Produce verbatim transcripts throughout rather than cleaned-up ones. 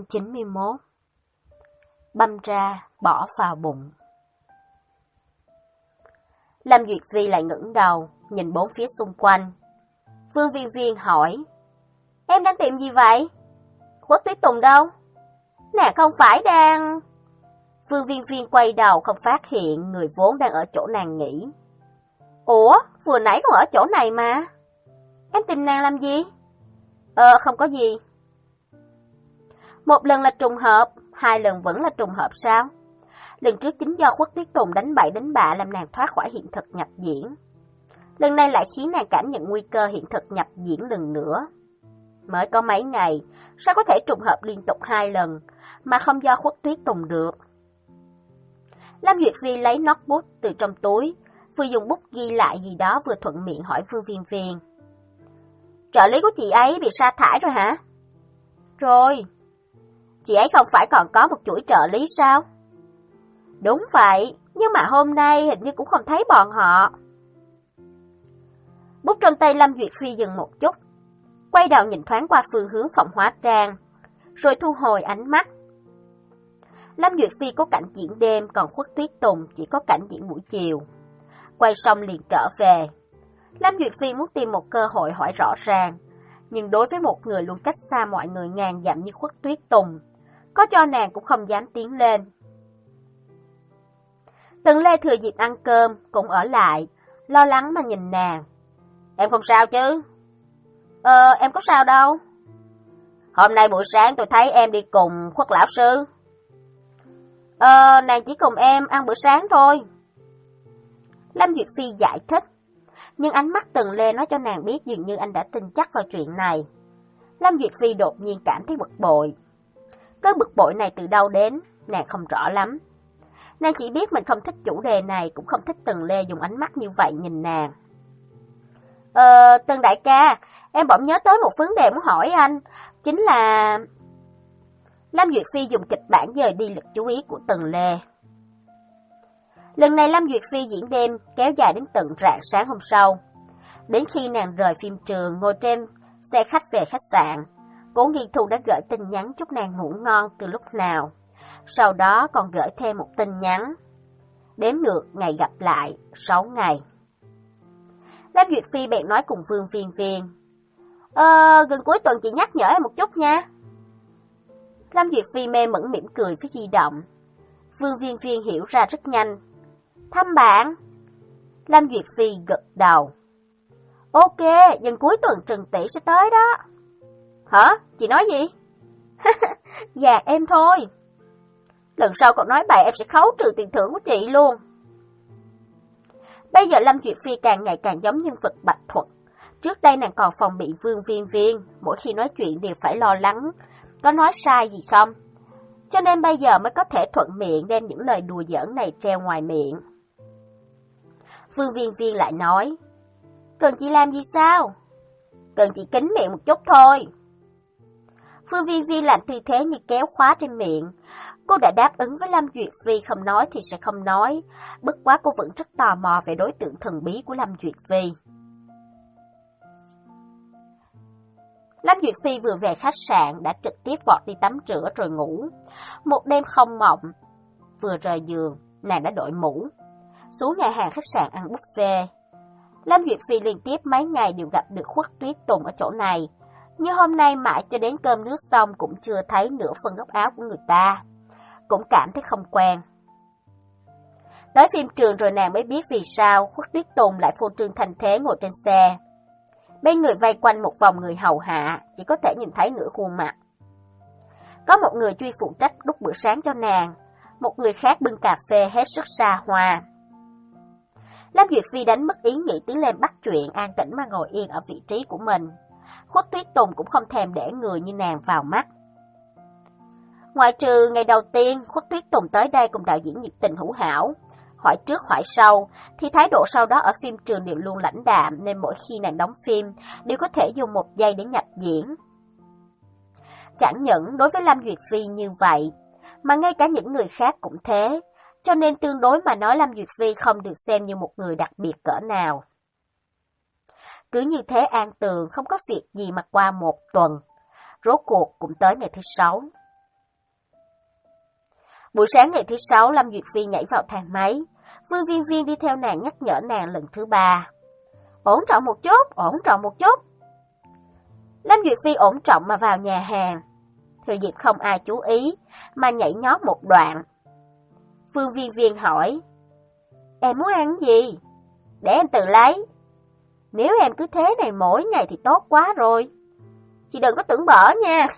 chín mươi mốt. Băm ra, bỏ vào bụng. Lâm Duyệt Vi lại ngẩng đầu, nhìn bốn phía xung quanh. Phương Viên Viên hỏi, em đang tìm gì vậy? Khuất Tuyết Tùng đâu? Nè không phải đang... Phương Viên Viên quay đầu không phát hiện người vốn đang ở chỗ nàng nghỉ. Ủa, vừa nãy còn ở chỗ này mà. Em tìm nàng làm gì? Ờ, không có gì. Một lần là trùng hợp, hai lần vẫn là trùng hợp sao? Lần trước chính do Khuất Tuyết Tùng đánh bậy đánh bạ làm nàng thoát khỏi hiện thực nhập diễn. Lần này lại khiến nàng cảm nhận nguy cơ hiện thực nhập diễn lần nữa. Mới có mấy ngày, sao có thể trùng hợp liên tục hai lần, mà không do Khuất Tuyết Tùng được? Lâm Duyệt Vi lấy notebook từ trong túi, vừa dùng bút ghi lại gì đó vừa thuận miệng hỏi Phương Viên Viên. Trợ lý của chị ấy bị sa thải rồi hả? Rồi. Chị ấy không phải còn có một chuỗi trợ lý sao? Đúng vậy, nhưng mà hôm nay hình như cũng không thấy bọn họ. Bút trong tay Lâm Duyệt Phi dừng một chút, quay đầu nhìn thoáng qua phương hướng phòng hóa trang, rồi thu hồi ánh mắt. Lâm Duyệt Phi có cảnh diễn đêm, còn Khuất Tuyết Tùng chỉ có cảnh diễn buổi chiều. Quay xong liền trở về. Lâm Duyệt Phi muốn tìm một cơ hội hỏi rõ ràng, nhưng đối với một người luôn cách xa mọi người ngàn dặm như Khuất Tuyết Tùng, có cho nàng cũng không dám tiến lên. Tần Lê thừa dịp ăn cơm cũng ở lại, lo lắng mà nhìn nàng. Em không sao chứ? Ờ, em có sao đâu. Hôm nay buổi sáng tôi thấy em đi cùng Khuất lão sư. Ờ, nàng chỉ cùng em ăn bữa sáng thôi. Lâm Duyệt Phi giải thích, nhưng ánh mắt Tần Lê nói cho nàng biết dường như anh đã tin chắc vào chuyện này. Lâm Duyệt Phi đột nhiên cảm thấy bực bội. Cơn bực bội này từ đâu đến, nàng không rõ lắm. Nàng chỉ biết mình không thích chủ đề này, cũng không thích Tần Lê dùng ánh mắt như vậy nhìn nàng. Ờ, Tần đại ca, em bỗng nhớ tới một vấn đề muốn hỏi anh, chính là... Lâm Duyệt Phi dùng kịch bản dời đi lực chú ý của Tần Lê. Lần này Lâm Duyệt Phi diễn đêm kéo dài đến tận rạng sáng hôm sau. Đến khi nàng rời phim trường ngồi trên xe khách về khách sạn, Cố Nghiên Thu đã gửi tin nhắn chúc nàng ngủ ngon từ lúc nào. Sau đó còn gửi thêm một tin nhắn. Đếm ngược ngày gặp lại, sáu ngày. Lâm Duyệt Phi bèn nói cùng Phương Viên Viên. Ờ, gần cuối tuần chị nhắc nhở em một chút nha. Lâm Duyệt Phi mê mẩn mỉm cười với di động. Phương Viên Viên hiểu ra rất nhanh. Thăm bạn. Lâm Duyệt Phi gật đầu. Ok, gần cuối tuần Trần Tỷ sẽ tới đó. Hả? Chị nói gì? Gạt em thôi. Lần sau cậu nói bậy em sẽ khấu trừ tiền thưởng của chị luôn. Bây giờ Lâm Duyệt Phi càng ngày càng giống nhân vật Bạch Thuật. Trước đây nàng còn phòng bị Vương Viên Viên, mỗi khi nói chuyện đều phải lo lắng, có nói sai gì không? Cho nên bây giờ mới có thể thuận miệng đem những lời đùa giỡn này treo ngoài miệng. Vương Viên Viên lại nói, cần chị làm gì sao? Cần chị kín miệng một chút thôi. Phương Viên Viên làm tư thế như kéo khóa trên miệng. Cô đã đáp ứng với Lâm Duyệt Phi không nói thì sẽ không nói, bất quá cô vẫn rất tò mò về đối tượng thần bí của Lâm Duyệt Phi. Lâm Duyệt Phi vừa về khách sạn đã trực tiếp vọt đi tắm rửa rồi ngủ. Một đêm không mộng, vừa rời giường, nàng đã đội mũ, xuống nhà hàng khách sạn ăn buffet. Lâm Duyệt Phi liên tiếp mấy ngày đều gặp được Khuất Tuyết Tùng ở chỗ này, nhưng hôm nay mãi cho đến cơm nước xong cũng chưa thấy nửa phần góc áo của người ta, cũng cảm thấy không quen. Tới phim trường rồi nàng mới biết vì sao Khuất Tuyết Tùng lại phô trương thành thế ngồi trên xe. Bên người vây quanh một vòng người hầu hạ, chỉ có thể nhìn thấy nửa khuôn mặt. Có một người chuyên phụ trách đút bữa sáng cho nàng, một người khác bưng cà phê hết sức xa hoa. Lâm Duyệt Phi đánh mất ý nghĩ tiến lên bắt chuyện, an tĩnh mà ngồi yên ở vị trí của mình. Khuất Tuyết Tùng cũng không thèm để người như nàng vào mắt. Ngoại trừ ngày đầu tiên, Khuất Tuyết Tùng tới đây cùng đạo diễn nhiệt tình hữu hảo, hỏi trước hỏi sau, thì thái độ sau đó ở phim trường đều luôn lãnh đạm, nên mỗi khi nàng đóng phim đều có thể dùng một giây để nhập diễn. Chẳng những đối với Lâm Duyệt Phi như vậy, mà ngay cả những người khác cũng thế, cho nên tương đối mà nói Lâm Duyệt Phi không được xem như một người đặc biệt cỡ nào. Cứ như thế an tường không có việc gì mà qua một tuần, rốt cuộc cũng tới ngày thứ sáu. Buổi sáng ngày thứ sáu, Lâm Duyệt Phi nhảy vào thang máy. Vương Viên Viên đi theo nàng nhắc nhở nàng lần thứ ba. Ổn trọng một chút, ổn trọng một chút. Lâm Duyệt Phi ổn trọng mà vào nhà hàng. Thừa dịp không ai chú ý, mà nhảy nhót một đoạn. Vương Viên Viên hỏi, em muốn ăn gì? Để em tự lấy. Nếu em cứ thế này mỗi ngày thì tốt quá rồi. Chị đừng có tưởng bở nha.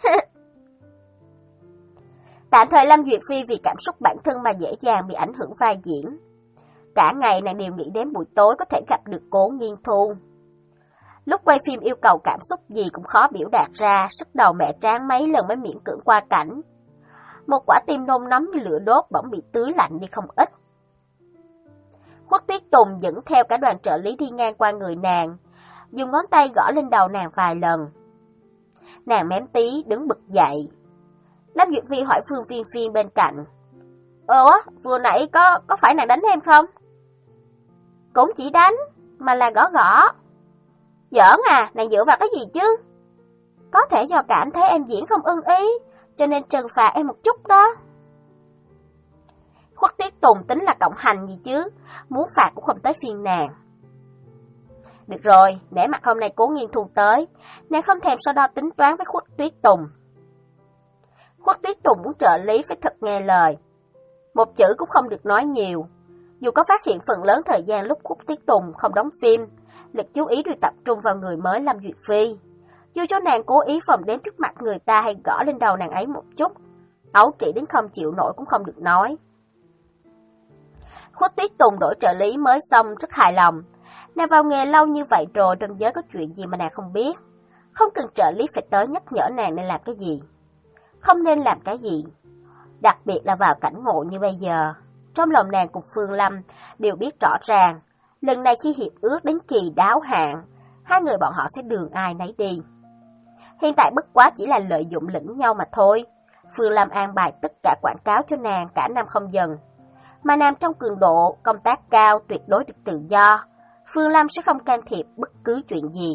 Tạm thời Lâm Duyệt Phi vì cảm xúc bản thân mà dễ dàng bị ảnh hưởng vai diễn. Cả ngày nàng đều nghĩ đến buổi tối có thể gặp được Cố Nghiên Thu. Lúc quay phim yêu cầu cảm xúc gì cũng khó biểu đạt ra, sức đầu mẹ tráng mấy lần mới miễn cưỡng qua cảnh. Một quả tim nôn nóng như lửa đốt bỗng bị tưới lạnh đi không ít. Khuất Tuyết Tùng dẫn theo cả đoàn trợ lý đi ngang qua người nàng, dùng ngón tay gõ lên đầu nàng vài lần. Nàng mém tí đứng bật dậy. Lâm Duyệt Phi hỏi Phương Viên Viên bên cạnh, Ủa, vừa nãy có có phải nàng đánh em không? Cũng chỉ đánh, mà là gõ gõ. Giỡn à, nàng dựa vào cái gì chứ? Có thể do cảm thấy em diễn không ưng ý, cho nên trừng phạt em một chút đó. Khuất Tuyết Tùng tính là cộng hành gì chứ, muốn phạt cũng không tới phiên nàng. Được rồi, để mặt hôm nay Cố Nghiên Thu tới, nàng không thèm so đo tính toán với Khuất Tuyết Tùng. Khuất Tuyết Tùng muốn trợ lý phải thật nghe lời. Một chữ cũng không được nói nhiều. Dù có phát hiện phần lớn thời gian lúc Khuất Tuyết Tùng không đóng phim, lực chú ý đều tập trung vào người mới Lâm Duyệt Phi. Dù cho nàng cố ý phồng đến trước mặt người ta hay gõ lên đầu nàng ấy một chút, ấu trĩ đến không chịu nổi cũng không được nói. Khuất Tuyết Tùng đổi trợ lý mới xong rất hài lòng. Nàng vào nghề lâu như vậy rồi, trong giới có chuyện gì mà nàng không biết. Không cần trợ lý phải tới nhắc nhở nàng nên làm cái gì, không nên làm cái gì. Đặc biệt là vào cảnh ngộ như bây giờ. Trong lòng nàng cùng Phương Lâm đều biết rõ ràng, lần này khi hiệp ước đến kỳ đáo hạn, hai người bọn họ sẽ đường ai nấy đi. Hiện tại bất quá chỉ là lợi dụng lẫn nhau mà thôi. Phương Lâm an bài tất cả quảng cáo cho nàng cả năm không dần. Mà nam trong cường độ công tác cao tuyệt đối được tự do, Phương Lâm sẽ không can thiệp bất cứ chuyện gì.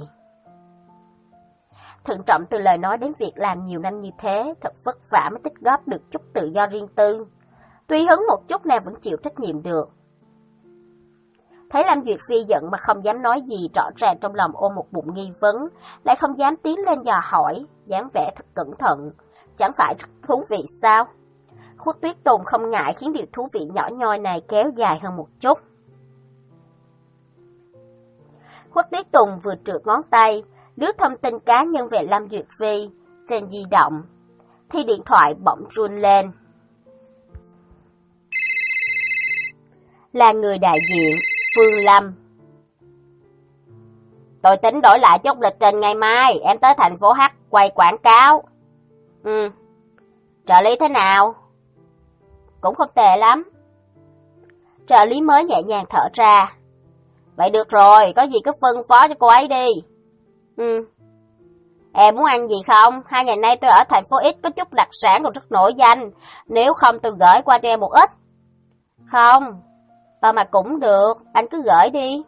Thận trọng từ lời nói đến việc làm nhiều năm như thế, thật vất vả mới tích góp được chút tự do riêng tư. Tùy hứng một chút nàng vẫn chịu trách nhiệm được. Thấy Lâm Duyệt Phi giận mà không dám nói gì, rõ ràng trong lòng ôm một bụng nghi vấn, lại không dám tiến lên dò hỏi, dáng vẻ thật cẩn thận, chẳng phải rất thú vị sao? Khuất Tuyết Tùng không ngại khiến điều thú vị nhỏ nhoi này kéo dài hơn một chút. Khuất Tuyết Tùng vừa trượt ngón tay, lướt thông tin cá nhân về Lâm Duyệt Phi trên di động, thì điện thoại bỗng run lên. Là người đại diện, Phương Lâm. Tôi tính đổi lại chút lịch trình ngày mai, em tới thành phố H quay quảng cáo. Ừ, trợ lý thế nào? Cũng không tệ lắm. Trợ lý mới nhẹ nhàng thở ra. Vậy được rồi, có gì cứ phân phó cho cô ấy đi. Ừ. Em muốn ăn gì không? Hai ngày nay tôi ở thành phố X có chút đặc sản còn rất nổi danh. Nếu không tôi gửi qua cho em một ít. Không. Ờ mà cũng được, anh cứ gửi đi.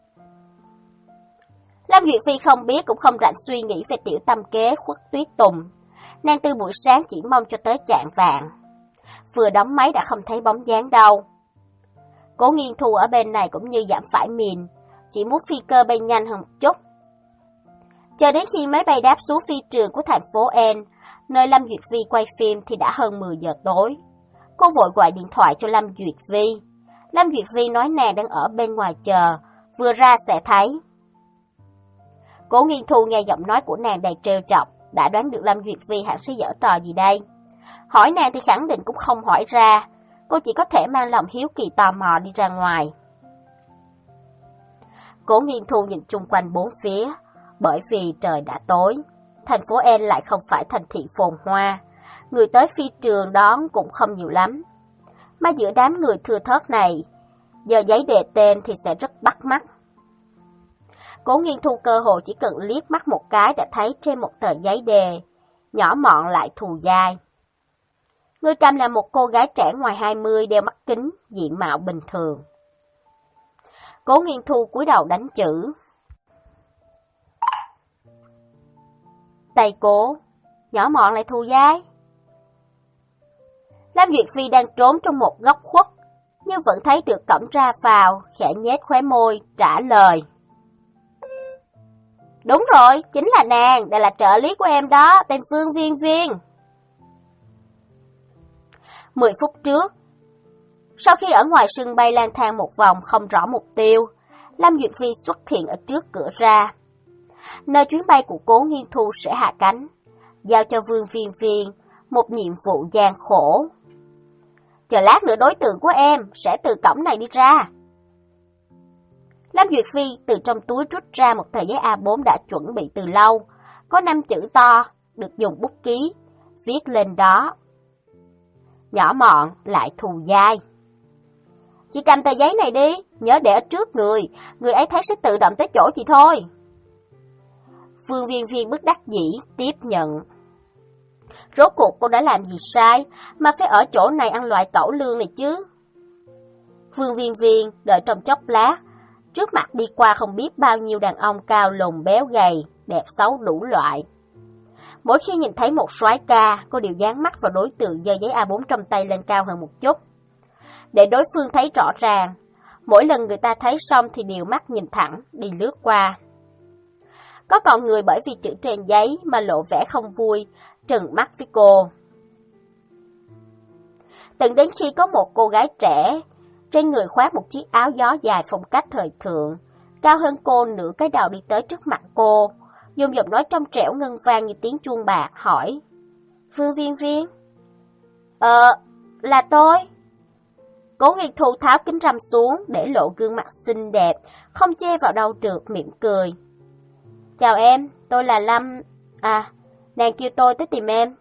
Lâm Duyệt Phi không biết cũng không rảnh suy nghĩ về tiểu tâm kế Khuất Tuyết Tùng. Nàng từ buổi sáng chỉ mong cho tới chạng vạng. Vừa đóng máy đã không thấy bóng dáng đâu. Cố Nghiên Thu ở bên này cũng như giảm phải mìn, chỉ muốn phi cơ bay nhanh hơn một chút. Chờ đến khi máy bay đáp xuống phi trường của thành phố N, nơi Lâm Duyệt Phi quay phim thì đã hơn mười giờ tối. Cô vội gọi điện thoại cho Lâm Duyệt Phi. Lâm Duyệt Phi nói nàng đang ở bên ngoài chờ, vừa ra sẽ thấy. Cố Nghiên Thu nghe giọng nói của nàng đầy trêu chọc, đã đoán được Lâm Duyệt Phi hẳn sẽ giở trò gì đây. Hỏi nàng thì khẳng định cũng không hỏi ra, cô chỉ có thể mang lòng hiếu kỳ tò mò đi ra ngoài. Cố Nghiên Thu nhìn chung quanh bốn phía, bởi vì trời đã tối, thành phố N lại không phải thành thị phồn hoa, người tới phi trường đón cũng không nhiều lắm. Mà giữa đám người thưa thớt này, giờ giấy đề tên thì sẽ rất bắt mắt. Cố Nghiên Thu cơ hội chỉ cần liếc mắt một cái đã thấy trên một tờ giấy đề, nhỏ mọn lại thù dai. Người cầm là một cô gái trẻ ngoài hai mươi, đeo mắt kính, diện mạo bình thường. Cố Nghiên Thu cúi đầu đánh chữ. Tay cố, nhỏ mọn lại thù dai. Lam Duyệt Phi đang trốn trong một góc khuất, nhưng vẫn thấy được cổng ra vào, khẽ nhếch khóe môi, trả lời. Đúng rồi, chính là nàng, đây là trợ lý của em đó, tên Phương Viên Viên. Mười phút trước, sau khi ở ngoài sân bay lang thang một vòng không rõ mục tiêu, Lam Duyệt Phi xuất hiện ở trước cửa ra, nơi chuyến bay của Cố Nghiên Thu sẽ hạ cánh, giao cho Vương Viên Viên một nhiệm vụ gian khổ. Chờ lát nữa đối tượng của em sẽ từ cổng này đi ra. Lam Duyệt Phi từ trong túi rút ra một tờ giấy A bốn đã chuẩn bị từ lâu, có năm chữ to, được dùng bút ký, viết lên đó. Nhỏ mọn lại thù dai. Chị cầm tờ giấy này đi, nhớ để ở trước người, người ấy thấy sẽ tự động tới chỗ chị thôi. Vương Viên Viên bất đắc dĩ tiếp nhận. Rốt cuộc cô đã làm gì sai mà phải ở chỗ này ăn loại cẩu lương này chứ? Vương Viên Viên đợi trong chốc lát, trước mặt đi qua không biết bao nhiêu đàn ông cao lùn béo gầy, đẹp xấu đủ loại. Mỗi khi nhìn thấy một soái ca, cô đều dán mắt vào đối tượng giơ giấy A bốn trong tay lên cao hơn một chút, để đối phương thấy rõ ràng. Mỗi lần người ta thấy xong thì đều mắt nhìn thẳng, đi lướt qua. Có còn người bởi vì chữ trên giấy mà lộ vẻ không vui, trừng mắt với cô. Tận đến khi có một cô gái trẻ, trên người khoác một chiếc áo gió dài phong cách thời thượng, cao hơn cô nửa cái đầu đi tới trước mặt cô, dùng giọng nói trong trẻo ngân vang như tiếng chuông bạc, hỏi. Vương Viên Viên? Ờ, là tôi. Cố Nghiên Thu tháo kính râm xuống, để lộ gương mặt xinh đẹp, không che vào đâu được, mỉm cười. Chào em, tôi là Lâm. À, nàng kêu tôi tới tìm em.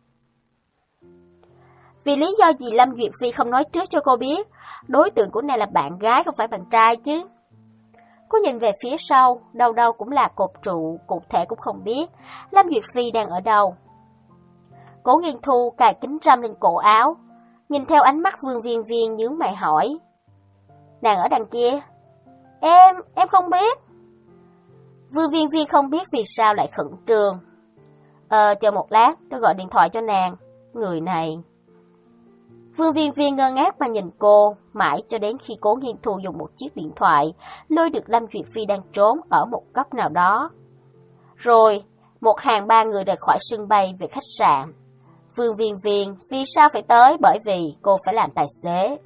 Vì lý do gì Lâm Duyệt Phi không nói trước cho cô biết, đối tượng của nàng là bạn gái không phải bạn trai chứ. Cô nhìn về phía sau, đâu đâu cũng là cột trụ, cụ thể cũng không biết Lâm Duyệt Phi đang ở đâu. Cố Nghiên Thu cài kính râm lên cổ áo, nhìn theo ánh mắt Vương Viên Viên nhướng mày hỏi. Nàng ở đằng kia. Em, em không biết. Vương Viên Viên không biết vì sao lại khẩn trương. Ờ, chờ một lát, tôi gọi điện thoại cho nàng. Người này. Vương Viên Viên ngơ ngác mà nhìn cô, mãi cho đến khi Cố Nghiên Thu dùng một chiếc điện thoại, lôi được Lâm Duyệt Phi đang trốn ở một góc nào đó. Rồi, một hàng ba người rời khỏi sân bay về khách sạn. Vương Viên Viên vì sao phải tới? Bởi vì cô phải làm tài xế.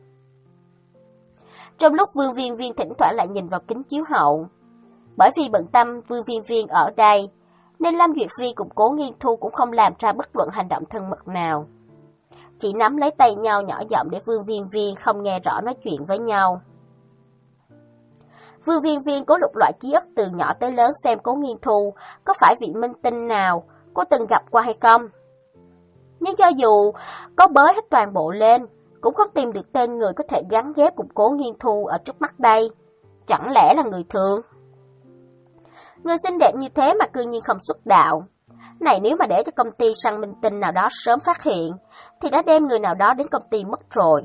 Trong lúc Vương Viên Viên thỉnh thoảng lại nhìn vào kính chiếu hậu, bởi vì bận tâm Vương Viên Viên ở đây, nên Lâm Duyệt Phi cùng Cố Nghiên Thu cũng không làm ra bất luận hành động thân mật nào. Chỉ nắm lấy tay nhau nhỏ giọng để Vương Viên Viên không nghe rõ nói chuyện với nhau. Vương Viên Viên cố lục loại ký ức từ nhỏ tới lớn xem Cố Nghiên Thu có phải vị minh tinh nào cô từng gặp qua hay không. Nhưng cho dù có bới hết toàn bộ lên, cũng không tìm được tên người có thể gắn ghép cùng Cố Nghiên Thu ở trước mắt đây. Chẳng lẽ là người thường? Người xinh đẹp như thế mà cư nhiên không xuất đạo. Này nếu mà để cho công ty săn minh tinh nào đó sớm phát hiện, thì đã đem người nào đó đến công ty mất rồi.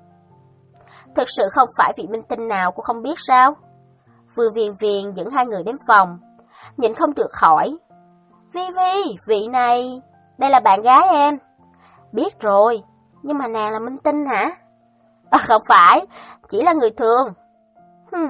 Thực sự không phải vị minh tinh nào cô không biết sao? Vương Viên Viên dẫn hai người đến phòng, nhịn không được hỏi. Vi Vi, vị này, đây là bạn gái em. Biết rồi, nhưng mà nàng là minh tinh hả? À, không phải, chỉ là người thường. Hmm.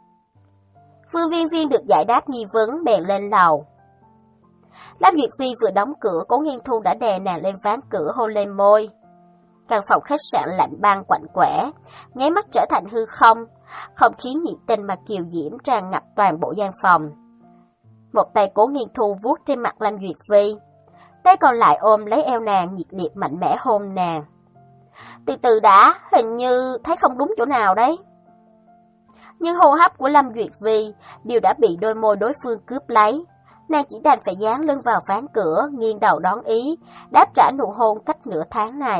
Vương Viên Viên được giải đáp nghi vấn bèn lên lầu. Lam Duyệt Phi vừa đóng cửa, Cố Nghiên Thu đã đè nàng lên ván cửa hôn lên môi. Căn phòng khách sạn lạnh băng quạnh quẻ, nháy mắt trở thành hư không, không khí nhiệt tình mà kiều diễm tràn ngập toàn bộ gian phòng. Một tay Cố Nghiên Thu vuốt trên mặt Lam Duyệt Phi, tay còn lại ôm lấy eo nàng nhiệt liệt mạnh mẽ hôn nàng. Từ từ đã, hình như thấy không đúng chỗ nào đấy. Nhưng hô hấp của Lam Duyệt Phi đều đã bị đôi môi đối phương cướp lấy. Nàng chỉ đành phải dán lưng vào ván cửa, nghiêng đầu đón ý, đáp trả nụ hôn cách nửa tháng này.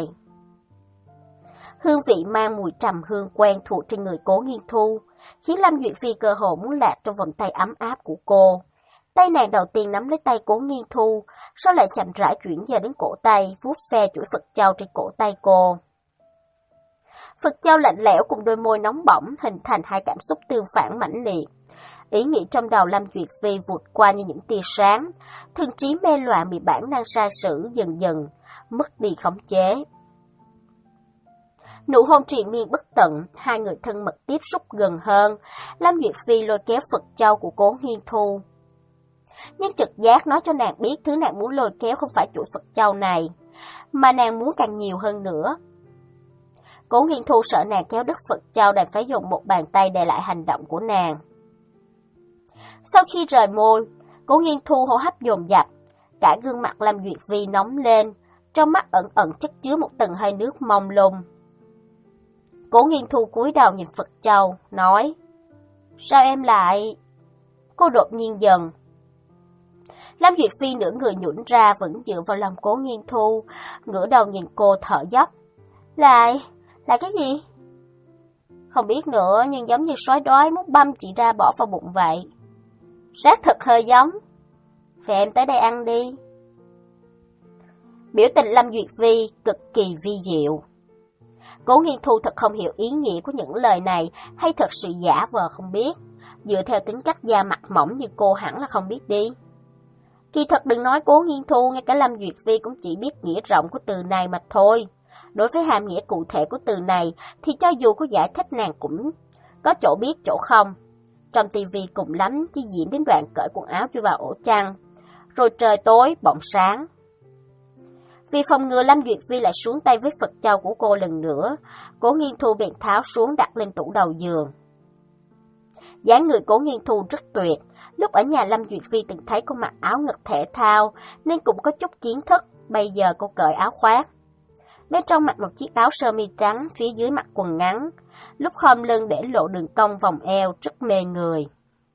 Hương vị mang mùi trầm hương quen thuộc trên người Cố Nghiên Thu, khiến Lam Duyệt Phi cơ hồ muốn lạc trong vòng tay ấm áp của cô. Tay nàng đầu tiên nắm lấy tay Cố Nghiên Thu, sau lại chậm rãi chuyển dời đến cổ tay, vuốt ve chuỗi Phật châu trên cổ tay cô. Phật châu lạnh lẽo cùng đôi môi nóng bỏng hình thành hai cảm xúc tương phản mãnh liệt. Ý nghĩ trong đầu Lam Duyệt Phi vụt qua như những tia sáng, thần trí mê loạn bị bản năng sai sử dần dần, mất đi khống chế. Nụ hôn triền miên bất tận, hai người thân mật tiếp xúc gần hơn. Lâm Duyệt Phi lôi kéo Phật Châu của Cố Nghiên Thu. Nhưng trực giác nói cho nàng biết thứ nàng muốn lôi kéo không phải chuỗi Phật Châu này, mà nàng muốn càng nhiều hơn nữa. Cố Nghiên Thu sợ nàng kéo đứt Phật Châu đành phải dùng một bàn tay để lại hành động của nàng. Sau khi rời môi, Cố Nghiên Thu hô hấp dồn dập, cả gương mặt Lâm Duyệt Phi nóng lên, trong mắt ẩn ẩn chất chứa một tầng hơi nước mông lung. Cố Nghiên Thu cúi đầu nhìn Phật Châu, nói: "Sao em lại?" Cô đột nhiên dần. Lâm Duyệt Phi nửa người nhũn ra vẫn dựa vào lòng Cố Nghiên Thu, ngửa đầu nhìn cô thở dốc. Lại, lại cái gì? Không biết nữa, nhưng giống như sói đói muốn băm chị ra bỏ vào bụng vậy. Xác thực hơi giống. Vậy em tới đây ăn đi. Biểu tình Lâm Duyệt Phi cực kỳ vi diệu. Cố Nghiên Thu thật không hiểu ý nghĩa của những lời này, hay thật sự giả vờ không biết. Dựa theo tính cách da mặt mỏng như cô hẳn là không biết đi. Kỳ thật đừng nói Cố Nghiên Thu, ngay cả Lâm Duyệt Phi cũng chỉ biết nghĩa rộng của từ này mà thôi. Đối với hàm nghĩa cụ thể của từ này thì cho dù có giải thích nàng cũng có chỗ biết chỗ không. Trong tivi cùng lắm chỉ diễn đến đoạn cởi quần áo chui vào ổ chăn, rồi trời tối bỗng sáng. Vì phòng ngừa Lâm Duyệt Phi lại xuống tay với Phật Châu của cô lần nữa, Cố Nghiên Thu bèn tháo xuống đặt lên tủ đầu giường. Dáng người Cố Nghiên Thu rất tuyệt, lúc ở nhà Lâm Duyệt Phi từng thấy cô mặc áo ngực thể thao nên cũng có chút kiến thức, bây giờ cô cởi áo khoác. Bên trong mặc một chiếc áo sơ mi trắng, phía dưới mặc quần ngắn, lúc khom lưng để lộ đường cong vòng eo rất mê người.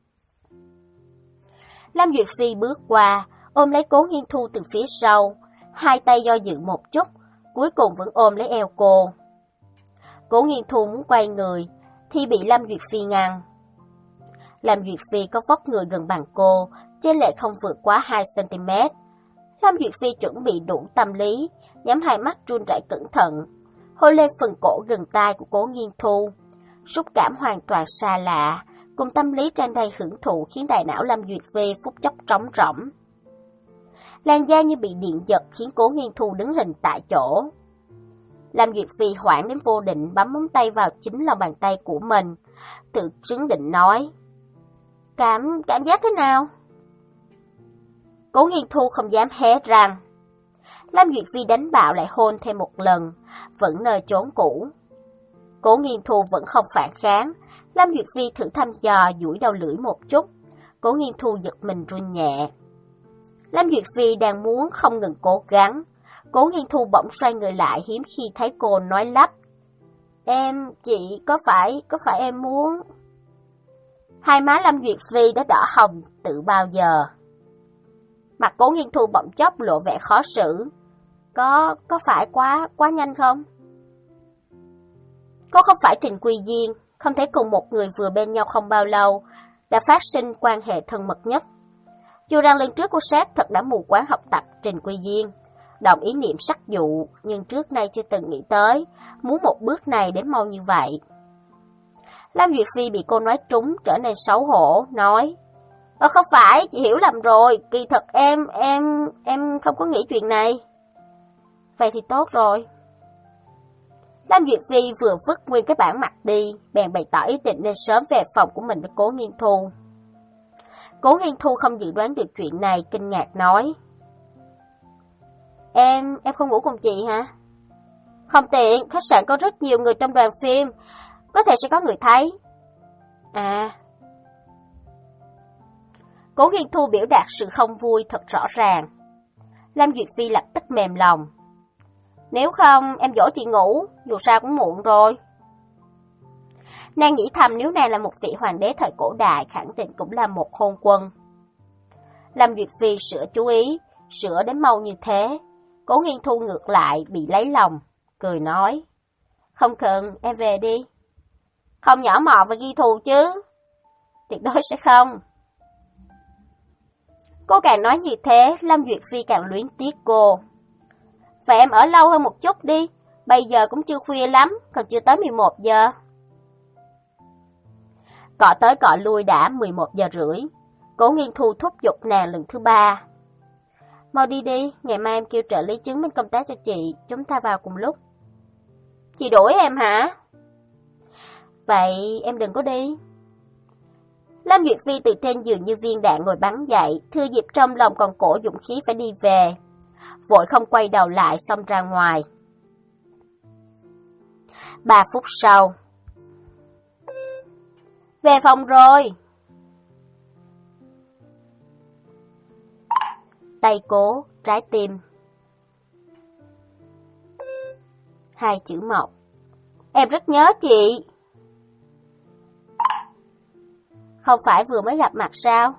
Lâm Duyệt Phi bước qua, ôm lấy Cố Nghiên Thu từ phía sau, hai tay do dự một chút, cuối cùng vẫn ôm lấy eo cô. Cố Nghiên Thu muốn quay người, thì bị Lâm Duyệt Phi ngăn. Lâm Duyệt Phi có vóc người gần bằng cô, chênh lệch không vượt quá hai xăng ti mét. Lâm Duyệt Phi chuẩn bị đủ tâm lý, nhắm hai mắt run rẩy cẩn thận, hôn lên phần cổ gần tai của Cố Nghiên Thu. Xúc cảm hoàn toàn xa lạ, cùng tâm lý tràn đầy hưởng thụ khiến đại não Lâm Duyệt Phi phút chốc trống rỗng. Làn da như bị điện giật khiến Cố Nghiên Thu đứng hình tại chỗ. Lâm Duyệt Phi hoảng đến vô định bấm móng tay vào chính lòng bàn tay của mình, tự chứng định nói: Cảm, cảm giác thế nào? Cố Nghiên Thu không dám hé răng. Lâm Duyệt Phi đánh bạo lại hôn thêm một lần, vẫn nơi chốn cũ. Cố Nghiên Thu vẫn không phản kháng. Lâm Duyệt Phi thử thăm dò duỗi đầu lưỡi một chút. Cố Nghiên Thu giật mình run nhẹ. Lâm Duyệt Phi đang muốn không ngừng cố gắng. Cố Nghiên Thu bỗng xoay người lại hiếm khi thấy cô nói lắp: Em, chị, có phải, có phải em muốn... Hai má Lâm Duyệt Phi đã đỏ hồng từ bao giờ. Mặt Cố Nghiên Thu bỗng chốc lộ vẻ khó xử. Có, có phải quá, quá nhanh không? Cô không phải Trình Quy Diên, không thể cùng một người vừa bên nhau không bao lâu đã phát sinh quan hệ thân mật nhất. Dù rằng lần trước cô sát thật đã mù quáng học tập Trình Quy Diên, động ý niệm sắc dụ, nhưng trước nay chưa từng nghĩ tới muốn một bước này đến mau như vậy. Lâm Duyệt Phi bị cô nói trúng trở nên xấu hổ, nói: Ờ không phải, chị hiểu lầm rồi, kỳ thật em, em, em không có nghĩ chuyện này. Vậy thì tốt rồi. Lâm Duyệt Phi vừa vứt nguyên cái bản mặt đi, bèn bày tỏ ý định nên sớm về phòng của mình với Cố Nghiên Thu. Cố Nghiên Thu không dự đoán được chuyện này, kinh ngạc nói: Em, em không ngủ cùng chị hả? Không tiện, khách sạn có rất nhiều người trong đoàn phim, có thể sẽ có người thấy. À. Cố Nghiên Thu biểu đạt sự không vui thật rõ ràng. Lâm Duyệt Phi lập tức mềm lòng. Nếu không, em dỗ chị ngủ, dù sao cũng muộn rồi. Nàng nghĩ thầm nếu nàng là một vị hoàng đế thời cổ đại, khẳng định cũng là một hôn quân. Lâm Duyệt Phi sửa chú ý, sửa đến mau như thế. Cố Nghiên Thu ngược lại, bị lấy lòng, cười nói: Không cần, em về đi. Không nhỏ mọn và ghi thù chứ? Tuyệt đối sẽ không. Cô càng nói như thế, Lâm Duyệt Phi càng luyến tiếc cô. Vậy em ở lâu hơn một chút đi, bây giờ cũng chưa khuya lắm, còn chưa tới mười một giờ. Cọ tới cọ lui đã mười một giờ rưỡi. Cố Nghiên Thu thúc giục nàng lần thứ ba. Mau đi đi, ngày mai em kêu trợ lý chứng minh công tác cho chị, chúng ta vào cùng lúc. Chị đuổi em hả? Vậy em đừng có đi. Lâm Duyệt Phi từ trên giường như viên đạn ngồi bắn dậy, Thư Diệp trong lòng còn cổ dũng khí phải đi về. Vội không quay đầu lại xông ra ngoài. Ba phút sau. Về phòng rồi. Tay cố, trái tim. Hai chữ Mộc. Em rất nhớ chị. Không phải vừa mới gặp mặt sao?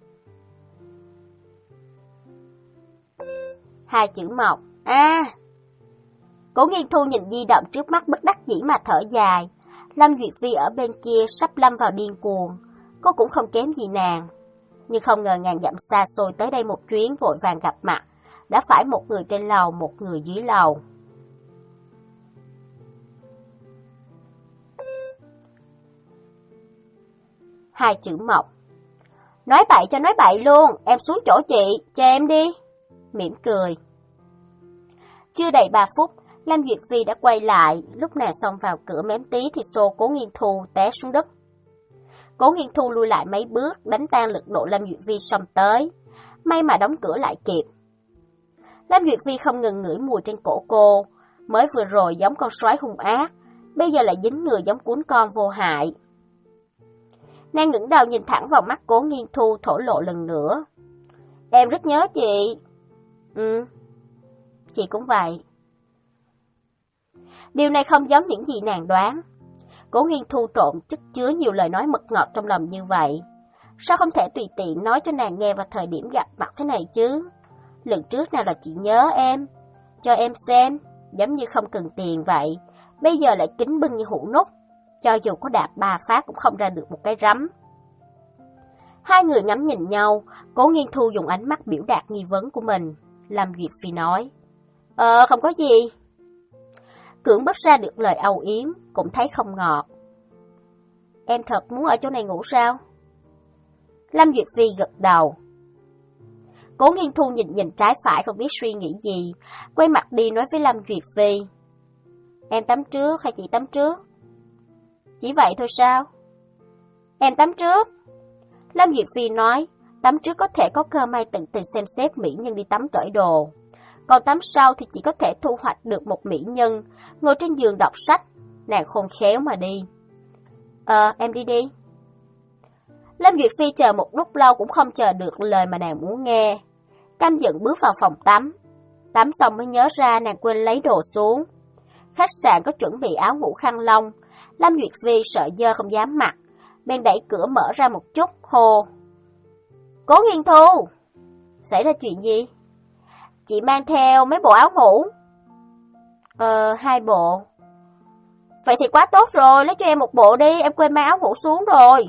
Hai chữ Mộc. À. Cố Nghiên Thu nhìn di động trước mắt bất đắc dĩ mà thở dài. Lâm Duyệt Phi ở bên kia sắp lâm vào điên cuồng. Cô cũng không kém gì nàng. Nhưng không ngờ ngàn dặm xa xôi tới đây một chuyến vội vàng gặp mặt. Đã phải một người trên lầu, một người dưới lầu. Hai chữ Mộc. Nói bậy cho nói bậy luôn, em xuống chỗ chị, cho em đi. Mỉm cười. Chưa đầy ba phút, Lâm Duyệt Phi đã quay lại, lúc nào xông vào cửa mém tí thì xô Cố Nghiên Thu té xuống đất. Cố Nghiên Thu lui lại mấy bước, đánh tan lực độ Lâm Duyệt Phi xông tới. May mà đóng cửa lại kịp. Lâm Duyệt Phi không ngừng ngửi mùi trên cổ cô, mới vừa rồi giống con sói hung ác, bây giờ lại dính người giống cuốn con vô hại. Nàng ngẩng đầu nhìn thẳng vào mắt Cố Nghiên Thu thổ lộ lần nữa. Em rất nhớ chị. Ừ, chị cũng vậy. Điều này không giống những gì nàng đoán. Cố Nghiên Thu trộn chất chứa nhiều lời nói mật ngọt trong lòng như vậy. Sao không thể tùy tiện nói cho nàng nghe vào thời điểm gặp mặt thế này chứ? Lần trước nào là chị nhớ em, cho em xem, giống như không cần tiền vậy. Bây giờ lại kính bưng như hũ nút, cho dù có đạp ba phát cũng không ra được một cái rắm. Hai người ngắm nhìn nhau, Cố Nghiên Thu dùng ánh mắt biểu đạt nghi vấn của mình. Lâm Duyệt Phi nói, Ờ, không có gì. Cưỡng bớt ra được lời âu yếm, cũng thấy không ngọt. Em thật muốn ở chỗ này ngủ sao? Lâm Duyệt Phi gật đầu. Cố Nghiên Thu nhìn nhìn trái phải không biết suy nghĩ gì, quay mặt đi nói với Lâm Duyệt Phi. Em tắm trước hay chị tắm trước? Chỉ vậy thôi sao? Em tắm trước. Lâm Duyệt Phi nói, tắm trước có thể có cơ may tận tình xem xét mỹ nhân đi tắm cởi đồ. Còn tắm sau thì chỉ có thể thu hoạch được một mỹ nhân, ngồi trên giường đọc sách, nàng khôn khéo mà đi. Ờ, em đi đi. Lâm Duyệt Phi chờ một lúc lâu cũng không chờ được lời mà nàng muốn nghe. Căm giận bước vào phòng tắm. Tắm xong mới nhớ ra nàng quên lấy đồ xuống. Khách sạn có chuẩn bị áo ngủ khăn lông. Lâm Duyệt Phi sợ dơ không dám mặc, bèn đẩy cửa mở ra một chút, hô. Cố Nghiên Thu! Xảy ra chuyện gì? Chị mang theo mấy bộ áo ngủ. Ờ, hai bộ. Vậy thì quá tốt rồi, lấy cho em một bộ đi, em quên mang áo ngủ xuống rồi.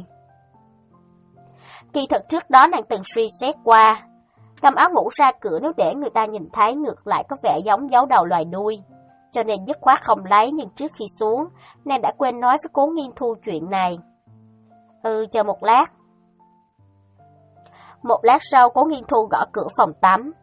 Kỳ thật trước đó nàng từng suy xét qua. Cầm áo ngủ ra cửa nếu để người ta nhìn thấy ngược lại có vẻ giống giấu đầu loài đuôi. Cho nên dứt khoát không lấy, nhưng trước khi xuống, nàng đã quên nói với Cố Nghiên Thu chuyện này. Ừ, chờ một lát. Một lát sau, Cố Nghiên Thu gõ cửa phòng tắm.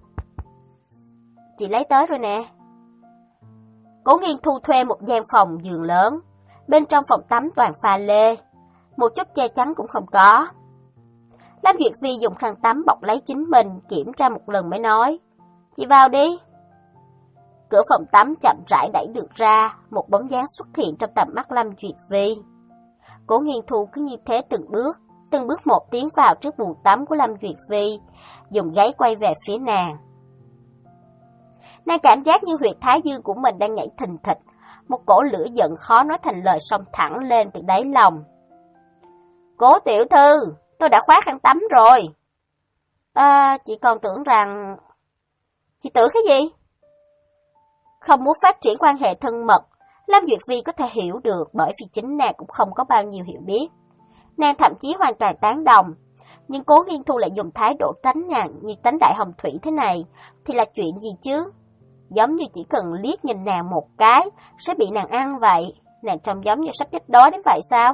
Chị lấy tới rồi nè. Cố Nghiên Thu thuê một gian phòng giường lớn. Bên trong phòng tắm toàn pha lê. Một chút che chắn cũng không có. Lâm Duyệt Phi dùng khăn tắm bọc lấy chính mình, kiểm tra một lần mới nói. Chị vào đi. Cửa phòng tắm chậm rãi đẩy được ra, một bóng dáng xuất hiện trong tầm mắt Lâm Duyệt Phi. Cố Nghiên Thu cứ như thế từng bước, từng bước một tiến vào trước buồng tắm của Lâm Duyệt Phi, dùng gáy quay về phía nàng. Nàng cảm giác như huyệt thái dương của mình đang nhảy thình thịch, một cỗ lửa giận khó nói thành lời xông thẳng lên từ đáy lòng. Cố tiểu thư, tôi đã khóa khăn tắm rồi. À, chị còn tưởng rằng... Chị tưởng cái gì? Không muốn phát triển quan hệ thân mật, Lâm Duyệt Phi có thể hiểu được bởi vì chính nàng cũng không có bao nhiêu hiểu biết. Nàng thậm chí hoàn toàn tán đồng, nhưng Cố Nghiên Thu lại dùng thái độ tránh nàng như tránh đại hồng thủy thế này, thì là chuyện gì chứ? Giống như chỉ cần liếc nhìn nàng một cái, sẽ bị nàng ăn vậy, nàng trông giống như sắp chết đói đến vậy sao?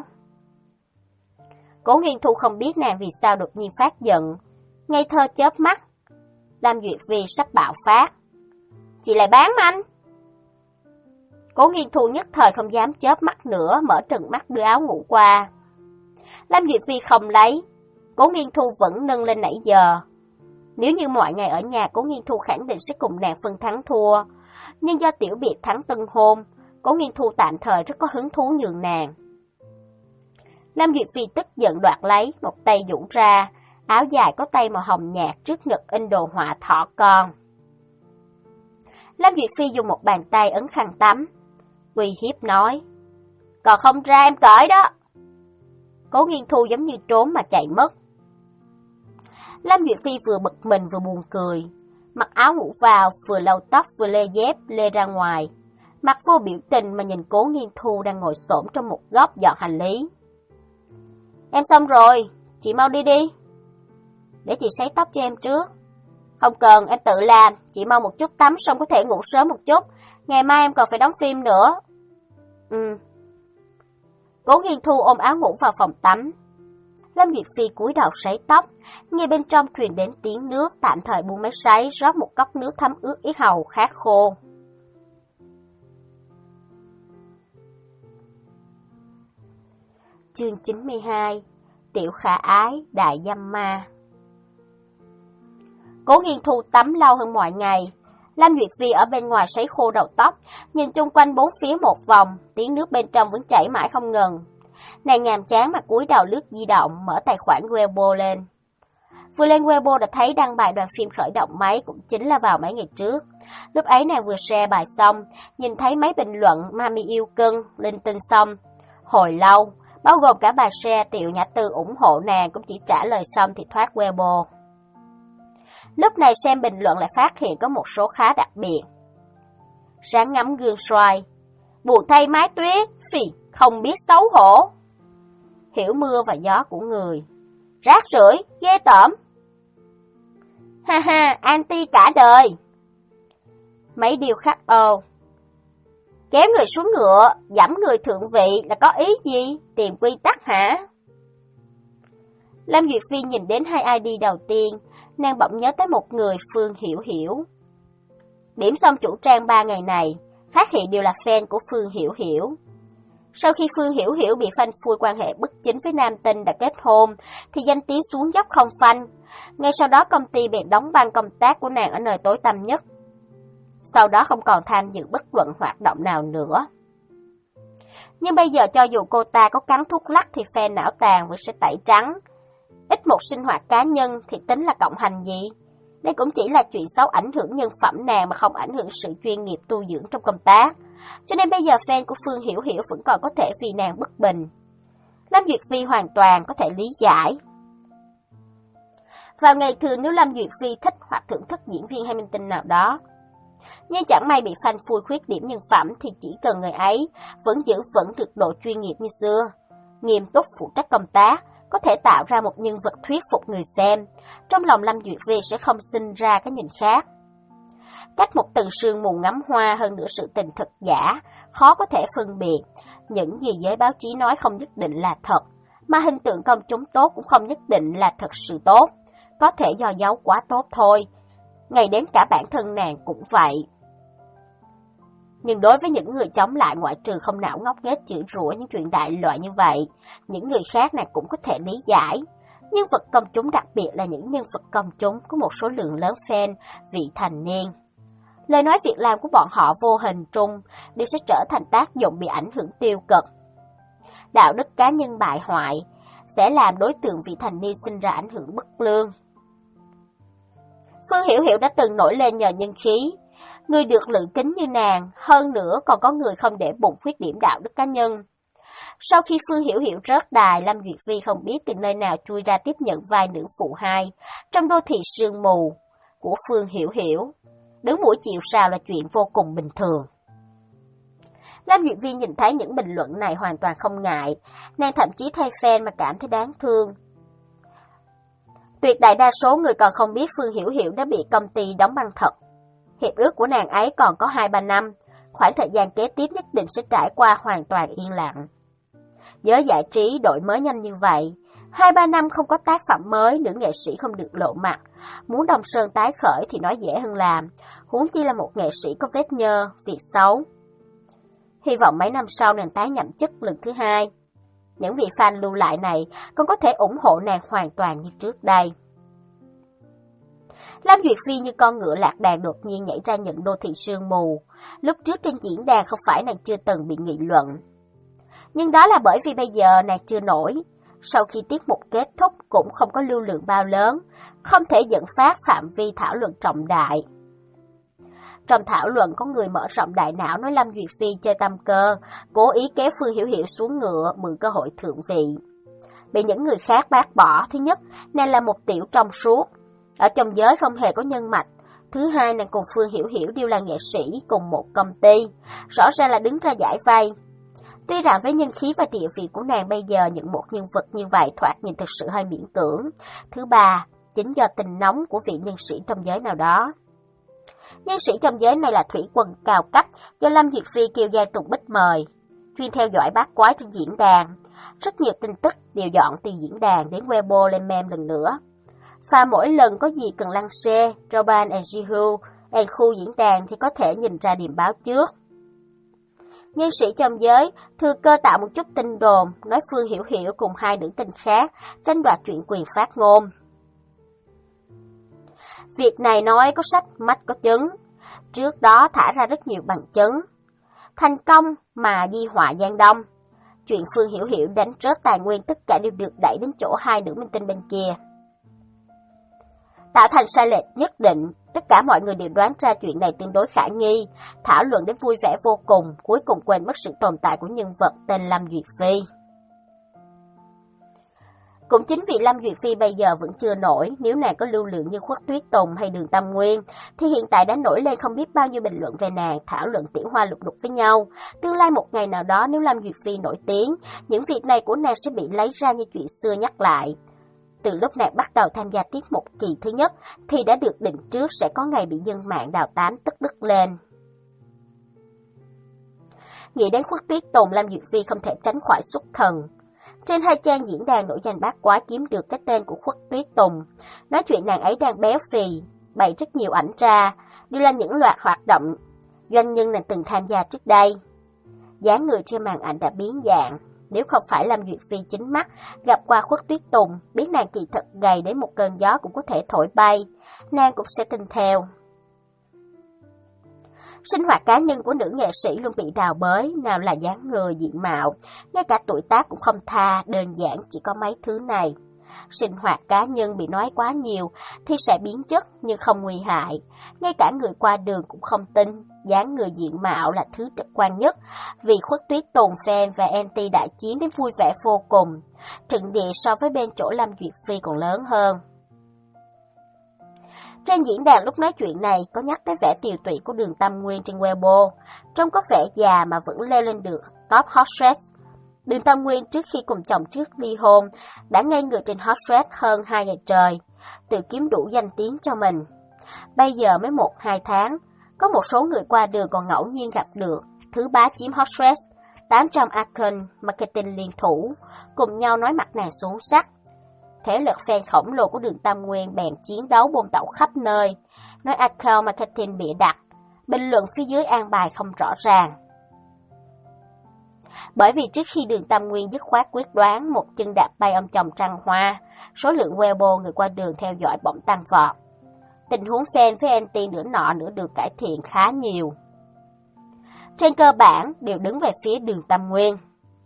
Cố Nghiên Thu không biết nàng vì sao đột nhiên phát giận, ngây thơ chớp mắt. Lâm Duyệt Phi sắp bạo phát. Chị lại bán manh. Cố Nghiên Thu nhất thời không dám chớp mắt nữa, mở trừng mắt đưa áo ngủ qua. Lâm Duyệt Phi không lấy, Cố Nghiên Thu vẫn nâng lên nãy giờ. Nếu như mọi ngày ở nhà, Cố Nghiên Thu khẳng định sẽ cùng nàng phân thắng thua. Nhưng do tiểu biệt thắng tân hôn, Cố Nghiên Thu tạm thời rất có hứng thú nhường nàng. Lâm Duyệt Phi tức giận đoạt lấy, một tay duỗi ra, áo dài có tay màu hồng nhạt, trước ngực in đồ họa thỏ con. Lâm Duyệt Phi dùng một bàn tay ấn khăn tắm, uy hiếp nói, còn không ra em cởi đó. Cố Nghiên Thu giống như trốn mà chạy mất. Lâm Duyệt Phi vừa bực mình vừa buồn cười, mặc áo ngủ vào, vừa lau tóc vừa lê dép lê ra ngoài, mặt vô biểu tình mà nhìn Cố Nghiên Thu đang ngồi xổm trong một góc dọn hành lý. Em xong rồi, chị mau đi đi. Để chị sấy tóc cho em trước. Không cần, em tự làm, chị mau một chút tắm xong có thể ngủ sớm một chút, ngày mai em còn phải đóng phim nữa. Ừ. Cố Nghiên Thu ôm áo ngủ vào phòng tắm. Lâm Duyệt Phi cúi đầu sấy tóc, nghe bên trong truyền đến tiếng nước, tạm thời buông máy sấy, rót một cốc nước thấm ướt yết hầu khát khô. Chương chín mươi hai. Tiểu khả ái đại dâm ma. Cố Nghiên Thu tắm lâu hơn mọi ngày. Lâm Duyệt Phi ở bên ngoài sấy khô đầu tóc, nhìn chung quanh bốn phía một vòng, tiếng nước bên trong vẫn chảy mãi không ngừng. Nàng nhàm chán mà cúi đầu lướt di động, mở tài khoản Weibo lên. Vừa lên Weibo đã thấy đăng bài đoàn phim khởi động máy, cũng chính là vào mấy ngày trước. Lúc ấy nàng vừa share bài xong, nhìn thấy mấy bình luận Mami yêu cưng, linh tinh xong. Hồi lâu, bao gồm cả bà share Tiểu Nhã Tư ủng hộ nàng cũng chỉ trả lời xong thì thoát Weibo. Lúc này xem bình luận lại phát hiện có một số khá đặc biệt. Sáng ngắm gương xoay, buồn thay mái tuyết, phì, không biết xấu hổ. Hiểu mưa và gió của người, rác rưởi, ghê tởm. Ha ha, anti cả đời. Mấy điều khắc ô. Kéo người xuống ngựa, dẫm người thượng vị là có ý gì? Tìm quy tắc hả? Lâm Duyệt Phi nhìn đến hai i đê đầu tiên, nàng bỗng nhớ tới một người, Phương Hiểu Hiểu. Điểm xong chủ trang ba ngày này, phát hiện đều là fan của Phương Hiểu Hiểu. Sau khi Phương Hiểu Hiểu bị phanh phui quan hệ bất chính với nam tinh đã kết hôn, thì danh tiếng xuống dốc không phanh. Ngay sau đó công ty bèn đóng băng công tác của nàng ở nơi tối tăm nhất. Sau đó không còn tham dự bất luận hoạt động nào nữa. Nhưng bây giờ cho dù cô ta có cắn thuốc lắc thì fan não tàn vẫn sẽ tẩy trắng. Ít một sinh hoạt cá nhân thì tính là cộng hành gì? Đây cũng chỉ là chuyện xấu ảnh hưởng nhân phẩm nàng mà không ảnh hưởng sự chuyên nghiệp tu dưỡng trong công tác. Cho nên bây giờ fan của Phương Hiểu Hiểu vẫn còn có thể vì nàng bất bình. Lâm Duyệt Phi hoàn toàn có thể lý giải. Vào ngày thường nếu Lâm Duyệt Phi thích hoặc thưởng thức diễn viên hay minh tinh nào đó, nhưng chẳng may bị phanh phui khuyết điểm nhân phẩm thì chỉ cần người ấy vẫn giữ vững được độ chuyên nghiệp như xưa, nghiêm túc phụ trách công tác, có thể tạo ra một nhân vật thuyết phục người xem, trong lòng Lâm Duyệt Phi sẽ không sinh ra cái nhìn khác. Cách một tầng sương mù ngắm hoa, hơn nữa sự tình thật giả, khó có thể phân biệt. Những gì giới báo chí nói không nhất định là thật, mà hình tượng công chúng tốt cũng không nhất định là thật sự tốt, có thể do giấu quá tốt thôi. Ngay đến cả bản thân nàng cũng vậy. Nhưng đối với những người chống lại, ngoại trừ không não ngốc nghếch chửi rủa những chuyện đại loại như vậy, những người khác nàng cũng có thể lý giải. Nhân vật công chúng, đặc biệt là những nhân vật công chúng có một số lượng lớn fan vị thành niên, lời nói việc làm của bọn họ vô hình trung đều sẽ trở thành tác dụng bị ảnh hưởng tiêu cực. Đạo đức cá nhân bại hoại sẽ làm đối tượng vị thành niên sinh ra ảnh hưởng bất lương. Phương Hiểu Hiểu đã từng nổi lên nhờ nhân khí. Người được lự kính như nàng, hơn nữa còn có người không để bụng khuyết điểm đạo đức cá nhân. Sau khi Phương Hiểu Hiểu rớt đài, Lâm Duyệt Phi không biết từ nơi nào chui ra tiếp nhận vai nữ phụ hai trong Đô thị sương mù của Phương Hiểu Hiểu. Đứng mũi chịu sào là chuyện vô cùng bình thường. Lâm Duyệt Phi nhìn thấy những bình luận này hoàn toàn không ngại, nàng thậm chí thay fan mà cảm thấy đáng thương. Tuyệt đại đa số người còn không biết Phương Hiểu Hiểu đã bị công ty đóng băng thật. Hiệp ước của nàng ấy còn có hai ba năm, khoảng thời gian kế tiếp nhất định sẽ trải qua hoàn toàn yên lặng. Giới giải trí đổi mới nhanh như vậy, hai ba năm không có tác phẩm mới, nữ nghệ sĩ không được lộ mặt, muốn Đông Sơn tái khởi thì nói dễ hơn làm, huống chi là một nghệ sĩ có vết nhơ, việc xấu. hy vọng mấy năm sau nàng tái nhậm chức lần thứ hai. Những vị fan lưu lại này còn có thể ủng hộ nàng hoàn toàn như trước đây. Lam Duyệt Phi như con ngựa lạc đàn đột nhiên nhảy ra những đô thị sương mù. Lúc trước trên diễn đàn không phải nàng chưa từng bị nghị luận. Nhưng đó là bởi vì bây giờ nàng chưa nổi. Sau khi tiết mục kết thúc cũng không có lưu lượng bao lớn, không thể dẫn phát phạm vi thảo luận trọng đại. Trong thảo luận có người mở rộng đại não nói Lâm Duyệt Phi chơi tâm cơ, cố ý kéo Phương Hiểu Hiểu xuống ngựa mượn cơ hội thượng vị. Bị những người khác bác bỏ, thứ nhất, nàng là một tiểu trong suốt, ở trong giới không hề có nhân mạch. Thứ hai, nàng cùng Phương Hiểu Hiểu đều là nghệ sĩ cùng một công ty, rõ ràng là đứng ra giải vay. Tuy rằng với nhân khí và địa vị của nàng bây giờ những một nhân vật như vậy thoạt nhìn thực sự hơi miễn cưỡng. Thứ ba, chính do tình nóng của vị nhân sĩ trong giới nào đó. Nhân sĩ trong giới này là thủy quân cao cấp do Lâm Duyệt Phi kêu Giang Tùng Bích mời, chuyên theo dõi bát quái trên diễn đàn. Rất nhiều tin tức đều dọn từ diễn đàn đến Weibo lên meme lần nữa. Và mỗi lần có gì cần lăng xê, Roban and Jihu, and khu diễn đàn thì có thể nhìn ra điểm báo trước. Nhân sĩ trong giới thừa cơ tạo một chút tin đồn, nói Phương Hiểu Hiểu cùng hai nữ tinh khác tranh đoạt chuyện quyền phát ngôn. Việc này nói có sách mắt có chứng, trước đó thả ra rất nhiều bằng chứng. Thành công mà di họa Giang Đông. Chuyện Phương Hiểu Hiểu đánh rớt tài nguyên tất cả đều được đẩy đến chỗ hai nữ minh tinh bên kia. Tạo thành sai lệch nhất định, tất cả mọi người đều đoán ra chuyện này tương đối khả nghi, thảo luận đến vui vẻ vô cùng, cuối cùng quên mất sự tồn tại của nhân vật tên Lâm Duyệt Phi. Cũng chính vì Lâm Duyệt Phi bây giờ vẫn chưa nổi, nếu nàng có lưu lượng như Khuất Tuyết Tùng hay Đường Tâm Nguyên, thì hiện tại đã nổi lên không biết bao nhiêu bình luận về nàng, thảo luận tiểu hoa lục đục với nhau. Tương lai một ngày nào đó nếu Lâm Duyệt Phi nổi tiếng, những việc này của nàng sẽ bị lấy ra như chuyện xưa nhắc lại. Từ lúc nàng bắt đầu tham gia tiết mục kỳ thứ nhất, thì đã được định trước sẽ có ngày bị dân mạng đào tán tức đứt lên. Nghĩ đến Khuất Tuyết Tùng, Lâm Duyệt Phi không thể tránh khỏi xuất thần. Trên hai trang diễn đàn nổi danh bát quái kiếm được cái tên của Khuất Tuyết Tùng, nói chuyện nàng ấy đang béo phì, bày rất nhiều ảnh ra, đều là những loạt hoạt động doanh nhân nàng từng tham gia trước đây. Dáng người trên màn ảnh đã biến dạng, nếu không phải Lâm Duyệt Phi chính mắt gặp qua Khuất Tuyết Tùng, biết nàng kỳ thật gầy đến một cơn gió cũng có thể thổi bay, nàng cũng sẽ tin theo. Sinh hoạt cá nhân của nữ nghệ sĩ luôn bị đào bới, nào là dáng người, diện mạo, ngay cả tuổi tác cũng không tha, đơn giản chỉ có mấy thứ này. Sinh hoạt cá nhân bị nói quá nhiều thì sẽ biến chất nhưng không nguy hại, ngay cả người qua đường cũng không tin. Dáng người diện mạo là thứ trực quan nhất, vì Khuất Tuyết Tùng fan và anti đại chiến đến vui vẻ vô cùng, trận địa so với bên chỗ Lâm Duyệt Phi còn lớn hơn. Trên diễn đàn lúc nói chuyện này có nhắc tới vẻ tiều tụy của Đường Tâm Nguyên trên Weibo, trông có vẻ già mà vẫn leo lên được top hot search. Đường Tâm Nguyên trước khi cùng chồng trước ly hôn đã ngây người trên hot search hơn hai ngày trời, tự kiếm đủ danh tiếng cho mình. Bây giờ mới một hai tháng, có một số người qua đường còn ngẫu nhiên gặp được thứ bá chiếm hot search, tám trăm account marketing liên thủ, cùng nhau nói mặt nàng xuống sắc. Thế lực fan khổng lồ của Đường Tâm Nguyên bèn chiến đấu bôn tẩu khắp nơi, nói account marketing bịa đặt, bình luận phía dưới an bài không rõ ràng. Bởi vì trước khi Đường Tâm Nguyên dứt khoát quyết đoán một chân đạp bay ông chồng trăng hoa, số lượng Weibo người qua đường theo dõi bỗng tăng vọt. Tình huống fan với anti nửa nọ nửa được cải thiện khá nhiều. Trên cơ bản đều đứng về phía Đường Tâm Nguyên.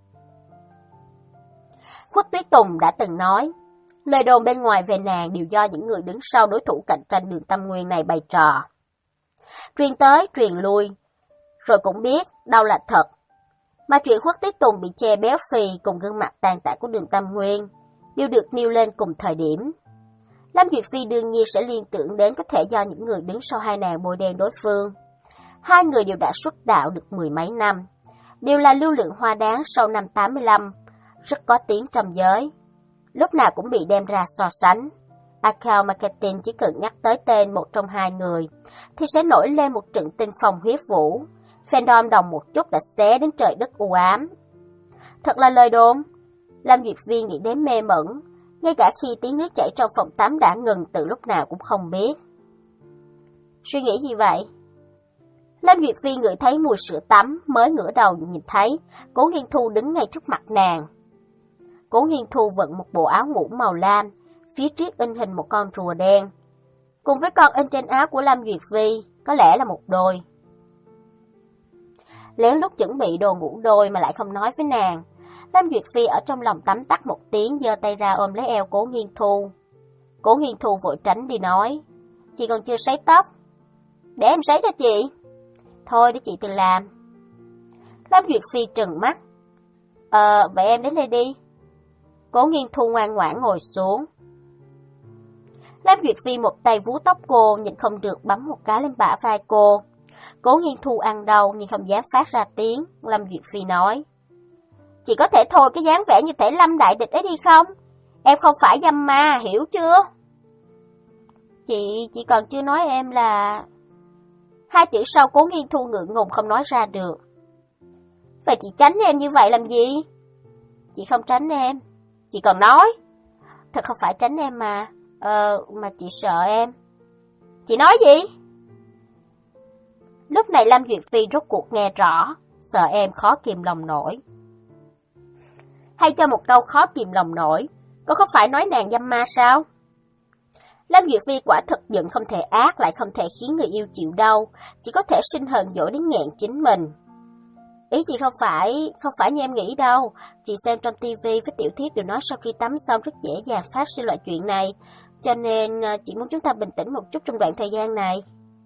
Khuất Tuyết Tùng đã từng nói, lời đồn bên ngoài về nàng đều do những người đứng sau đối thủ cạnh tranh Đường Tâm Nguyên này bày trò. Truyền tới, truyền lui, rồi cũng biết đâu là thật. Mà chuyện Khuất Tuyết Tùng bị che béo phì cùng gương mặt tàn tạ của Đường Tâm Nguyên đều được nêu lên cùng thời điểm. Lâm Duyệt Phi đương nhiên sẽ liên tưởng đến có thể do những người đứng sau hai nàng bôi đen đối phương. Hai người đều đã xuất đạo được mười mấy năm, đều là lưu lượng hoa đáng sau năm tám mươi lăm, rất có tiếng trong giới. Lúc nào cũng bị đem ra so sánh. Account marketing chỉ cần nhắc tới tên một trong hai người, thì sẽ nổi lên một trận tinh phong huyết vũ. Fandom đồng một chút đã xé đến trời đất u ám. Thật là lời đồn. Lâm Duyệt Phi nghĩ đến mê mẩn, ngay cả khi tiếng nước chảy trong phòng tắm đã ngừng từ lúc nào cũng không biết. Suy nghĩ gì vậy? Lâm Duyệt Phi ngửi thấy mùi sữa tắm, mới ngửa đầu nhìn thấy Cố Nghiên Thu đứng ngay trước mặt nàng. Cố Nghiên Thu vận một bộ áo ngủ màu lam, phía trước in hình một con rùa đen. Cùng với con in trên áo của Lâm Duyệt Phi, có lẽ là một đôi. Lén lúc chuẩn bị đồ ngủ đôi mà lại không nói với nàng, Lâm Duyệt Phi ở trong lòng tắm tắt một tiếng, giơ tay ra ôm lấy eo Cố Nghiên Thu. Cố Nghiên Thu vội tránh đi nói, chị còn chưa sấy tóc. Để em sấy cho chị. Thôi để chị tự làm. Lâm Duyệt Phi trừng mắt. Ờ, vậy em đến đây đi. Cố Nghiên Thu ngoan ngoãn ngồi xuống. Lâm Duyệt Phi một tay vuốt tóc cô, nhịn không được bấm một cái lên bả vai cô. Cố Nghiên Thu ăn đau nhưng không dám phát ra tiếng. Lâm Duyệt Phi nói, chị có thể thôi cái dáng vẻ như thể Lâm đại địch ấy đi không? Em không phải dâm ma, hiểu chưa? Chị, chị còn chưa nói em là... Hai chữ sau Cố Nghiên Thu ngượng ngùng không nói ra được. Vậy chị tránh em như vậy làm gì? Chị không tránh em. Chị còn nói. Thật không phải tránh em mà. Ờ, mà chị sợ em. Chị nói gì? Lúc này Lâm Duyệt Phi rốt cuộc nghe rõ. Sợ em khó kìm lòng nổi. Hay cho một câu khó kìm lòng nổi, có không phải nói nàng dâm ma sao? Lâm Duyệt Phi quả thực giận không thể ác, lại không thể khiến người yêu chịu đau, chỉ có thể sinh hờn dỗi đến nghẹn chính mình. Ý chị không phải, không phải như em nghĩ đâu. Chị xem trong tivi với tiểu thuyết đều nói sau khi tắm xong rất dễ dàng phát sinh loại chuyện này, cho nên chị muốn chúng ta bình tĩnh một chút trong đoạn thời gian này.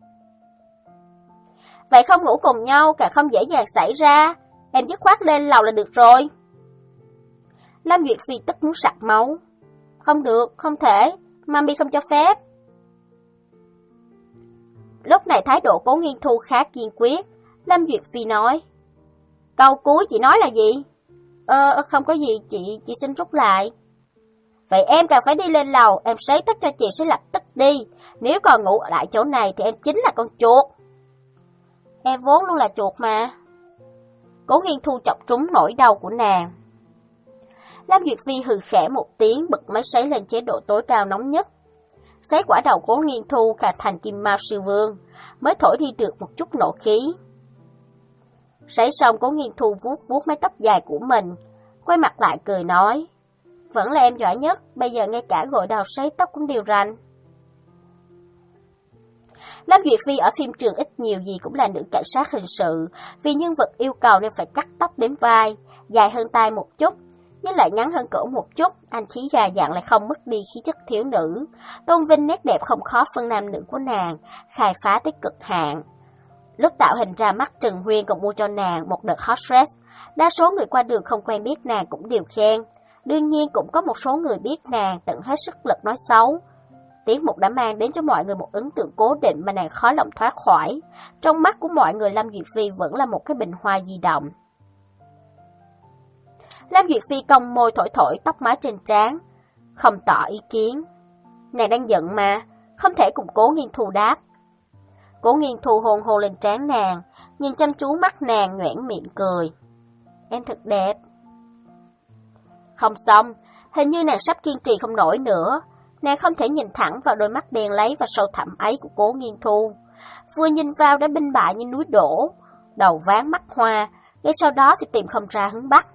Vậy không ngủ cùng nhau, càng không dễ dàng xảy ra. Em dứt khoát lên lầu là được rồi. Lâm Duyệt Phi tức muốn sặc máu. Không được, không thể, mami không cho phép. Lúc này thái độ Cố Nghiên Thu khá kiên quyết. Lâm Duyệt Phi nói, câu cuối chị nói là gì? Ờ, không có gì, chị, chị xin rút lại. Vậy em càng phải đi lên lầu, em sấy tóc cho chị sẽ lập tức đi. Nếu còn ngủ lại chỗ này thì em chính là con chuột. Em vốn luôn là chuột mà. Cố Nghiên Thu chọc trúng nỗi đau của nàng. Lâm Duyệt Phi hừ khẽ một tiếng, bật máy sấy lên chế độ tối cao nóng nhất. Sấy quả đầu Cố Nghiên Thu cả thành kim mao sư vương, mới thổi đi được một chút nộ khí. Sấy xong Cố Nghiên Thu vuốt vuốt mái tóc dài của mình, quay mặt lại cười nói, vẫn là em giỏi nhất, bây giờ ngay cả gội đầu sấy tóc cũng đều rành. Lâm Duyệt Phi ở phim trường ít nhiều gì cũng là nữ cảnh sát hình sự, vì nhân vật yêu cầu nên phải cắt tóc đến vai, dài hơn tai một chút, nhưng lại ngắn hơn cổ một chút, anh khí già dặn lại không mất đi khí chất thiếu nữ, tôn vinh nét đẹp không khó phân nam nữ của nàng, khai phá tới cực hạn. Lúc tạo hình ra mắt, Trần Huyên còn mua cho nàng một đợt hot dress, đa số người qua đường không quen biết nàng cũng đều khen, đương nhiên cũng có một số người biết nàng tận hết sức lực nói xấu. Tiết mục đã mang đến cho mọi người một ấn tượng cố định mà nàng khó lòng thoát khỏi, trong mắt của mọi người Lâm Duyệt Phi vẫn là một cái bình hoa di động. Lâm Duyệt Phi cong môi thổi thổi tóc mái trên trán, không tỏ ý kiến. Nàng đang giận mà, không thể cùng Cố Nghiên Thu đáp. Cố Nghiên Thu hôn hôn lên trán nàng, nhìn chăm chú mắt nàng nhoẻn miệng cười. Em thật đẹp. Không xong, hình như nàng sắp kiên trì không nổi nữa. Nàng không thể nhìn thẳng vào đôi mắt đen láy và sâu thẳm ấy của Cố Nghiên Thu. Vừa nhìn vào đã binh bại như núi đổ, đầu ván mắt hoa, ngay sau đó thì tìm không ra hướng bắc.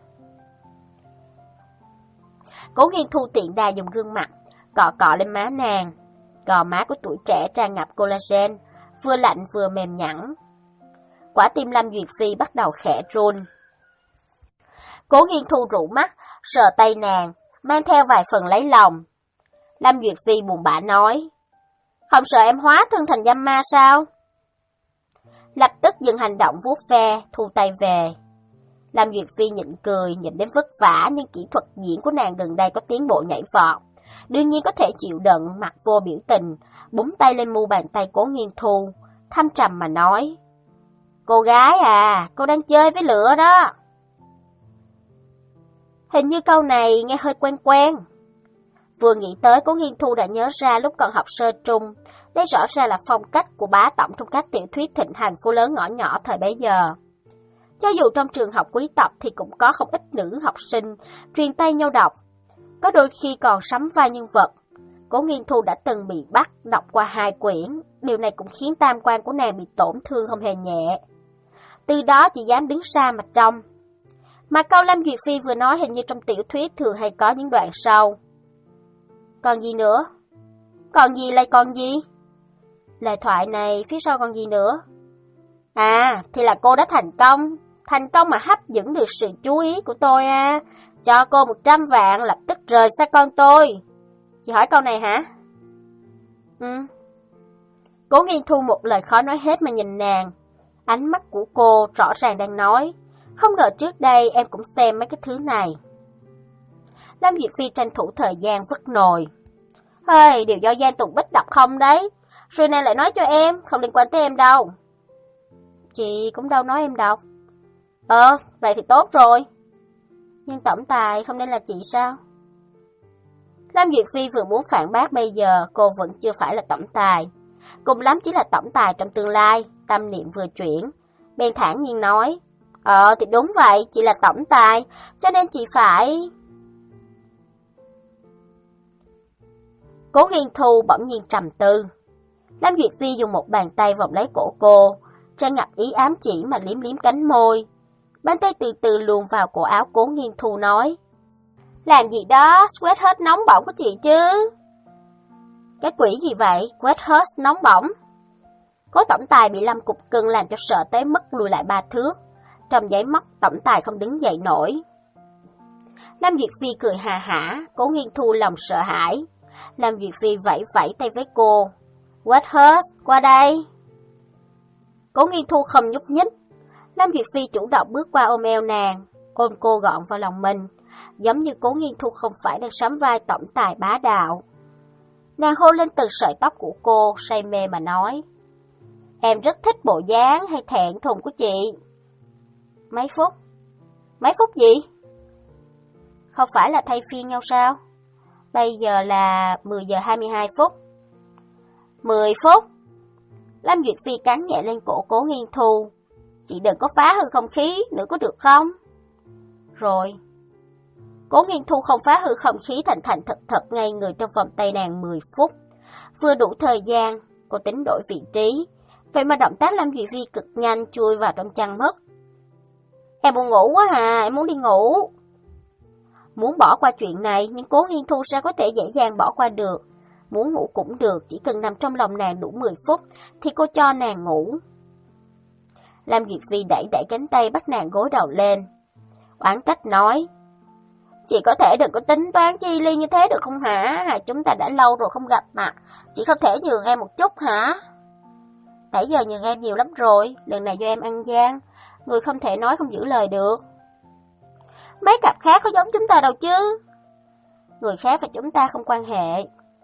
Cố Nghiên Thu tiện đà dùng gương mặt, cọ cọ lên má nàng. Gò má của tuổi trẻ tràn ngập collagen, vừa lạnh vừa mềm nhẵn. Quả tim Lâm Duyệt Phi bắt đầu khẽ run. Cố Nghiên Thu rũ mắt, sờ tay nàng, mang theo vài phần lấy lòng. Lâm Duyệt Phi buồn bã nói, không sợ em hóa thân thành dâm ma sao? Lập tức dừng hành động vuốt ve, thu tay về. Lâm Duyệt Phi nhịn cười, nhịn đến vất vả, nhưng kỹ thuật diễn của nàng gần đây có tiến bộ nhảy vọt. Đương nhiên có thể chịu đựng, mặt vô biểu tình, búng tay lên mu bàn tay Cố Nghiên Thu, thâm trầm mà nói, cô gái à, cô đang chơi với lửa đó. Hình như câu này nghe hơi quen quen. Vừa nghĩ tới, Cố Nghiên Thu đã nhớ ra lúc còn học sơ trung, đây rõ ràng là phong cách của bá tổng trong các tiểu thuyết thịnh hành phố lớn ngõ nhỏ thời bấy giờ. Cho dù trong trường học quý tộc thì cũng có không ít nữ học sinh truyền tay nhau đọc, có đôi khi còn sắm vai nhân vật. Cố Nghiên Thu đã từng bị bắt đọc qua hai quyển, điều này cũng khiến tam quan của nàng bị tổn thương không hề nhẹ. Từ đó chỉ dám đứng xa mà trông. Mà câu Lâm Duyệt Phi vừa nói hình như trong tiểu thuyết thường hay có những đoạn sau. Còn gì nữa? Còn gì lại còn gì? Lời thoại này phía sau còn gì nữa? À, thì là cô đã thành công. Thành công mà hấp dẫn được sự chú ý của tôi à. Cho cô một trăm vạn lập tức rời xa con tôi. Chị hỏi câu này hả? Ừ. Cố Nghiên Thu một lời khó nói hết mà nhìn nàng. Ánh mắt của cô rõ ràng đang nói, không ngờ trước đây em cũng xem mấy cái thứ này. Lâm Duyệt Phi tranh thủ thời gian vứt nồi. Hey, điều do Giang Tùng Bích đọc không đấy. Rồi nàng lại nói cho em, không liên quan tới em đâu. Chị cũng đâu nói em đọc. Ờ, vậy thì tốt rồi. Nhưng tổng tài không nên là chị sao? Lâm Duyệt Phi vừa muốn phản bác bây giờ cô vẫn chưa phải là tổng tài. Cùng lắm chỉ là tổng tài trong tương lai, tâm niệm vừa chuyển. Bèn thản nhiên nói, Ờ thì đúng vậy, chị là tổng tài, cho nên chị phải... Cố Nghiên Thu bỗng nhiên trầm tư. Lâm Duyệt Phi dùng một bàn tay vòng lấy cổ cô, tràn ngập ý ám chỉ mà liếm liếm cánh môi. Bàn tay từ từ luồn vào cổ áo Cố Nghiên Thu nói, làm gì đó, sweat hết nóng bỏng của chị chứ. Cái quỷ gì vậy, quét hết nóng bỏng. Cố tổng tài bị Lâm Cục Cưng làm cho sợ tới mức lùi lại ba thước. Trong giấy mắt tổng tài không đứng dậy nổi. Lâm Duyệt Phi cười hà hả, Cố Nghiên Thu lòng sợ hãi. Lâm Duyệt Phi vẫy vẫy tay với cô. Whitehurst, qua đây. Cố Nghiên Thu không nhúc nhích. Lâm Duyệt Phi chủ động bước qua ôm eo nàng, ôm cô gọn vào lòng mình, giống như Cố Nghiên Thu không phải đang sắm vai tổng tài bá đạo. Nàng hôn lên từng sợi tóc của cô, say mê mà nói, em rất thích bộ dáng hay thẹn thùng của chị. Mấy phút? Mấy phút gì? Không phải là thay phiên nhau sao? Bây giờ là mười giờ hai mươi hai phút. mười phút. Lâm Duyệt Phi cắn nhẹ lên cổ Cố Nghiên Thu. Chị đừng có phá hư không khí nữa có được không? Rồi. Cố Nghiên Thu không phá hư không khí, thành thành thật thật ngay người trong vòng tay nàng mười phút. Vừa đủ thời gian, cô tính đổi vị trí. Vậy mà động tác Lâm Duyệt Phi cực nhanh chui vào trong chăn mất. Em buồn ngủ quá hà, em muốn đi ngủ. Muốn bỏ qua chuyện này, nhưng Cố Nghiên Thu sao có thể dễ dàng bỏ qua được. Muốn ngủ cũng được, chỉ cần nằm trong lòng nàng đủ mười phút, thì cô cho nàng ngủ. Lâm Duyệt Phi đẩy đẩy cánh tay bắt nàng gối đầu lên. Oán trách nói, chị có thể đừng có tính toán chi ly như thế được không hả? Chúng ta đã lâu rồi không gặp mặt, chị không thể nhường em một chút hả? Nãy giờ nhường em nhiều lắm rồi, lần này do em ăn gian, người không thể nói không giữ lời được. Mấy cặp khác có giống chúng ta đâu chứ. Người khác và chúng ta không quan hệ.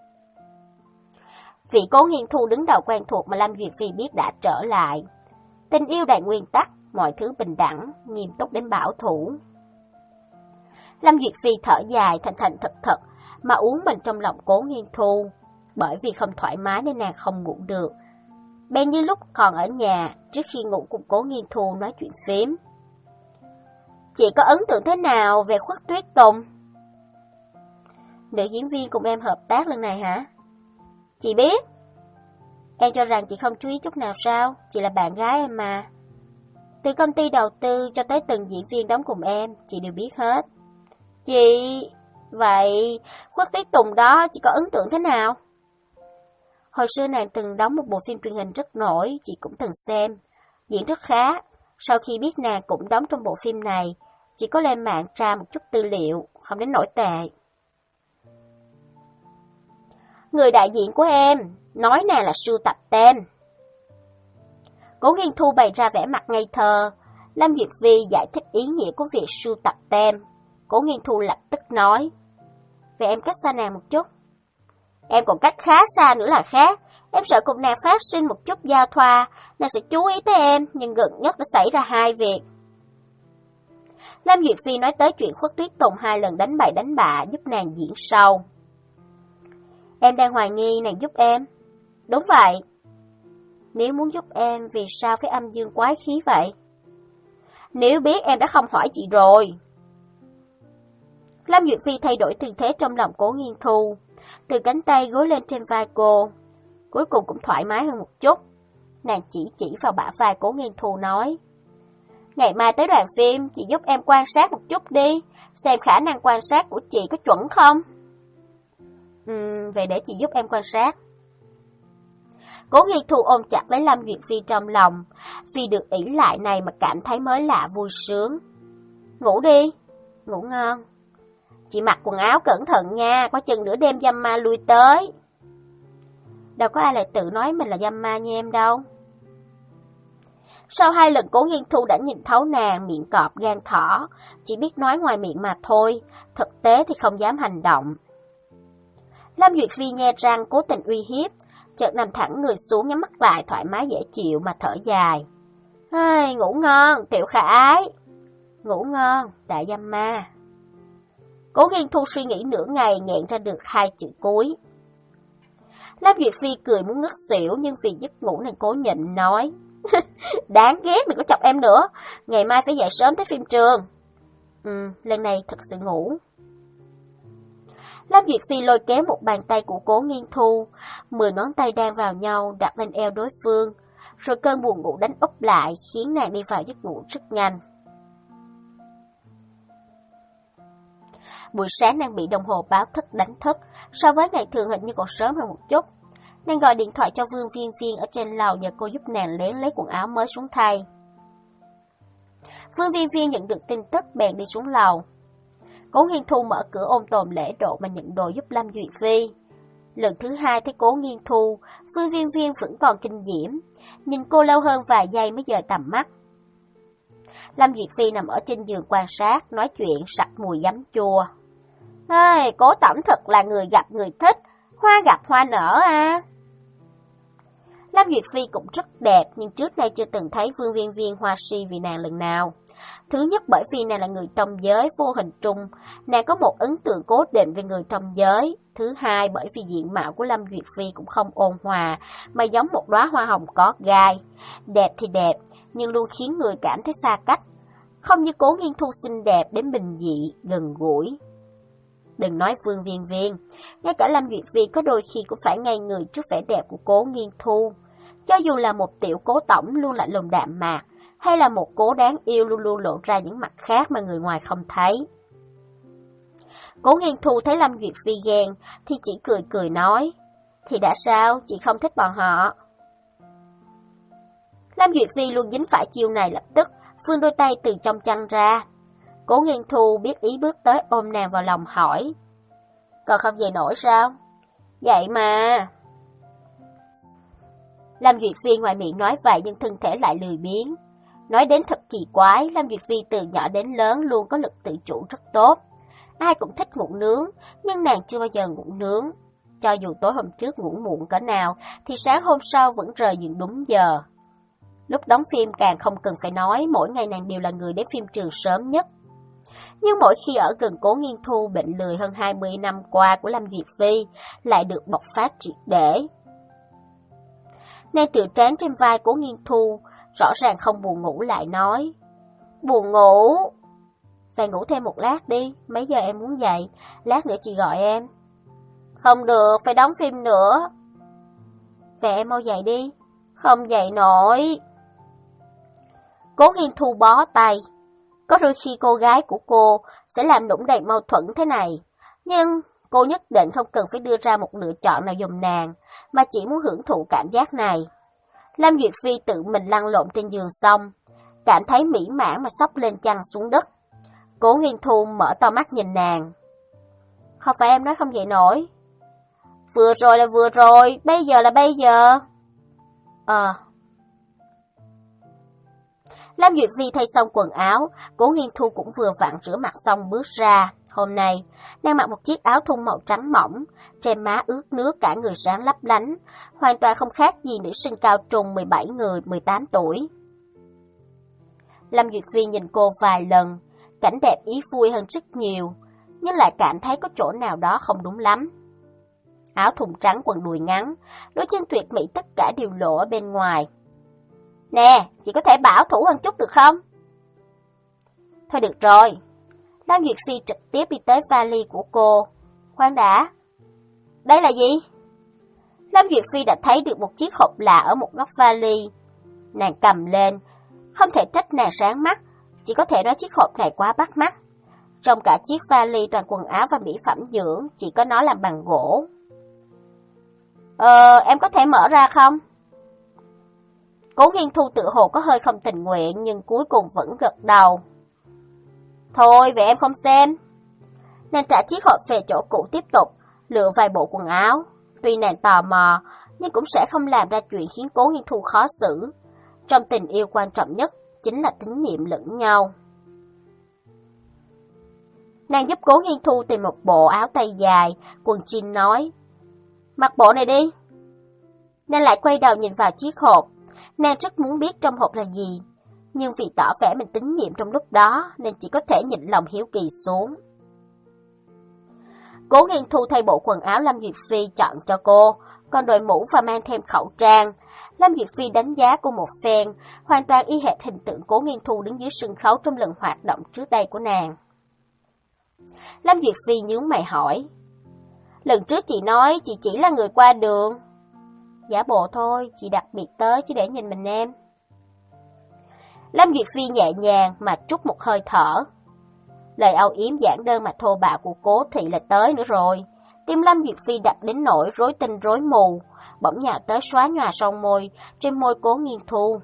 Vị Cố Nghiên Thu đứng đầu quen thuộc mà Lâm Duyệt Phi biết đã trở lại. Tình yêu đầy nguyên tắc, mọi thứ bình đẳng, nghiêm túc đến bảo thủ. Lâm Duyệt Phi thở dài thành thành thật thật mà uống mình trong lòng Cố Nghiên Thu. Bởi vì không thoải mái nên nàng không ngủ được. Bèn như lúc còn ở nhà, trước khi ngủ cùng Cố Nghiên Thu nói chuyện phím. Chị có ấn tượng thế nào về Khuất Tuyết Tùng? Nữ diễn viên cùng em hợp tác lần này hả? Chị biết. Em cho rằng chị không chú ý chút nào sao? Chị là bạn gái em mà. Từ công ty đầu tư cho tới từng diễn viên đóng cùng em, chị đều biết hết. Chị... Vậy, Khuất Tuyết Tùng đó chị có ấn tượng thế nào? Hồi xưa nàng từng đóng một bộ phim truyền hình rất nổi, chị cũng từng xem. Diễn rất khá. Sau khi biết nàng cũng đóng trong bộ phim này, chị có lên mạng tra một chút tư liệu, không đến nổi tệ. Người đại diện của em nói nàng là sưu tập tem. Cố Nghiên Thu bày ra vẻ mặt ngây thơ. Lâm Duyệt Phi giải thích ý nghĩa của việc sưu tập tem. Cố Nghiên Thu lập tức nói, vậy em cách xa nàng một chút. Em còn cách khá xa nữa là khác. Em sợ cùng nàng phát sinh một chút giao thoa, nàng sẽ chú ý tới em, nhưng gần nhất đã xảy ra hai việc. Lâm Duyệt Phi nói tới chuyện Khuất Tuyết Tùng hai lần đánh bậy đánh bạ giúp nàng diễn sâu. Em đang hoài nghi nàng giúp em. Đúng vậy. Nếu muốn giúp em, vì sao phải âm dương quái khí vậy? Nếu biết em đã không hỏi chị rồi. Lâm Duyệt Phi thay đổi tư thế trong lòng Cố Nghiên Thu, từ cánh tay gối lên trên vai cô. cuối cùng cũng thoải mái hơn một chút. Nàng chỉ chỉ vào bả vai Cố Nghiên Thu nói, ngày mai tới đoàn phim, chị giúp em quan sát một chút đi, xem khả năng quan sát của chị có chuẩn không? Ừm, vậy để chị giúp em quan sát. Cố Nghiên Thu ôm chặt lấy Lâm Duyệt Phi trong lòng, vì được ỷ lại này mà cảm thấy mới lạ vui sướng. Ngủ đi, ngủ ngon. Chị mặc quần áo cẩn thận nha, có chừng nửa đêm dâm ma lui tới. Đâu có ai lại tự nói mình là dâm ma như em đâu. Sau hai lần Cố Nghiên Thu đã nhìn thấu nàng miệng cọp gan thỏ, chỉ biết nói ngoài miệng mà thôi, thực tế thì không dám hành động. Lâm Duyệt Phi nhe răng cố tình uy hiếp, chợt nằm thẳng người xuống nhắm mắt lại thoải mái dễ chịu mà thở dài. Hey, ngủ ngon, tiểu khả ái. Ngủ ngon, đại dâm ma. Cố Nghiên Thu suy nghĩ nửa ngày nghẹn ra được hai chữ cuối. Lâm Duyệt Phi cười muốn ngất xỉu nhưng vì giấc ngủ nên cố nhịn nói. Đáng ghét, đừng có chọc em nữa. Ngày mai phải dậy sớm tới phim trường. Ừ, lần này thật sự ngủ. Lâm Duyệt Phi lôi kéo một bàn tay của Cố Nghiên Thu, mười ngón tay đan vào nhau đặt lên eo đối phương, rồi cơn buồn ngủ đánh úp lại khiến nàng đi vào giấc ngủ rất nhanh. Buổi sáng nàng bị đồng hồ báo thức đánh thức, so với ngày thường hình như còn sớm hơn một chút. Nàng gọi điện thoại cho Vương Viên Viên ở trên lầu nhờ cô giúp nàng lén lấy quần áo mới xuống thay. Vương Viên Viên nhận được tin tức bèn đi xuống lầu. Cố Nghiên Thu mở cửa ôm tồn lễ độ mà nhận đồ giúp Lâm Duyệt Phi. Lần thứ hai thấy Cố Nghiên Thu, Vương Viên Viên vẫn còn kinh diễm, nhìn cô lâu hơn vài giây mới dời tầm mắt. Lâm Duyệt Phi nằm ở trên giường quan sát, nói chuyện sặc mùi giấm chua. Hey, Cố tổng thật là người gặp người thích, hoa gặp hoa nở à. Lâm Duyệt Phi cũng rất đẹp, nhưng trước nay chưa từng thấy Vương Viên Viên hoa si vì nàng lần nào. Thứ nhất bởi vì nàng là người trong giới vô hình trung, nàng có một ấn tượng cố định về người trong giới. Thứ hai bởi vì diện mạo của Lâm Duyệt Phi cũng không ôn hòa, mà giống một đóa hoa hồng có gai. Đẹp thì đẹp, nhưng luôn khiến người cảm thấy xa cách. Không như Cố Nghiên Thu xinh đẹp đến bình dị, gần gũi. Đừng nói Vương Viên Viên, ngay cả Lâm Duyệt Phi có đôi khi cũng phải ngây người trước vẻ đẹp của Cố Nghiên Thu. Cho dù là một tiểu Cố tổng luôn lạnh lùng đạm mạc, hay là một Cố đáng yêu luôn luôn lộ ra những mặt khác mà người ngoài không thấy. Cố Nghiên Thu thấy Lâm Duyệt Phi ghen thì chỉ cười cười nói, thì đã sao, chị không thích bọn họ. Lâm Duyệt Phi luôn dính phải chiêu này, lập tức vươn đôi tay từ trong chăn ra. Cố Nghiên Thu biết ý bước tới ôm nàng vào lòng hỏi, còn không dậy nổi sao? Vậy mà. Lâm Duyệt Phi ngoài miệng nói vậy nhưng thân thể lại lười biếng. Nói đến thật kỳ quái, Lâm Duyệt Phi từ nhỏ đến lớn luôn có lực tự chủ rất tốt. Ai cũng thích ngủ nướng, nhưng nàng chưa bao giờ ngủ nướng. Cho dù tối hôm trước ngủ muộn cỡ nào, thì sáng hôm sau vẫn rời giường đúng giờ. Lúc đóng phim càng không cần phải nói, mỗi ngày nàng đều là người đến phim trường sớm nhất. Nhưng mỗi khi ở gần Cố Nghiên Thu, bệnh lười hơn hai mươi năm qua của Lâm Duyệt Phi lại được bộc phát triệt để. Nàng tựa trán trên vai Cố Nghiên Thu, rõ ràng không buồn ngủ lại nói, buồn ngủ. Vậy ngủ thêm một lát đi, mấy giờ em muốn dậy, lát nữa chị gọi em. Không được, phải đóng phim nữa. Vậy em mau dậy đi. Không dậy nổi. Cố Nghiên Thu bó tay. Có đôi khi cô gái của cô sẽ làm nũng đầy mâu thuẫn thế này, nhưng cô nhất định không cần phải đưa ra một lựa chọn nào giùm nàng, mà chỉ muốn hưởng thụ cảm giác này. Lâm Duyệt Phi tự mình lăn lộn trên giường xong, cảm thấy mỹ mãn mà xốc lên chăn xuống đất. Cố Nghiên Thu mở to mắt nhìn nàng. Không phải em nói không dậy nổi. Vừa rồi là vừa rồi, bây giờ là bây giờ. Ờ. À. Lâm Duyệt Phi thay xong quần áo, Cố Nghiên Thu cũng vừa vặn rửa mặt xong bước ra. Hôm nay, nàng mặc một chiếc áo thun màu trắng mỏng, trên má ướt nước cả người sáng lấp lánh, hoàn toàn không khác gì nữ sinh cao trung mười bảy người, mười tám tuổi. Lâm Duyệt Phi nhìn cô vài lần, cảnh đẹp ý vui hơn rất nhiều, nhưng lại cảm thấy có chỗ nào đó không đúng lắm. Áo thun trắng quần đùi ngắn, đôi chân tuyệt mỹ tất cả đều lộ ở bên ngoài. Nè, chị có thể bảo thủ hơn chút được không? Thôi được rồi. Lâm Duyệt Phi trực tiếp đi tới vali của cô. Khoan đã. Đây là gì? Lâm Duyệt Phi đã thấy được một chiếc hộp lạ ở một góc vali. Nàng cầm lên, không thể trách nàng sáng mắt, chỉ có thể nói chiếc hộp này quá bắt mắt. Trong cả chiếc vali toàn quần áo và mỹ phẩm dưỡng, chỉ có nó làm bằng gỗ. Ờ, em có thể mở ra không? Cố Nghiên Thu tự hồ có hơi không tình nguyện nhưng cuối cùng vẫn gật đầu. Thôi, vậy em không xem. Nàng trả chiếc hộp về chỗ cũ tiếp tục, lựa vài bộ quần áo. Tuy nàng tò mò, nhưng cũng sẽ không làm ra chuyện khiến Cố Nghiên Thu khó xử. Trong tình yêu quan trọng nhất chính là tín nhiệm lẫn nhau. Nàng giúp Cố Nghiên Thu tìm một bộ áo tay dài, quần jean nói. Mặc bộ này đi. Nàng lại quay đầu nhìn vào chiếc hộp. Nàng rất muốn biết trong hộp là gì, nhưng vì tỏ vẻ mình tín nhiệm trong lúc đó nên chỉ có thể nhịn lòng hiếu kỳ xuống. Cố Nghiên Thu thay bộ quần áo Lâm Duyệt Phi chọn cho cô, còn đội mũ và mang thêm khẩu trang. Lâm Duyệt Phi đánh giá cô một phen, hoàn toàn y hệt hình tượng Cố Nghiên Thu đứng dưới sân khấu trong lần hoạt động trước đây của nàng. Lâm Duyệt Phi nhướng mày hỏi, lần trước chị nói chị chỉ là người qua đường. Giả bộ thôi, chị đặc biệt tới chứ để nhìn mình em. Lâm Duyệt Phi nhẹ nhàng mà trút một hơi thở. Lời âu yếm giản đơn mà thô bạo của Cố thị là tới nữa rồi. Tim Lâm Duyệt Phi đập đến nỗi rối tinh rối mù, bỗng nhào tới xóa nhòa son môi trên môi Cố Nghiên Thu.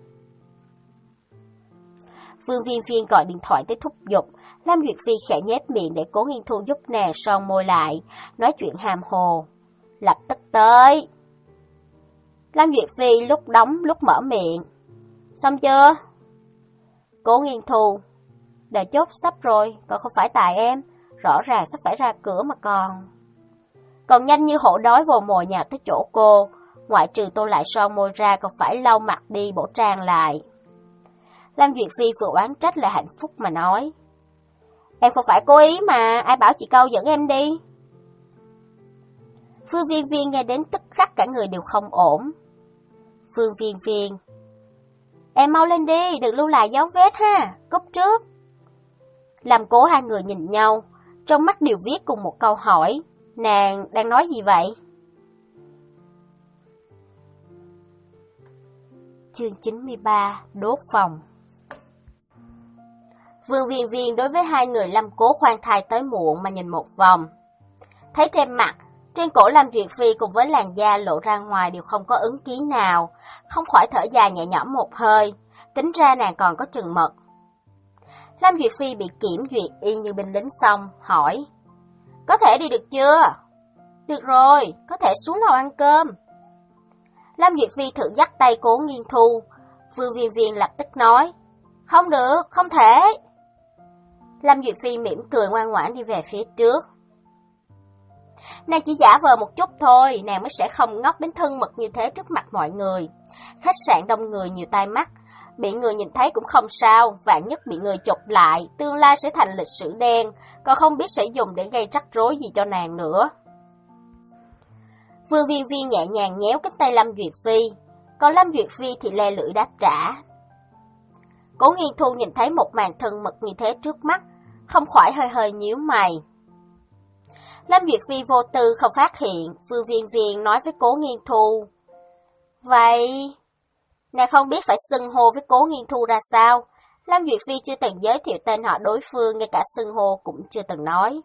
Phương Viên Viên gọi điện thoại tới thúc giục. Lâm Duyệt Phi khẽ nhếch miệng để Cố Nghiên Thu giúp nàng son môi lại, nói chuyện hàm hồ. Lập tức tới. Lâm Duyệt Phi lúc đóng lúc mở miệng. Xong chưa? Cố Nghiên Thu. Đã chốt sắp rồi, còn không phải tại em. Rõ ràng sắp phải ra cửa mà còn. Còn nhanh như hổ đói vồ mồi nhào tới chỗ cô. Ngoại trừ tô lại son môi ra còn phải lau mặt đi bổ trang lại. Lâm Duyệt Phi vừa oán trách lại hạnh phúc mà nói. Em không phải cố ý mà, ai bảo chị câu dẫn em đi. Phương Viên Viên nghe đến tức khắc cả người đều không ổn. Phương Viên Viên. Em mau lên đi, đừng lưu lại dấu vết ha, cúp trước. Làm Cố hai người nhìn nhau, trong mắt đều viết cùng một câu hỏi. Nàng đang nói gì vậy? Chương chín mươi ba, đốt phòng. Vương Viên Viên đối với hai người Lâm Cố khoan thai tới muộn mà nhìn một vòng. Thấy trên mặt, trên cổ Lâm Duyệt Phi cùng với làn da lộ ra ngoài đều không có ấn ký nào, không khỏi thở dài nhẹ nhõm một hơi, tính ra nàng còn có chừng mực. Lâm Duyệt Phi bị kiểm duyệt y như binh lính xong, hỏi. Có thể đi được chưa? Được rồi, có thể xuống lầu ăn cơm. Lâm Duyệt Phi thử dắt tay Cố Nghiên Thu, Vương Viên Viên lập tức nói. Không được, không thể. Lâm Duyệt Phi mỉm cười ngoan ngoãn đi về phía trước. Nàng chỉ giả vờ một chút thôi, nàng mới sẽ không ngốc đến thân mật như thế trước mặt mọi người. Khách sạn đông người nhiều tai mắt, bị người nhìn thấy cũng không sao, vạn nhất bị người chụp lại, tương lai sẽ thành lịch sử đen, còn không biết sẽ dùng để gây rắc rối gì cho nàng nữa. Vương Viên Viên nhẹ nhàng nhéo cánh tay Lâm Duyệt Phi, còn Lâm Duyệt Phi thì le lưỡi đáp trả. Cố Nghiên Thu nhìn thấy một màn thân mật như thế trước mắt, không khỏi hơi hơi nhíu mày. Lâm Duyệt Phi vô tư không phát hiện, Vương Viên Viên nói với Cố Nghiên Thu. Vậy, nàng không biết phải xưng hô với Cố Nghiên Thu ra sao. Lâm Duyệt Phi chưa từng giới thiệu tên họ đối phương, ngay cả xưng hô cũng chưa từng nói.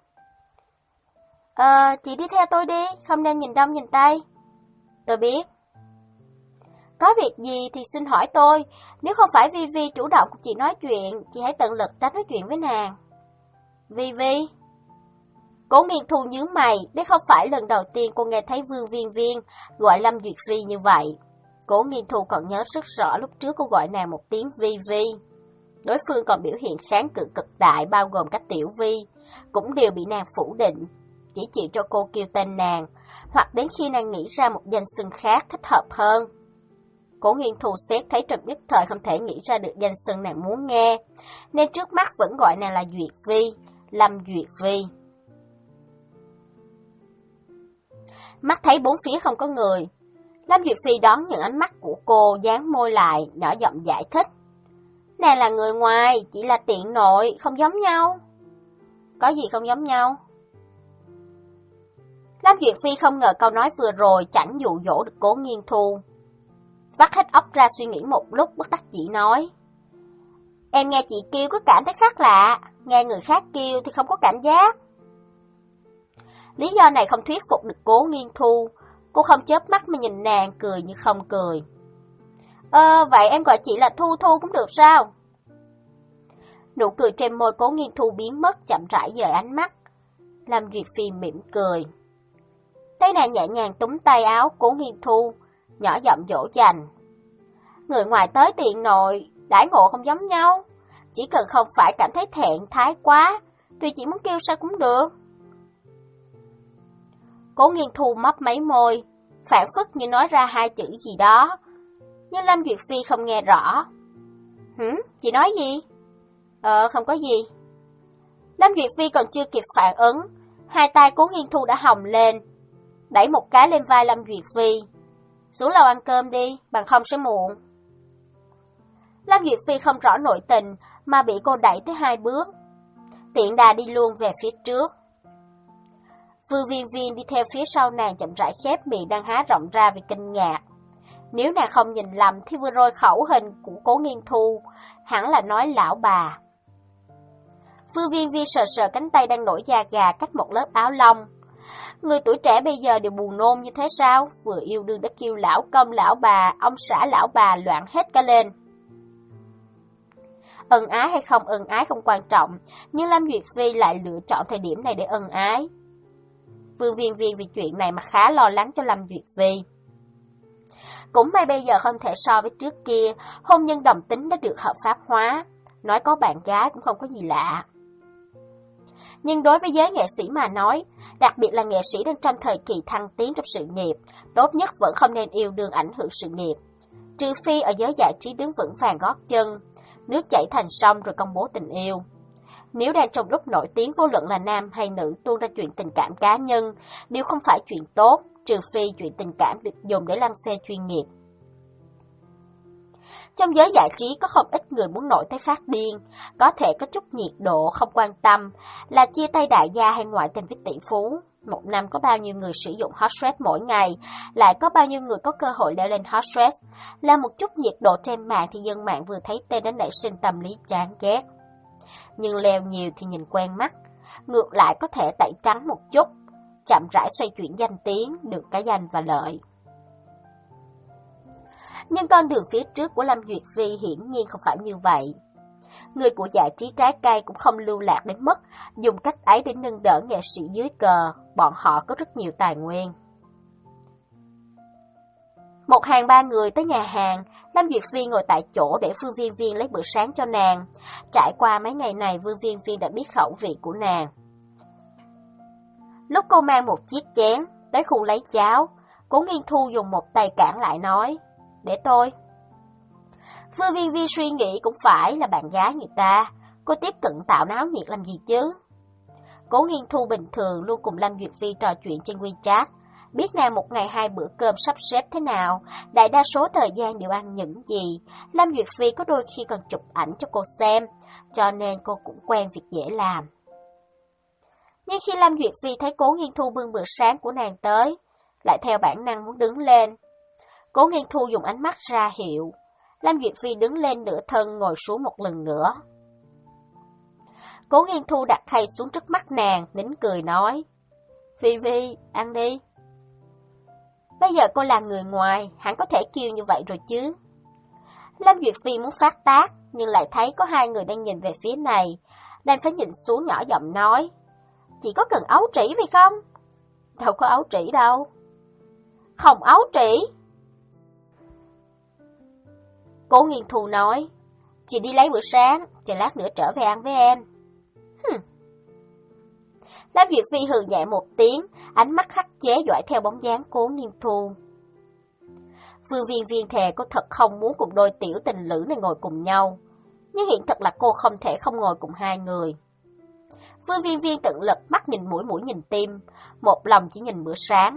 Ờ, chị đi theo tôi đi, không nên nhìn đông nhìn tây. Tôi biết. Có việc gì thì xin hỏi tôi, nếu không phải Vi Vi chủ động chị nói chuyện, chị hãy tận lực tránh nói chuyện với nàng. Vi Vi? Cố Nghiên Thu nhướng mày, đây không phải lần đầu tiên cô nghe thấy Vương Viên Viên gọi Lâm Duyệt Phi như vậy. Cố Nghiên Thu còn nhớ rất rõ lúc trước cô gọi nàng một tiếng Vi Vi. Đối phương còn biểu hiện kháng cự cực đại bao gồm các tiểu Vi, cũng đều bị nàng phủ định, chỉ chịu cho cô kêu tên nàng, hoặc đến khi nàng nghĩ ra một danh xưng khác thích hợp hơn. Cố Nghiên Thu xét thấy trong nhất thời không thể nghĩ ra được danh xưng nàng muốn nghe, nên trước mắt vẫn gọi nàng là Duyệt Vi, Lâm Duyệt Vi. Mắt thấy bốn phía không có người, Lâm Duyệt Phi đón những ánh mắt của cô, dán môi lại, nhỏ giọng giải thích. Nàng là người ngoài, chỉ là tiện nội, không giống nhau. Có gì không giống nhau? Lâm Lâm Duyệt Phi không ngờ câu nói vừa rồi chẳng dụ dỗ được Cố Nghiên Thu. Vắt hết óc ra suy nghĩ một lúc, bất đắc dĩ nói: Em nghe chị kêu có cảm thấy khác lạ, nghe người khác kêu thì không có cảm giác. Lý do này không thuyết phục được Cố Nghiên Thu, cô không chớp mắt mà nhìn nàng, cười như không cười. Ờ, vậy em gọi chị là Thu Thu cũng được sao? Nụ cười trên môi Cố Nghiên Thu biến mất, chậm rãi dời ánh mắt. Lâm Duyệt Phi mỉm cười. Tay nàng nhẹ nhàng túm tay áo Cố Nghiên Thu, nhỏ giọng dỗ dành. Người ngoài tới tiện nội, đãi ngộ không giống nhau. Chỉ cần không phải cảm thấy thẹn thái quá, tùy chị muốn kêu sao cũng được. Cố Nghiên Thu mấp máy môi, phản phất như nói ra hai chữ gì đó, nhưng Lâm Duyệt Phi không nghe rõ. Hử, chị nói gì? Ờ, không có gì. Lâm Duyệt Phi còn chưa kịp phản ứng, hai tay Cố Nghiên Thu đã hồng lên, đẩy một cái lên vai Lâm Duyệt Phi. Xuống lầu ăn cơm đi, bằng không sẽ muộn. Lâm Duyệt Phi không rõ nội tình mà bị cô đẩy tới hai bước, tiện đà đi luôn về phía trước. Vương Viên Viên đi theo phía sau nàng chậm rãi khép miệng đang há rộng ra vì kinh ngạc. Nếu nàng không nhìn lầm thì vừa rồi khẩu hình của Cố Nghiên Thu hẳn là nói lão bà. Vương Viên Viên sờ sờ cánh tay đang nổi da gà cách một lớp áo lông. Người tuổi trẻ bây giờ đều buồn nôn như thế sao? Vừa yêu đương đã kêu lão công lão bà, ông xã lão bà loạn hết cả lên. Ân ái hay không ân ái không quan trọng, nhưng Lâm Duyệt Phi lại lựa chọn thời điểm này để ân ái. Vương Viên Viên vì chuyện này mà khá lo lắng cho Lâm Duyệt Phi. Cũng may bây giờ không thể so với trước kia, hôn nhân đồng tính đã được hợp pháp hóa, nói có bạn gái cũng không có gì lạ. Nhưng đối với giới nghệ sĩ mà nói, đặc biệt là nghệ sĩ đang trong thời kỳ thăng tiến trong sự nghiệp, tốt nhất vẫn không nên yêu đương ảnh hưởng sự nghiệp. Trừ phi ở giới giải trí đứng vững vàng gót chân, nước chảy thành sông rồi công bố tình yêu. Nếu đang trong lúc nổi tiếng, vô luận là nam hay nữ tuôn ra chuyện tình cảm cá nhân, đều không phải chuyện tốt, trừ phi chuyện tình cảm được dùng để lăn xe chuyên nghiệp. Trong giới giải trí có không ít người muốn nổi tới phát điên, có thể có chút nhiệt độ không quan tâm, là chia tay đại gia hay ngoại tình với tỷ phú. Một năm có bao nhiêu người sử dụng hot stress mỗi ngày, lại có bao nhiêu người có cơ hội leo lên hot stress. Là một chút nhiệt độ trên mạng thì dân mạng vừa thấy tên đã nảy sinh tâm lý chán ghét. Nhưng leo nhiều thì nhìn quen mắt, ngược lại có thể tẩy trắng một chút, chậm rãi xoay chuyển danh tiếng, được cái danh và lợi. Nhưng con đường phía trước của Lâm Duyệt Phi hiển nhiên không phải như vậy. Người của giải trí trái cây cũng không lưu lạc đến mức dùng cách ấy để nâng đỡ nghệ sĩ dưới cờ, bọn họ có rất nhiều tài nguyên. Một hàng ba người tới nhà hàng, Lâm Duyệt Phi ngồi tại chỗ để Vương Viên Viên lấy bữa sáng cho nàng. Trải qua mấy ngày này, Vương Viên Viên đã biết khẩu vị của nàng. Lúc cô mang một chiếc chén tới khu lấy cháo, Cố Nghiên Thu dùng một tay cản lại nói, để tôi. Vương Viên Viên suy nghĩ cũng phải là bạn gái người ta, cô tiếp cận tạo náo nhiệt làm gì chứ. Cố Nghiên Thu bình thường luôn cùng Lâm Duyệt Phi trò chuyện trên WeChat, biết nàng một ngày hai bữa cơm sắp xếp thế nào, đại đa số thời gian đều ăn những gì. Lâm Duyệt Phi có đôi khi còn chụp ảnh cho cô xem, cho nên cô cũng quen việc dễ làm. Nhưng khi Lâm Duyệt Phi thấy Cố Nghiên Thu bưng bữa sáng của nàng tới, lại theo bản năng muốn đứng lên. Cố Nghiên Thu dùng ánh mắt ra hiệu, Lâm Duyệt Phi đứng lên nửa thân ngồi xuống một lần nữa. Cố Nghiên Thu đặt khay xuống trước mắt nàng, nín cười nói, Phi Phi, ăn đi. Bây giờ cô là người ngoài, hẳn có thể kêu như vậy rồi chứ. Lâm Duyệt Phi muốn phát tác, nhưng lại thấy có hai người đang nhìn về phía này, đành phải nhìn xuống nhỏ giọng nói, chị có cần ấu trĩ vì không? Đâu có ấu trĩ đâu. Không ấu trĩ. Cố Nghiên Thu nói, chị đi lấy bữa sáng, chờ lát nữa trở về ăn với em. Hừm. Lâm Duyệt Phi hừ nhẹ một tiếng, ánh mắt khắc chế dõi theo bóng dáng Cố Nghiên Thu. Vương Viên Viên thề cô thật không muốn cùng đôi tiểu tình lữ này ngồi cùng nhau, nhưng hiện thật là cô không thể không ngồi cùng hai người. Vương Viên Viên tận lực mắt nhìn mũi mũi nhìn tim, một lòng chỉ nhìn bữa sáng.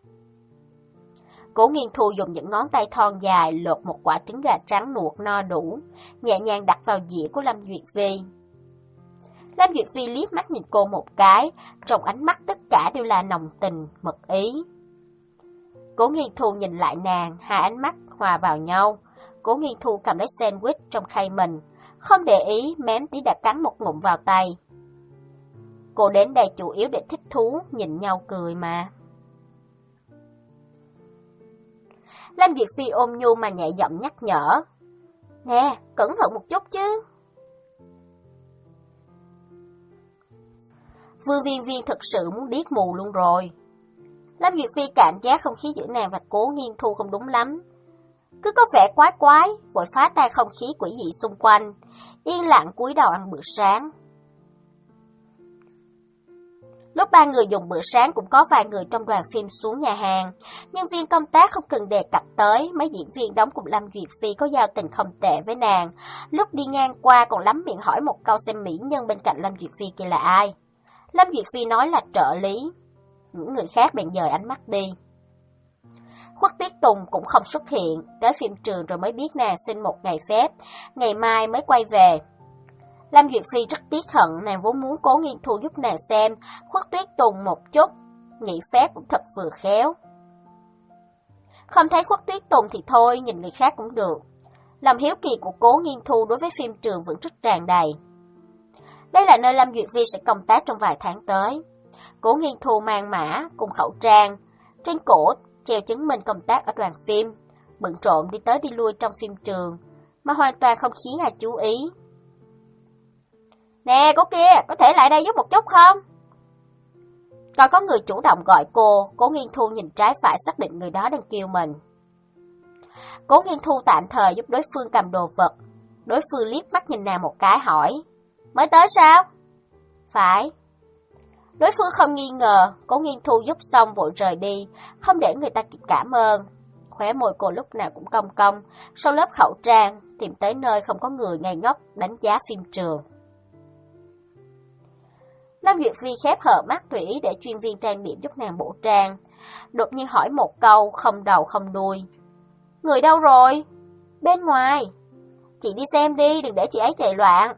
Cố Nghiên Thu dùng những ngón tay thon dài lột một quả trứng gà trắng nuột no đủ, nhẹ nhàng đặt vào dĩa của Lâm Duyệt Phi. Lam Duyệt Phi liếc mắt nhìn cô một cái, trong ánh mắt tất cả đều là nồng tình, mật ý. Cố Nghiên Thu nhìn lại nàng, hai ánh mắt hòa vào nhau. Cố Nghiên Thu cầm lấy sandwich trong khay mình, không để ý mém tí đã cắn một ngụm vào tay. Cô đến đây chủ yếu để thích thú, nhìn nhau cười mà. Lam Duyệt Phi ôm nhu mà nhẹ giọng nhắc nhở. Nè, cẩn thận một chút chứ. Vương Viên Viên thực sự muốn điếc mù luôn rồi. Lam Duyệt Phi cảm giác không khí giữa nàng và Cố Nghiên Thu không đúng lắm. Cứ có vẻ quái quái, vội phá tan không khí quỷ dị xung quanh, yên lặng cúi đầu ăn bữa sáng. Lúc ba người dùng bữa sáng cũng có vài người trong đoàn phim xuống nhà hàng. Nhân viên công tác không cần đề cập tới, mấy diễn viên đóng cùng Lam Duyệt Phi có giao tình không tệ với nàng. Lúc đi ngang qua còn lắm miệng hỏi một câu xem mỹ nhân bên cạnh Lam Duyệt Phi kia là ai. Lam Duyệt Phi nói là trợ lý. Những người khác bèn dời ánh mắt đi. Khuất Tuyết Tùng cũng không xuất hiện, tới phim trường rồi mới biết nàng xin một ngày phép, ngày mai mới quay về. Lam Duyệt Phi rất tiếc hận, nàng vốn muốn Cố Nghiên Thu giúp nàng xem Khuất Tuyết Tùng một chút, nghỉ phép cũng thật vừa khéo. Không thấy Khuất Tuyết Tùng thì thôi, nhìn người khác cũng được. Lòng hiếu kỳ của Cố Nghiên Thu đối với phim trường vẫn rất tràn đầy. Đây là nơi Lam Duyệt Phi sẽ công tác trong vài tháng tới. Cố Nghiên Thu mang mã cùng khẩu trang, trên cổ treo chứng minh công tác ở đoàn phim, bận rộn đi tới đi lui trong phim trường, mà hoàn toàn không khiến ai chú ý. Nè, cô kia, có thể lại đây giúp một chút không? Còn có người chủ động gọi cô, Cố Nghiên Thu nhìn trái phải xác định người đó đang kêu mình. Cố Nghiên Thu tạm thời giúp đối phương cầm đồ vật, đối phương liếc mắt nhìn nàng một cái hỏi, mới tới sao? Phải. Đối phương không nghi ngờ, Cố Nghiên Thu giúp xong vội rời đi, không để người ta kịp cảm ơn. Khóe môi cô lúc nào cũng cong cong, sau lớp khẩu trang, tìm tới nơi không có người ngây ngốc đánh giá phim trường. Lam Duyệt Phi khép hờ mắt tùy ý để chuyên viên trang điểm giúp nàng bổ trang. Đột nhiên hỏi một câu không đầu không đuôi. Người đâu rồi? Bên ngoài. Chị đi xem đi, đừng để chị ấy chạy loạn.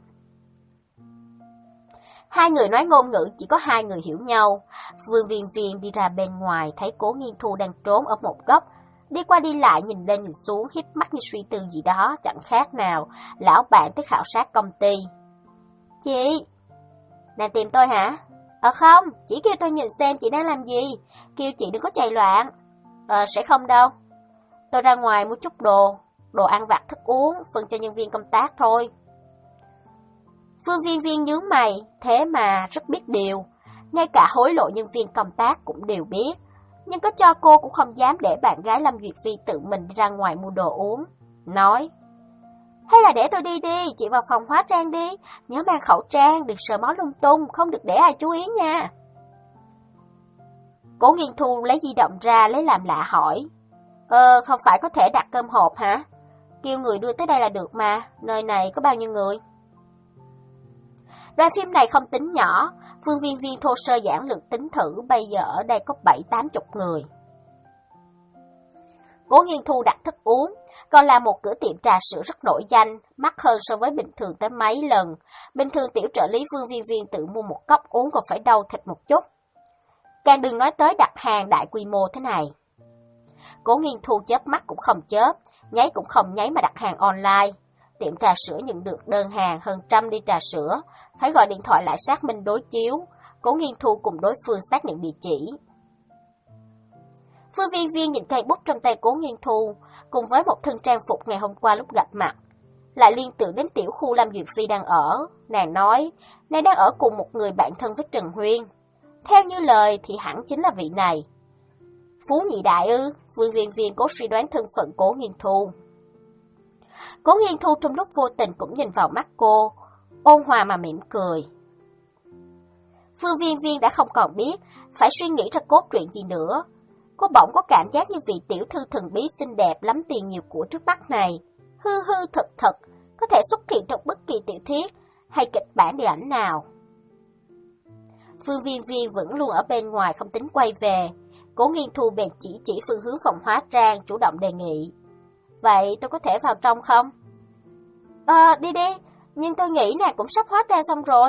Hai người nói ngôn ngữ chỉ có hai người hiểu nhau. Vương Viên Viên đi ra bên ngoài thấy Cố Nghiên Thu đang trốn ở một góc, đi qua đi lại nhìn lên nhìn xuống, híp mắt như suy tư gì đó, chẳng khác nào lão bạn tới khảo sát công ty. Chị, nàng tìm tôi hả? Ờ không, chỉ kêu tôi nhìn xem chị đang làm gì, kêu chị đừng có chạy loạn. Ờ sẽ không đâu, tôi ra ngoài mua chút đồ, đồ ăn vặt thức uống, phân cho nhân viên công tác thôi. Vương Viên Viên nhướng mày, thế mà rất biết điều, ngay cả hối lộ nhân viên công tác cũng đều biết, nhưng có cho cô cũng không dám để bạn gái Lâm Duyệt Phi tự mình đi ra ngoài mua đồ uống. Nói, hay là để tôi đi đi, chị vào phòng hóa trang đi, nhớ mang khẩu trang, đừng sờ mó lung tung, không được để ai chú ý nha. Cố Nghiên Thu lấy di động ra lấy làm lạ hỏi, Ờ, không phải có thể đặt cơm hộp hả? Kêu người đưa tới đây là được mà, nơi này có bao nhiêu người? Đoàn phim này không tính nhỏ, Vương Viên Viên thô sơ giản lược tính thử bây giờ ở đây có bảy tám chục người. Cố Nghiên Thu đặt thức uống, còn là một cửa tiệm trà sữa rất nổi danh, mắc hơn so với bình thường tới mấy lần. Bình thường tiểu trợ lý Vương Viên Viên tự mua một cốc uống còn phải đau thịt một chút. Càng đừng nói tới đặt hàng đại quy mô thế này. Cố Nghiên Thu chớp mắt cũng không chớp, nháy cũng không nháy mà đặt hàng online. Tiệm trà sữa nhận được đơn hàng hơn trăm ly trà sữa, phải gọi điện thoại lại xác minh đối chiếu. Cố Nghiên Thu cùng đối phương xác nhận địa chỉ. Phương Viên Viên nhìn cây bút trong tay Cố Nghiên Thu, cùng với một thân trang phục ngày hôm qua lúc gặp mặt, lại liên tưởng đến tiểu khu Lam Duyệt Phi đang ở. Nàng nói, nàng đang ở cùng một người bạn thân với Trần Huyên. Theo như lời thì hẳn chính là vị này. Phú nhị đại ư? Phương Viên Viên cố suy đoán thân phận Cố Nghiên Thu. Cố Nghiên Thu trong lúc vô tình cũng nhìn vào mắt cô, ôn hòa mà mỉm cười. Phương Viên Viên đã không còn biết phải suy nghĩ ra cốt truyện gì nữa. Cô bỗng có cảm giác như vị tiểu thư thần bí xinh đẹp lắm tiền nhiều của trước mắt này, hư hư thật thật, có thể xuất hiện trong bất kỳ tiểu thuyết hay kịch bản điện ảnh nào. Phương Viên Viên vẫn luôn ở bên ngoài không tính quay về. Cố Nghiên Thu bèn chỉ chỉ phương hướng phòng hóa trang, chủ động đề nghị. Vậy tôi có thể vào trong không? Ờ, đi đi, nhưng tôi nghĩ nàng cũng sắp hóa trang xong rồi,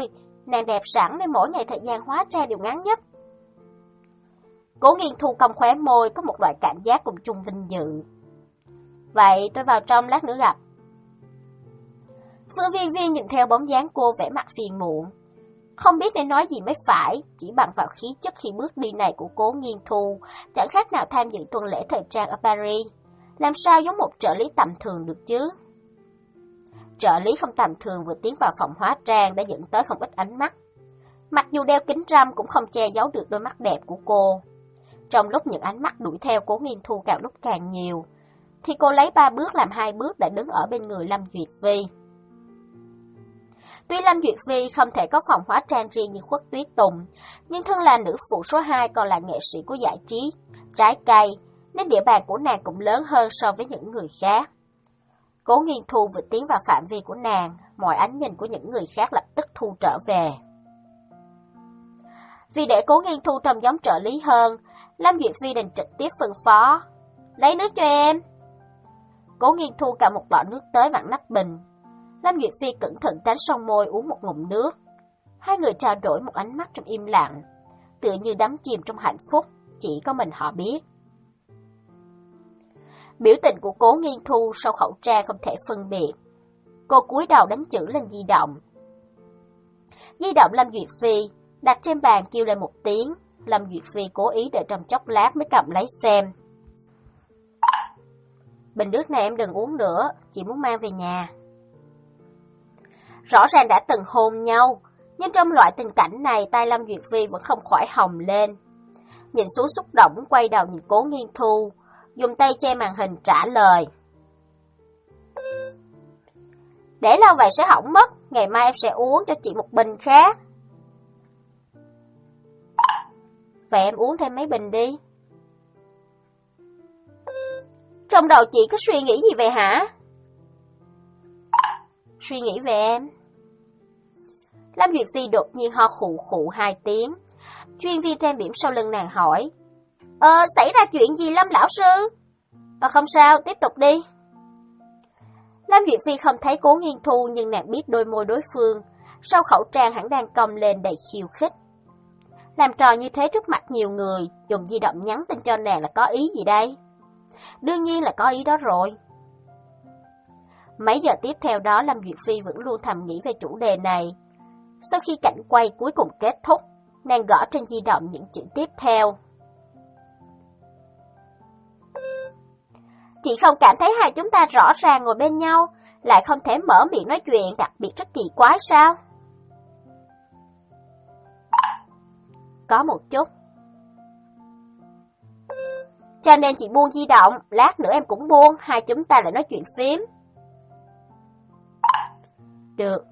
Nàng đẹp sẵn nên mỗi ngày thời gian hóa trang đều ngắn nhất. Cố Nghiên Thu cong khóe môi, có một loại cảm giác cùng chung vinh dự. Vậy tôi vào trong lát nữa gặp. Phương Viên Viên nhìn theo bóng dáng cô vẻ mặt phiền muộn. Không biết nên nói gì mới phải, chỉ bằng vào khí chất khi bước đi này của Cố Nghiên Thu, chẳng khác nào tham dự tuần lễ thời trang ở Paris. Làm sao giống một trợ lý tầm thường được chứ? Trợ lý không tầm thường vừa tiến vào phòng hóa trang đã dẫn tới không ít ánh mắt. Mặc dù đeo kính râm cũng không che giấu được đôi mắt đẹp của cô. Trong lúc những ánh mắt đuổi theo Cố Nghiên Thu càng lúc càng nhiều, thì cô lấy ba bước làm hai bước đã đứng ở bên người Lâm Duyệt Phi. Tuy Lâm Duyệt Phi không thể có phòng hóa trang riêng như Khuất Tuyết Tùng, nhưng thân là nữ phụ số hai còn là nghệ sĩ của giải trí, trái cây, nên địa bàn của nàng cũng lớn hơn so với những người khác. Cố Nghiên Thu vừa tiến vào phạm vi của nàng, mọi ánh nhìn của những người khác lập tức thu trở về. Vì để Cố Nghiên Thu trông giống trợ lý hơn, Lâm Duyệt Phi đành trực tiếp phân phó, lấy nước cho em. Cố Nghiên Thu cầm một lọ nước tới vặn nắp bình. Lâm Duyệt Phi cẩn thận tránh son môi uống một ngụm nước. Hai người trao đổi một ánh mắt trong im lặng, tựa như đắm chìm trong hạnh phúc, chỉ có mình họ biết. Biểu tình của Cố Nghiên Thu sau khẩu trang không thể phân biệt. Cô cúi đầu đánh chữ lên di động. Di động Lâm Duyệt Phi đặt trên bàn kêu lên một tiếng. Lâm Duyệt Phi cố ý đợi trong chốc lát mới cầm lấy xem. Bình nước này em đừng uống nữa, chị muốn mang về nhà. Rõ ràng đã từng hôn nhau, nhưng trong loại tình cảnh này tay Lâm Duyệt Phi vẫn không khỏi hồng lên. Nhìn xuống xúc động quay đầu nhìn Cố Nghiên Thu, dùng tay che màn hình trả lời. Để lâu vậy sẽ hỏng mất, ngày mai em sẽ uống cho chị một bình khác. Vậy em uống thêm mấy bình đi. Trong đầu chị có suy nghĩ gì vậy hả? Suy nghĩ về em. Lâm Duyệt Phi đột nhiên ho khụ khụ hai tiếng. Chuyên viên trang điểm sau lưng nàng hỏi, Ờ, xảy ra chuyện gì Lâm lão sư? Ờ, không sao, tiếp tục đi. Lâm Duyệt Phi không thấy Cố Nghiên Thu, nhưng nàng biết đôi môi đối phương sau khẩu trang hẳn đang cong lên đầy khiêu khích. Làm trò như thế trước mặt nhiều người, dùng di động nhắn tin cho nàng là có ý gì đây? Đương nhiên là có ý đó rồi. Mấy giờ tiếp theo đó Lâm Duyệt Phi vẫn luôn thầm nghĩ về chủ đề này. Sau khi cảnh quay cuối cùng kết thúc, nàng gõ trên di động những chữ tiếp theo. Chị không cảm thấy hai chúng ta rõ ràng ngồi bên nhau, lại không thể mở miệng nói chuyện, đặc biệt rất kỳ quái sao? Có một chút. Cho nên chị buông di động, lát nữa em cũng buông, hai chúng ta lại nói chuyện phím. Được.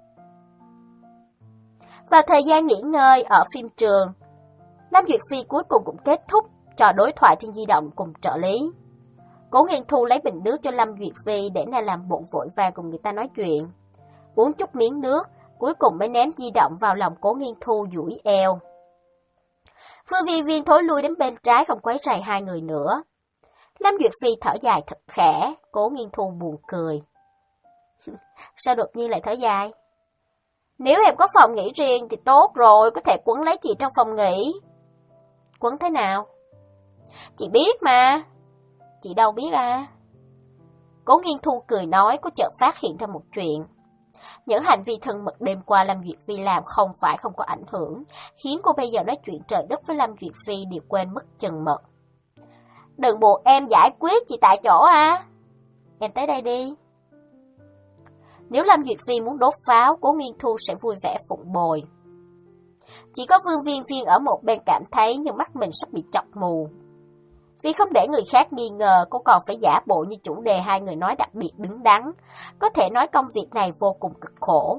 Vào thời gian nghỉ ngơi ở phim trường, Lâm Duyệt Phi cuối cùng cũng kết thúc trò đối thoại trên di động cùng trợ lý. Cố Nghiên Thu lấy bình nước cho Lâm Duyệt Phi để nàng làm bộ vội vàng cùng người ta nói chuyện. Uống chút miếng nước, cuối cùng mới ném di động vào lòng Cố Nghiên Thu duỗi eo. Phương Viên Viên thối lui đến bên trái không quấy rầy hai người nữa. Lâm Duyệt Phi thở dài thật khẽ, Cố Nghiên Thu buồn cười. Sao đột nhiên lại thở dài? Nếu em có phòng nghỉ riêng thì tốt rồi, có thể quấn lấy chị trong phòng nghỉ. Quấn thế nào? Chị biết mà. Chị đâu biết à? Cố Nghiên Thu cười nói, có chợt phát hiện ra một chuyện. Những hành vi thân mật đêm qua Lâm Duyệt Phi làm không phải không có ảnh hưởng, khiến cô bây giờ nói chuyện trời đất với Lâm Duyệt Phi đều quên mất chừng mực. Đừng buộc em giải quyết chị tại chỗ à? Em tới đây đi. Nếu Lâm Duyệt Phi muốn đốt pháo, Cố Nghiên Thu sẽ vui vẻ phụng bồi. Chỉ có Vương Viên Viên ở một bên cảm thấy như mắt mình sắp bị chọc mù. Vì không để người khác nghi ngờ, cô còn phải giả bộ như chủ đề hai người nói đặc biệt đứng đắn. Có thể nói công việc này vô cùng cực khổ.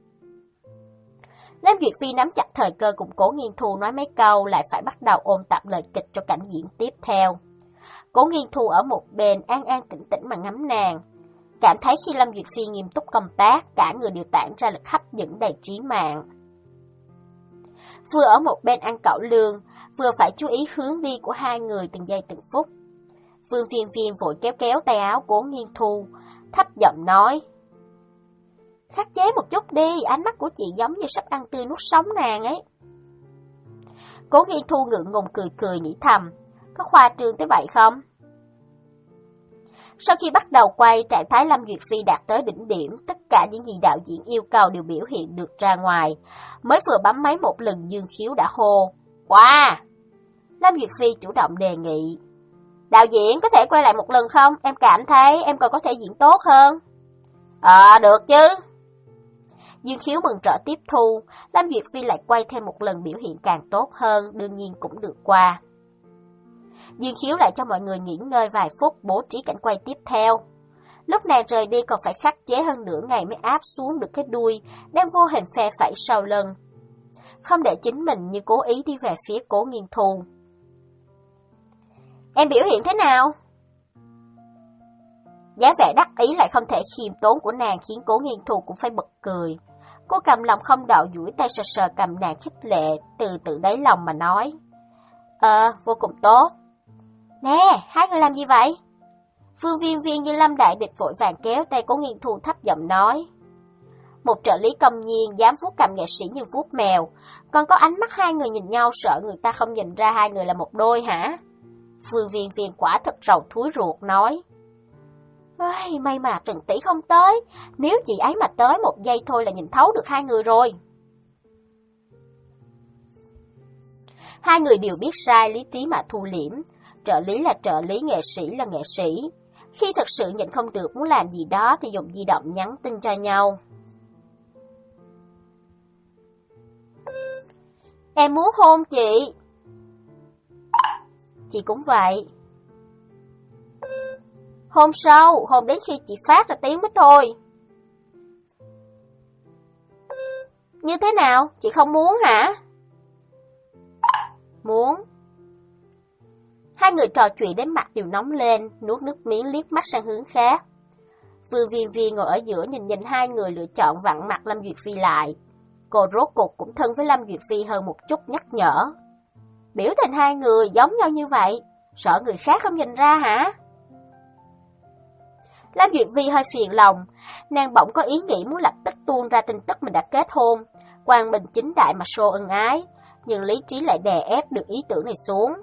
Lâm Duyệt Phi nắm chặt thời cơ cùng Cố Nghiên Thu nói mấy câu, lại phải bắt đầu ôn tập lời kịch cho cảnh diễn tiếp theo. Cố Nghiên Thu ở một bên an an tĩnh tĩnh mà ngắm nàng. Cảm thấy khi Lâm Duyệt Phi nghiêm túc công tác, cả người đều tản ra lực hấp dẫn đầy trí mạng. Vừa ở một bên ăn cẩu lương, vừa phải chú ý hướng đi của hai người từng giây từng phút. Vương Viên Viên vội kéo kéo tay áo Cố Nghiên Thu, thấp giọng nói. Khắc chế một chút đi, ánh mắt của chị giống như sắp ăn tươi nuốt sống nàng ấy. Cố Nghiên Thu ngượng ngùng cười cười nghĩ thầm, có khoa trương tới vậy không? Sau khi bắt đầu quay, trạng thái Lâm Duyệt Phi đạt tới đỉnh điểm, tất cả những gì đạo diễn yêu cầu đều biểu hiện được ra ngoài. Mới vừa bấm máy một lần, Dương Khiếu đã hô, qua! Lâm Duyệt Phi chủ động đề nghị, đạo diễn có thể quay lại một lần không? Em cảm thấy em còn có thể diễn tốt hơn. Ờ, à, được chứ. Dương Khiếu mừng rỡ tiếp thu, Lâm Duyệt Phi lại quay thêm một lần biểu hiện càng tốt hơn, đương nhiên cũng được qua. Dương Khiếu lại cho mọi người nghỉ ngơi vài phút, bố trí cảnh quay tiếp theo. Lúc nàng rời đi còn phải khắc chế hơn nửa ngày mới áp xuống được cái đuôi, đang vô hình phe phẩy sau lưng. Không để chính mình như cố ý đi về phía Cố Nghiên Thu. Em biểu hiện thế nào? Giá vẻ đắc ý lại không thể khiêm tốn của nàng khiến Cố Nghiên Thu cũng phải bật cười. Cô cầm lòng không đậu duỗi tay sờ sờ cầm nàng khích lệ, từ từ đáy lòng mà nói. Ờ, vô cùng tốt. Nè, hai người làm gì vậy? Phương Viên Viên như Lâm đại địch vội vàng kéo tay Cố Nghiên Thu thấp giọng nói. Một trợ lý công nhiên dám vuốt cầm nghệ sĩ như vuốt mèo, còn có ánh mắt hai người nhìn nhau sợ người ta không nhìn ra hai người là một đôi hả? Phương Viên Viên quả thật rầu thúi ruột nói. Ôi, may mà Trần tỷ không tới, nếu chị ấy mà tới một giây thôi là nhìn thấu được hai người rồi. Hai người đều biết sai, lý trí mà thu liễm. Trợ lý là trợ lý, nghệ sĩ là nghệ sĩ. Khi thật sự nhịn không được muốn làm gì đó thì dùng di động nhắn tin cho nhau. Em muốn hôn chị. Chị cũng vậy. Hôn sâu, hôn đến khi chị phát ra tiếng mới thôi. Như thế nào? Chị không muốn hả? Muốn. Hai người trò chuyện đến mặt đều nóng lên, nuốt nước miếng liếc mắt sang hướng khác. Phương Viên Viên ngồi ở giữa nhìn nhìn hai người lựa chọn vặn mặt Lâm Duyệt Phi lại. Cô rốt cuộc cũng thân với Lâm Duyệt Phi hơn một chút nhắc nhở. Biểu tình hai người giống nhau như vậy, sợ người khác không nhìn ra hả? Lâm Duyệt Phi hơi phiền lòng, nàng bỗng có ý nghĩ muốn lập tức tuôn ra tin tức mình đã kết hôn, quang minh chính đại mà show ân ái, nhưng lý trí lại đè ép được ý tưởng này xuống.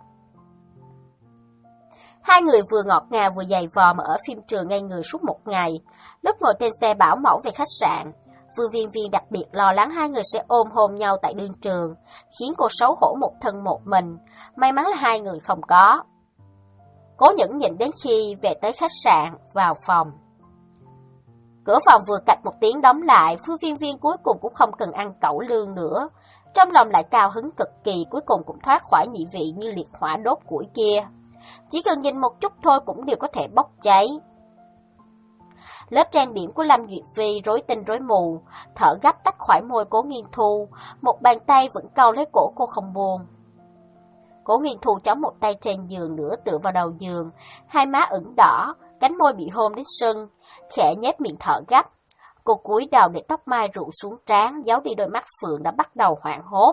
Hai người vừa ngọt ngào vừa dày vò mà ở phim trường ngay người suốt một ngày. Lúc ngồi trên xe bảo mẫu về khách sạn, Phương Viên Viên đặc biệt lo lắng hai người sẽ ôm hôn nhau tại đương trường, khiến cô xấu hổ một thân một mình. May mắn là hai người không có. Cố nhẫn nhịn đến khi về tới khách sạn, vào phòng. Cửa phòng vừa cạch một tiếng đóng lại, Phương Viên Viên cuối cùng cũng không cần ăn cẩu lương nữa. Trong lòng lại cao hứng cực kỳ, cuối cùng cũng thoát khỏi nhị vị như liệt hỏa đốt củi kia. Chỉ cần nhìn một chút thôi cũng đều có thể bốc cháy. Lớp trang điểm của Lâm Duyệt Phi rối tinh rối mù, thở gấp tách khỏi môi Cố Nghiên Thu, một bàn tay vẫn cau lấy cổ cô không buông. Cố Nghiên Thu chống một tay trên giường, nửa tựa vào đầu giường, hai má ửng đỏ, cánh môi bị hôn đến sưng, khẽ nhếch miệng thở gấp. Cô cúi đầu để tóc mai rủ xuống trán, giấu đi đôi mắt phượng đã bắt đầu hoảng hốt.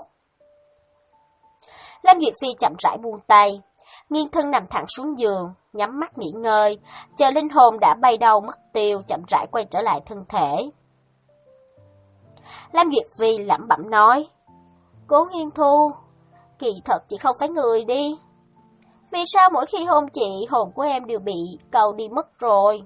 Lâm Duyệt Phi chậm rãi buông tay, nghiêng thân nằm thẳng xuống giường, nhắm mắt nghỉ ngơi, chờ linh hồn đã bay đâu mất tiêu, chậm rãi quay trở lại thân thể. Lâm Duyệt Phi lẩm bẩm nói, Cố Nghiên Thu, kỳ thật chị không phải người đi. Vì sao mỗi khi hôn chị, hồn của em đều bị cầu đi mất rồi?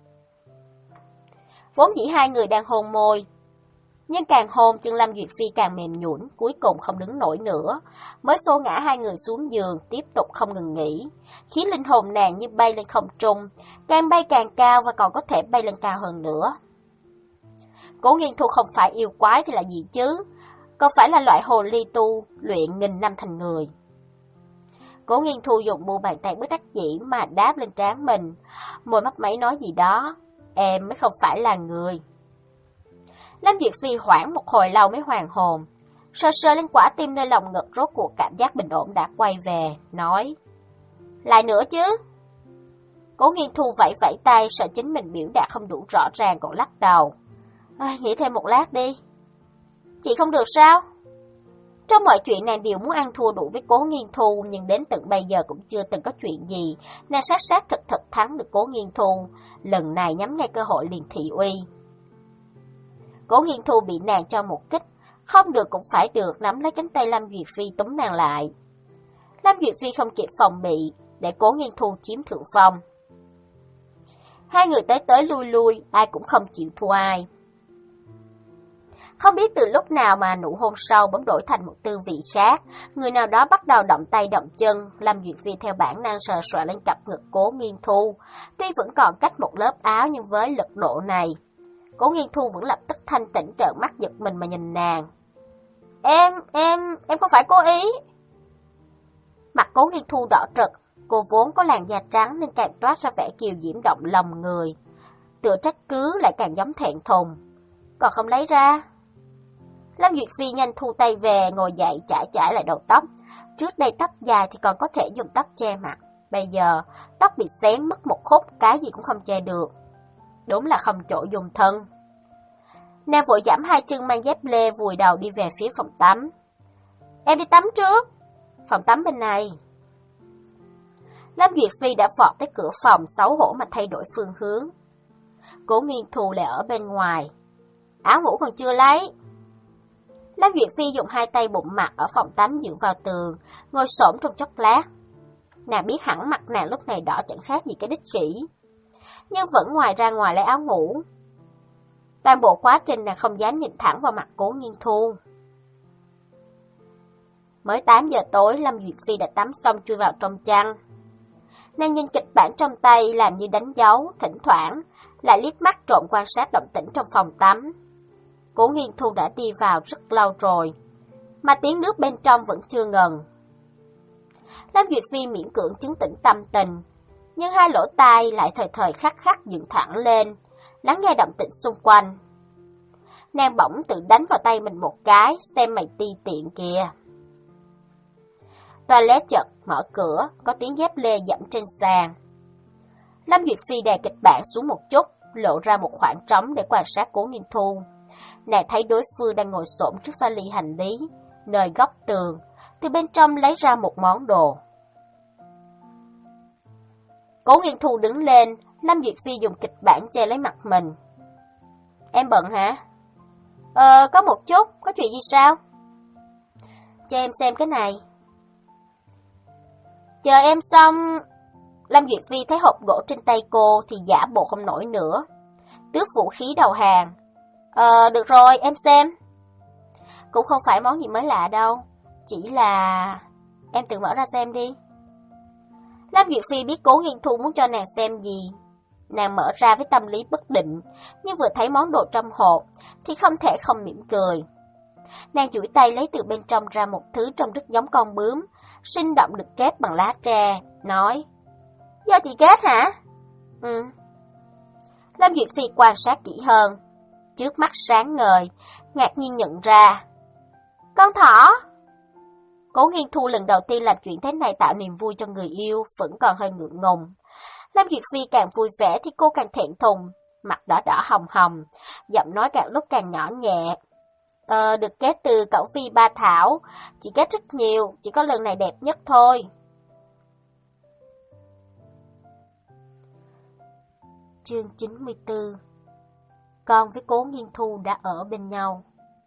Vốn dĩ hai người đang hôn môi, nhưng càng hôn chân Lâm Duyệt Phi càng mềm nhũn, cuối cùng không đứng nổi nữa, mới xô ngã hai người xuống giường, tiếp tục không ngừng nghỉ, khiến linh hồn nàng như bay lên không trung, càng bay càng cao và còn có thể bay lên cao hơn nữa. Cố Nghiên Thu không phải yêu quái thì là gì chứ, còn phải là loại hồ ly tu, luyện nghìn năm thành người. Cố Nghiên Thu dùng mu bàn tay bất đắc dĩ mà đáp lên trán mình, môi mấp máy nói gì đó, em mới không phải là người. Lâm Duyệt Phi hoảng một hồi lâu mới hoàn hồn, sờ sờ lên quả tim nơi lòng ngực, rốt cuộc cảm giác bình ổn đã quay về, nói, lại nữa chứ. Cố Nghiên Thu vẫy vẫy tay, sợ chính mình biểu đạt không đủ rõ ràng còn lắc đầu. À, nghĩ thêm một lát đi. Chị không được sao? Trong mọi chuyện nàng đều muốn ăn thua đủ với Cố Nghiên Thu, nhưng đến tận bây giờ cũng chưa từng có chuyện gì, nàng sát sát thật thật thắng được Cố Nghiên Thu, lần này nhắm ngay cơ hội liền thị uy. Cố Nghiên Thu bị nàng cho một kích, không được cũng phải được, nắm lấy cánh tay Lâm Duyệt Phi túm nàng lại. Lâm Duyệt Phi không kịp phòng bị, để Cố Nghiên Thu chiếm thượng phong. Hai người tới tới lui lui, ai cũng không chịu thua ai. Không biết từ lúc nào mà nụ hôn sâu bỗng đổi thành một tư vị khác, người nào đó bắt đầu động tay động chân, Lâm Duyệt Phi theo bản năng sờ soạng lên cặp ngực Cố Nghiên Thu. Tuy vẫn còn cách một lớp áo nhưng với lực độ này, Cố Nghiên Thu vẫn lập tức thanh tỉnh, trợn mắt giật mình mà nhìn nàng. Em, em, em không phải cố ý. Mặt Cố Nghiên Thu đỏ rực, cô vốn có làn da trắng nên càng toát ra vẻ kiều diễm động lòng người. Tựa trách cứ lại càng giống thẹn thùng. Còn không lấy ra. Lâm Duyệt Phi nhanh thu tay về, ngồi dậy chải chải lại đầu tóc. Trước đây tóc dài thì còn có thể dùng tóc che mặt. Bây giờ, tóc bị xén mất một khúc, cái gì cũng không che được. Đúng là không chỗ dùng thân. Nàng vội giẫm hai chân mang dép lê vùi đầu đi về phía phòng tắm. Em đi tắm trước. Phòng tắm bên này. Lâm Duyệt Phi đã vọt tới cửa phòng, xấu hổ mà thay đổi phương hướng. Cố Nghiên Thu lại ở bên ngoài. Áo ngủ còn chưa lấy. Lâm Duyệt Phi dùng hai tay bụng mặt ở phòng tắm dựa vào tường, ngồi xổm trong chốc lát. Nàng biết hẳn mặt nàng lúc này đỏ chẳng khác gì cái đít khỉ, nhưng vẫn ngoài ra ngoài lấy áo ngủ. Toàn bộ quá trình nàng không dám nhìn thẳng vào mặt Cố Nghiên Thu. Mới tám giờ tối, Lâm Duyệt Phi đã tắm xong chui vào trong chăn. Nàng nhìn kịch bản trong tay làm như đánh dấu, thỉnh thoảng lại liếc mắt trộm quan sát động tĩnh trong phòng tắm. Cố Nghiên Thu đã đi vào rất lâu rồi, mà tiếng nước bên trong vẫn chưa ngừng. Lâm Duyệt Phi miễn cưỡng chứng tĩnh tâm tình, nhưng hai lỗ tai lại thời thời khắc khắc dựng thẳng lên, lắng nghe động tĩnh xung quanh. Nàng bỗng tự đánh vào tay mình một cái, xem mày ti tiện kìa. Toilet chợt mở cửa, có tiếng dép lê dẫm trên sàn. Lâm Duyệt Phi đè kịch bản xuống một chút, lộ ra một khoảng trống để quan sát Cố Nghiên Thu. Nàng thấy đối phương đang ngồi xổm trước vali hành lý, nơi góc tường, từ bên trong lấy ra một món đồ. Cố Nghiên Thu đứng lên, Lâm Duyệt Phi dùng kịch bản che lấy mặt mình. Em bận hả? Ờ, có một chút, có chuyện gì sao? Cho em xem cái này. Chờ em xong... Lâm Duyệt Phi thấy hộp gỗ trên tay cô thì giả bộ không nổi nữa, tước vũ khí đầu hàng. Ờ, được rồi, em xem. Cũng không phải món gì mới lạ đâu, chỉ là... Em tự mở ra xem đi. Lâm Duyệt Phi biết Cố Nghiên Thu muốn cho nàng xem gì. Nàng mở ra với tâm lý bất định, nhưng vừa thấy món đồ trong hộp thì không thể không mỉm cười. Nàng duỗi tay lấy từ bên trong ra một thứ trông rất giống con bướm, sinh động được kết bằng lá tre, nói: Do chị kết hả? Ừ. Lâm Duyệt Phi quan sát kỹ hơn, trước mắt sáng ngời, ngạc nhiên nhận ra. Con thỏ! Cố Nghiên Thu lần đầu tiên làm chuyện thế này tạo niềm vui cho người yêu, vẫn còn hơi ngượng ngùng. Lâm Duyệt Phi càng vui vẻ thì cô càng thẹn thùng, mặt đỏ đỏ hồng hồng, giọng nói càng lúc càng nhỏ nhẹ. Ờ, được kết từ cẩu Phi Ba Thảo, chị kết rất nhiều, chỉ có lần này đẹp nhất thôi. Chương chín mươi tư. Con với Cố Nghiên Thu đã ở bên nhau.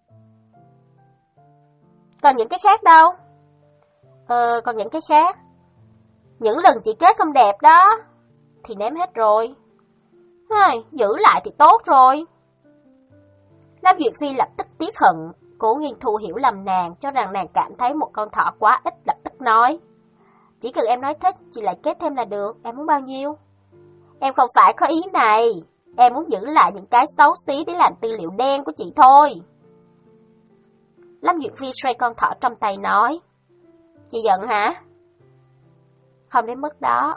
Còn những cái khác đâu? Ờ, còn những cái khác. Những lần chị kết không đẹp đó thì ném hết rồi. Ai, giữ lại thì tốt rồi. Lâm Duyệt Phi lập tức tiếc hận. Cố Nghiên Thu hiểu lầm nàng, cho rằng nàng cảm thấy một con thỏ quá ít, lập tức nói: Chỉ cần em nói thích, chị lại kết thêm là được, em muốn bao nhiêu? Em không phải có ý này, em muốn giữ lại những cái xấu xí để làm tư liệu đen của chị thôi. Lâm Duyệt Phi xoay con thỏ trong tay nói: Chị giận hả? Không đến mức đó.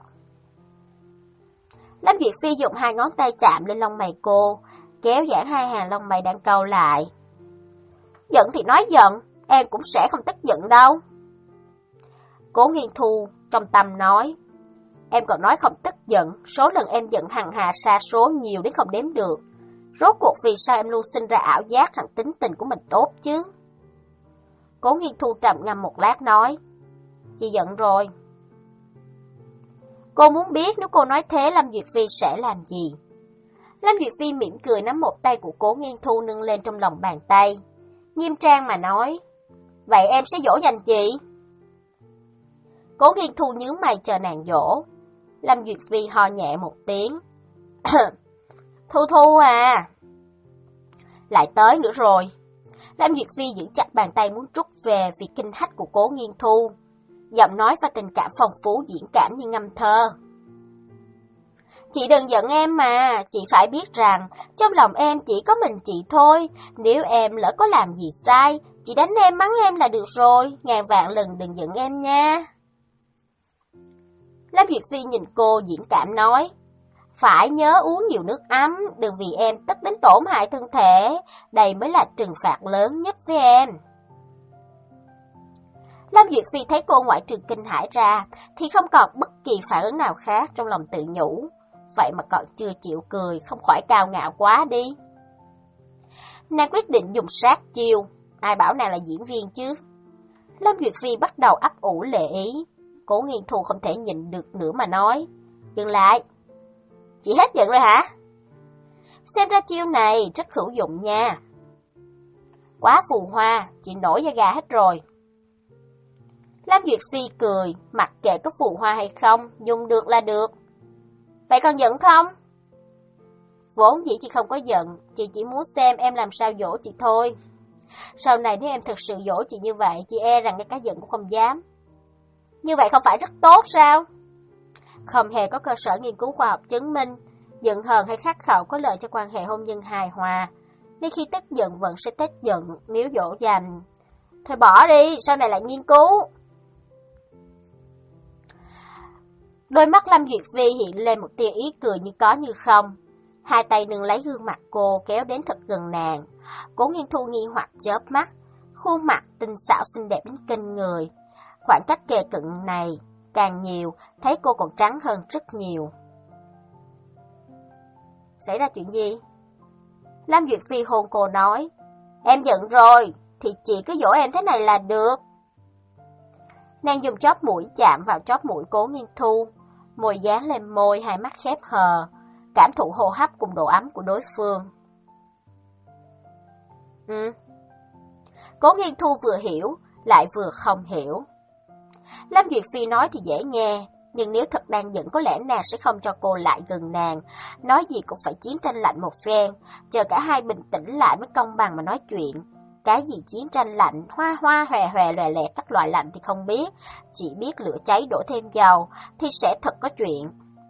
Lâm Duyệt Phi dùng hai ngón tay chạm lên lông mày cô, kéo giãn hai hàng lông mày đang cau lại. Giận thì nói giận, em cũng sẽ không tức giận đâu. Cố Nghiên Thu trong tâm nói: Em còn nói không tức giận, số lần em giận hằng hà sa số nhiều đến không đếm được. Rốt cuộc vì sao em luôn sinh ra ảo giác rằng tính tình của mình tốt chứ? Cố Nghiên Thu trầm ngâm một lát nói: Chị giận rồi. Cô muốn biết nếu cô nói thế Lâm Duyệt Phi sẽ làm gì. Lâm Duyệt Phi mỉm cười nắm một tay của Cố Nghiên Thu nâng lên trong lòng bàn tay, nghiêm trang mà nói, vậy em sẽ dỗ dành chị. Cố Nghiên Thu nhướng mày chờ nàng dỗ. Lâm Duyệt Phi ho nhẹ một tiếng. Thu Thu à. Lại tới nữa rồi. Lâm Duyệt Phi giữ chặt bàn tay muốn trút về vì kinh hách của Cố Nghiên Thu. Giọng nói và tình cảm phong phú diễn cảm như ngâm thơ. Chị đừng giận em mà, chị phải biết rằng trong lòng em chỉ có mình chị thôi. Nếu em lỡ có làm gì sai, chị đánh em mắng em là được rồi, ngàn vạn lần đừng giận em nha. Lâm Duyệt Phi nhìn cô diễn cảm nói, phải nhớ uống nhiều nước ấm, đừng vì em tất đến tổn hại thân thể, đây mới là trừng phạt lớn nhất với em. Lâm Duyệt Phi thấy cô ngoại trừ kinh hãi ra, thì không còn bất kỳ phản ứng nào khác, trong lòng tự nhủ. Vậy mà còn chưa chịu cười, không khỏi cao ngạo quá đi. Nàng quyết định dùng sát chiêu, ai bảo nàng là diễn viên chứ. Lâm Duyệt Phi bắt đầu ấp ủ lệ ý. Cố Nghiên Thu không thể nhịn được nữa mà nói, dừng lại. Chị hết giận rồi hả? Xem ra chiêu này rất hữu dụng nha. Quá phù hoa, chị nổi da gà hết rồi. Lâm Duyệt Phi cười, mặc kệ có phù hoa hay không, dùng được là được. Vậy còn giận không? Vốn dĩ chị không có giận, chị chỉ muốn xem em làm sao dỗ chị thôi. Sau này nếu em thực sự dỗ chị như vậy, chị e rằng ngay cả giận cũng không dám. Như vậy không phải rất tốt sao? Không hề có cơ sở nghiên cứu khoa học chứng minh, giận hờn hay khắc khẩu có lợi cho quan hệ hôn nhân hài hòa. Nên khi tức giận vẫn sẽ tức giận, nếu dỗ dành. Thôi bỏ đi, sau này lại nghiên cứu. Đôi mắt Lâm Duyệt Phi hiện lên một tia ý cười như có như không. Hai tay nâng lấy gương mặt cô kéo đến thật gần nàng. Cố Nghiên Thu nghi hoặc chớp mắt, khuôn mặt tinh xảo xinh đẹp đến kinh người. Khoảng cách kề cận này càng nhiều, thấy cô còn trắng hơn rất nhiều. Xảy ra chuyện gì? Lâm Duyệt Phi hôn cô nói, em giận rồi, thì chị cứ dỗ em thế này là được. Nàng dùng chóp mũi chạm vào chóp mũi Cố Nghiên Thu, môi dán lên môi, hai mắt khép hờ, cảm thụ hô hấp cùng độ ấm của đối phương. Ừ. Cố Nghiên Thu vừa hiểu, lại vừa không hiểu. Lâm Duyệt Phi nói thì dễ nghe, nhưng nếu thật đang giận có lẽ nàng sẽ không cho cô lại gần nàng, nói gì cũng phải chiến tranh lạnh một phen, chờ cả hai bình tĩnh lại mới công bằng mà nói chuyện. Cái gì chiến tranh lạnh, hoa hoa hòe hòe lòe lẹt các loại lạnh thì không biết, chỉ biết lửa cháy đổ thêm dầu thì sẽ thật có chuyện.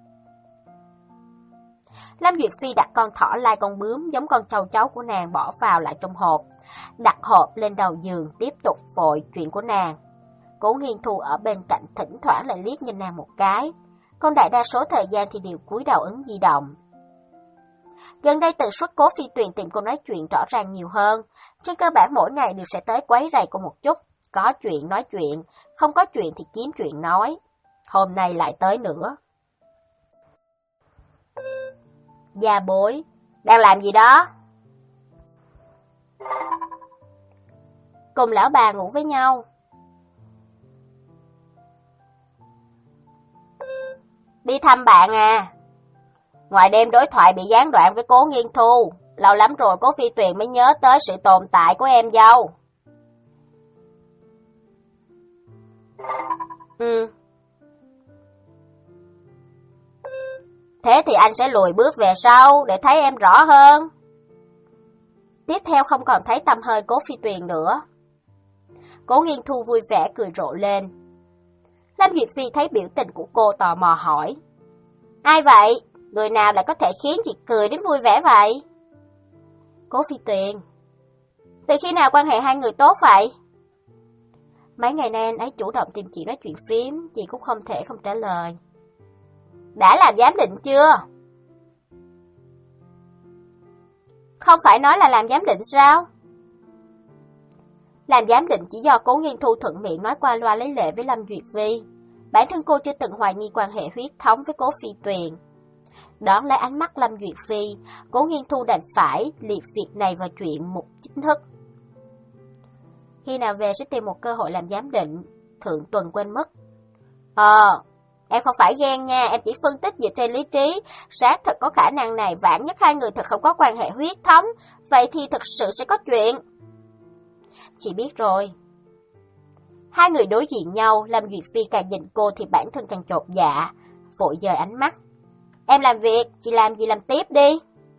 Lâm Duyệt Phi đặt con thỏ lai con bướm giống con châu chấu của nàng bỏ vào lại trong hộp, đặt hộp lên đầu giường tiếp tục vội chuyện của nàng. Cố Nghiên Thu ở bên cạnh thỉnh thoảng lại liếc nhìn nàng một cái, còn đại đa số thời gian thì đều cúi đầu ấn di động. Gần đây tần suất Cố Phi Tuyền tìm cô nói chuyện rõ ràng nhiều hơn, trên cơ bản mỗi ngày đều sẽ tới quấy rầy cô một chút, có chuyện nói chuyện, không có chuyện thì kiếm chuyện nói. Hôm nay lại tới nữa. Gia bối, đang làm gì đó? Cùng lão bà ngủ với nhau. Đi thăm bạn à? Ngoài đêm đối thoại bị gián đoạn với Cố Nghiên Thu, lâu lắm rồi Cố Phi Tuyền mới nhớ tới sự tồn tại của em dâu. Ừ. Thế thì anh sẽ lùi bước về sau để thấy em rõ hơn. Tiếp theo không còn thấy tăm hơi Cố Phi Tuyền nữa. Cố Nghiên Thu vui vẻ cười rộ lên. Lâm Duyệt Phi thấy biểu tình của cô tò mò hỏi, ai vậy? Người nào lại có thể khiến chị cười đến vui vẻ vậy? Cố Phi Tuyền. Từ khi nào quan hệ hai người tốt vậy? Mấy ngày nay anh ấy chủ động tìm chị nói chuyện phím, chị cũng không thể không trả lời. Đã làm giám định chưa? Không phải nói là làm giám định sao? Làm giám định chỉ do Cố Nghiên Thu thuận miệng nói qua loa lấy lệ với Lâm Duyệt Phi. Bản thân cô chưa từng hoài nghi quan hệ huyết thống với Cố Phi Tuyền. Đón lấy ánh mắt Lâm Duyệt Phi, Cố Nghiên Thu đành phải liệt việc này vào chuyện mục chính thức. Khi nào về sẽ tìm một cơ hội làm giám định, Thượng Tuần quên mất. Ờ, Em không phải ghen nha, em chỉ phân tích dựa trên lý trí. Sát thật có khả năng này, vạn nhất hai người thật không có quan hệ huyết thống, vậy thì thực sự sẽ có chuyện. Chị biết rồi. Hai người đối diện nhau, Lâm Duyệt Phi càng nhìn cô thì bản thân càng chột dạ, vội dời ánh mắt. Em làm việc, chị làm gì làm tiếp đi.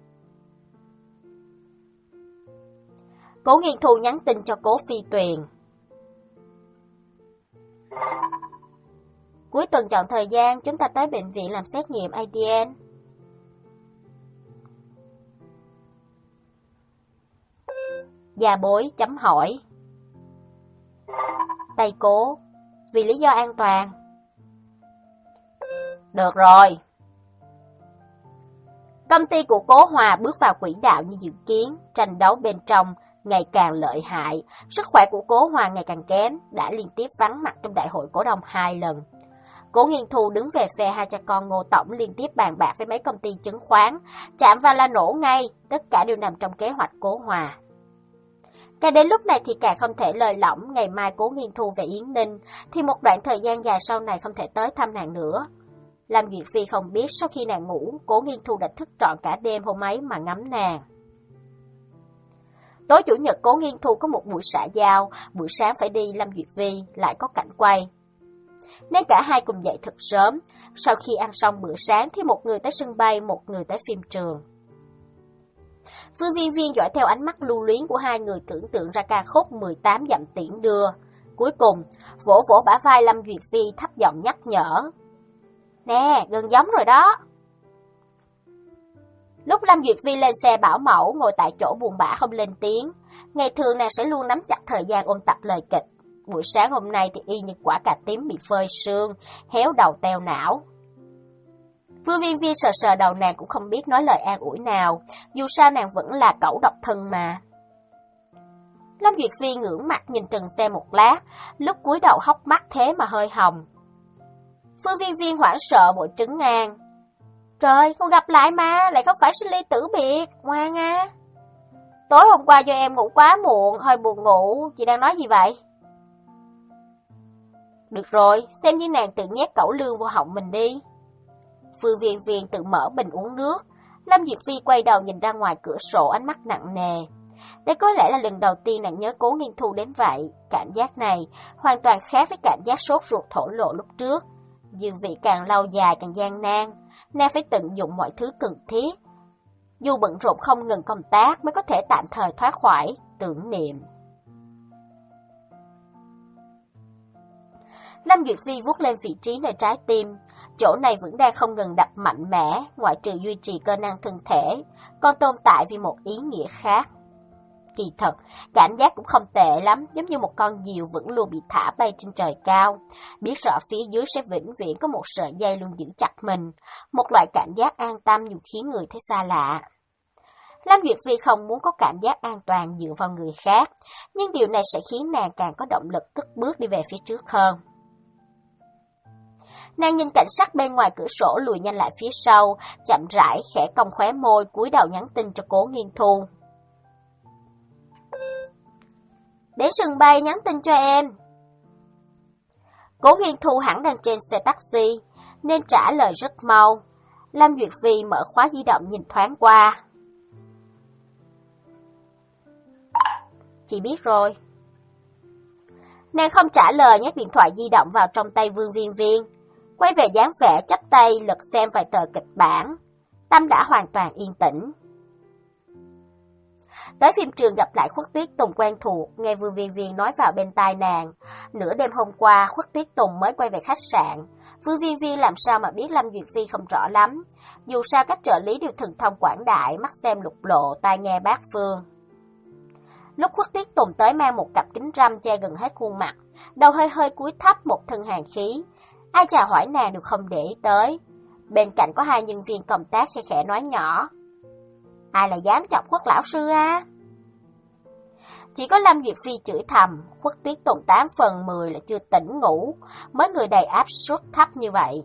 Cố Nghiên Thu nhắn tin cho Cố Phi Tuyền. Cuối tuần chọn thời gian, chúng ta tới bệnh viện làm xét nghiệm a đê en. Gia Bối chấm hỏi. Tay Cố, vì lý do an toàn. Được rồi. Công ty của Cố Hòa bước vào quỹ đạo như dự kiến, tranh đấu bên trong ngày càng lợi hại, sức khỏe của Cố Hòa ngày càng kém, đã liên tiếp vắng mặt trong đại hội cổ đông hai lần. Cố Nghiên Thu đứng về phe hai cha con Ngô Tổng liên tiếp bàn bạc với mấy công ty chứng khoán, chạm vào là nổ ngay, tất cả đều nằm trong kế hoạch Cố Hòa. Càng đến lúc này thì càng không thể lơi lỏng, ngày mai Cố Nghiên Thu về Yến Ninh, thì một đoạn thời gian dài sau này không thể tới thăm nàng nữa. Lâm Duyệt Phi không biết sau khi nàng ngủ, Cố Nghiên Thu đã thức trọn cả đêm hôm ấy mà ngắm nàng. Tối Chủ nhật Cố Nghiên Thu có một buổi xã giao, buổi sáng phải đi Lâm Duyệt Phi, lại có cảnh quay. Nên cả hai cùng dậy thật sớm, sau khi ăn xong bữa sáng thì một người tới sân bay, một người tới phim trường. Phương Viên Viên dõi theo ánh mắt lưu luyến của hai người tưởng tượng ra ca khúc mười tám dặm tiễn đưa. Cuối cùng, vỗ vỗ bả vai Lâm Duyệt Phi thấp giọng nhắc nhở. Nè, gần giống rồi đó. Lúc Lâm Duyệt Phi lên xe bảo mẫu, ngồi tại chỗ buồn bã không lên tiếng. Ngày thường nàng sẽ luôn nắm chặt thời gian ôn tập lời kịch. Buổi sáng hôm nay thì y như quả cà tím bị phơi sương, héo đầu teo não. Phương Viên Viên sờ sờ đầu nàng cũng không biết nói lời an ủi nào, dù sao nàng vẫn là cẩu độc thân mà. Lâm Duyệt Phi ngưỡng mặt nhìn trần xe một lát, lúc cúi đầu hốc mắt thế mà hơi hồng. Phương Viên Viên hoảng sợ vội trấn an. Trời, con gặp lại mà, lại không phải sinh ly tử biệt, ngoan à. Tối hôm qua do em ngủ quá muộn, hơi buồn ngủ, chị đang nói gì vậy? Được rồi, xem như nàng tự nhét cẩu lương vô họng mình đi. Phương Viên Viên tự mở bình uống nước. Lâm Duyệt Phi quay đầu nhìn ra ngoài cửa sổ, ánh mắt nặng nề. Đây có lẽ là lần đầu tiên nàng nhớ Cố Nghiên Thu đến vậy. Cảm giác này hoàn toàn khác với cảm giác sốt ruột thổ lộ lúc trước. Dương vị càng lâu dài càng gian nan, nàng phải tận dụng mọi thứ cần thiết. Dù bận rộn không ngừng công tác mới có thể tạm thời thoát khỏi tưởng niệm. Lâm Duyệt Phi vuốt lên vị trí nơi trái tim. Chỗ này vẫn đang không ngừng đập mạnh mẽ, ngoại trừ duy trì cơ năng thân thể, còn tồn tại vì một ý nghĩa khác. Kỳ thật, cảm giác cũng không tệ lắm, giống như một con diều vẫn luôn bị thả bay trên trời cao. Biết rõ phía dưới sẽ vĩnh viễn có một sợi dây luôn giữ chặt mình, một loại cảm giác an tâm dù khiến người thấy xa lạ. Lâm Duyệt Phi không muốn có cảm giác an toàn dựa vào người khác, nhưng điều này sẽ khiến nàng càng có động lực cất bước đi về phía trước hơn. Nàng nhìn cảnh sắc bên ngoài cửa sổ lùi nhanh lại phía sau, chậm rãi khẽ cong khóe môi, cúi đầu nhắn tin cho Cố Nghiên Thu. Đến sân bay nhắn tin cho em. Cố Nghiên Thu hẳn đang trên xe taxi, nên trả lời rất mau. Lâm Duyệt Phi mở khóa di động nhìn thoáng qua. Chị biết rồi. Nàng không trả lời, nhét điện thoại di động vào trong tay Vương Viên Viên. Quay về dáng vẻ chắp tay lật xem vài tờ kịch bản. Tâm đã hoàn toàn yên tĩnh. Tới phim trường gặp lại Khuất Tuyết Tùng quen thuộc, nghe Vương Viên Viên nói vào bên tai nàng. Nửa đêm hôm qua, Khuất Tuyết Tùng mới quay về khách sạn. Vương Viên Viên làm sao mà biết Lâm Duyệt Phi không rõ lắm. Dù sao các trợ lý đều thần thông quảng đại, mắt xem lục lộ, tai nghe bát phương. Lúc Khuất Tuyết Tùng tới mang một cặp kính râm che gần hết khuôn mặt, đầu hơi hơi cúi thấp một thân hàn khí. Ai chào hỏi nàng đều không để ý tới. Bên cạnh có hai nhân viên công tác khẽ khẽ nói nhỏ. Ai là dám chọc Khuất lão sư à? Chỉ có Lâm Duyệt Phi chửi thầm, Khuất Tuyết Tùng tám phần mười là chưa tỉnh ngủ, mới người đầy áp suất thấp như vậy.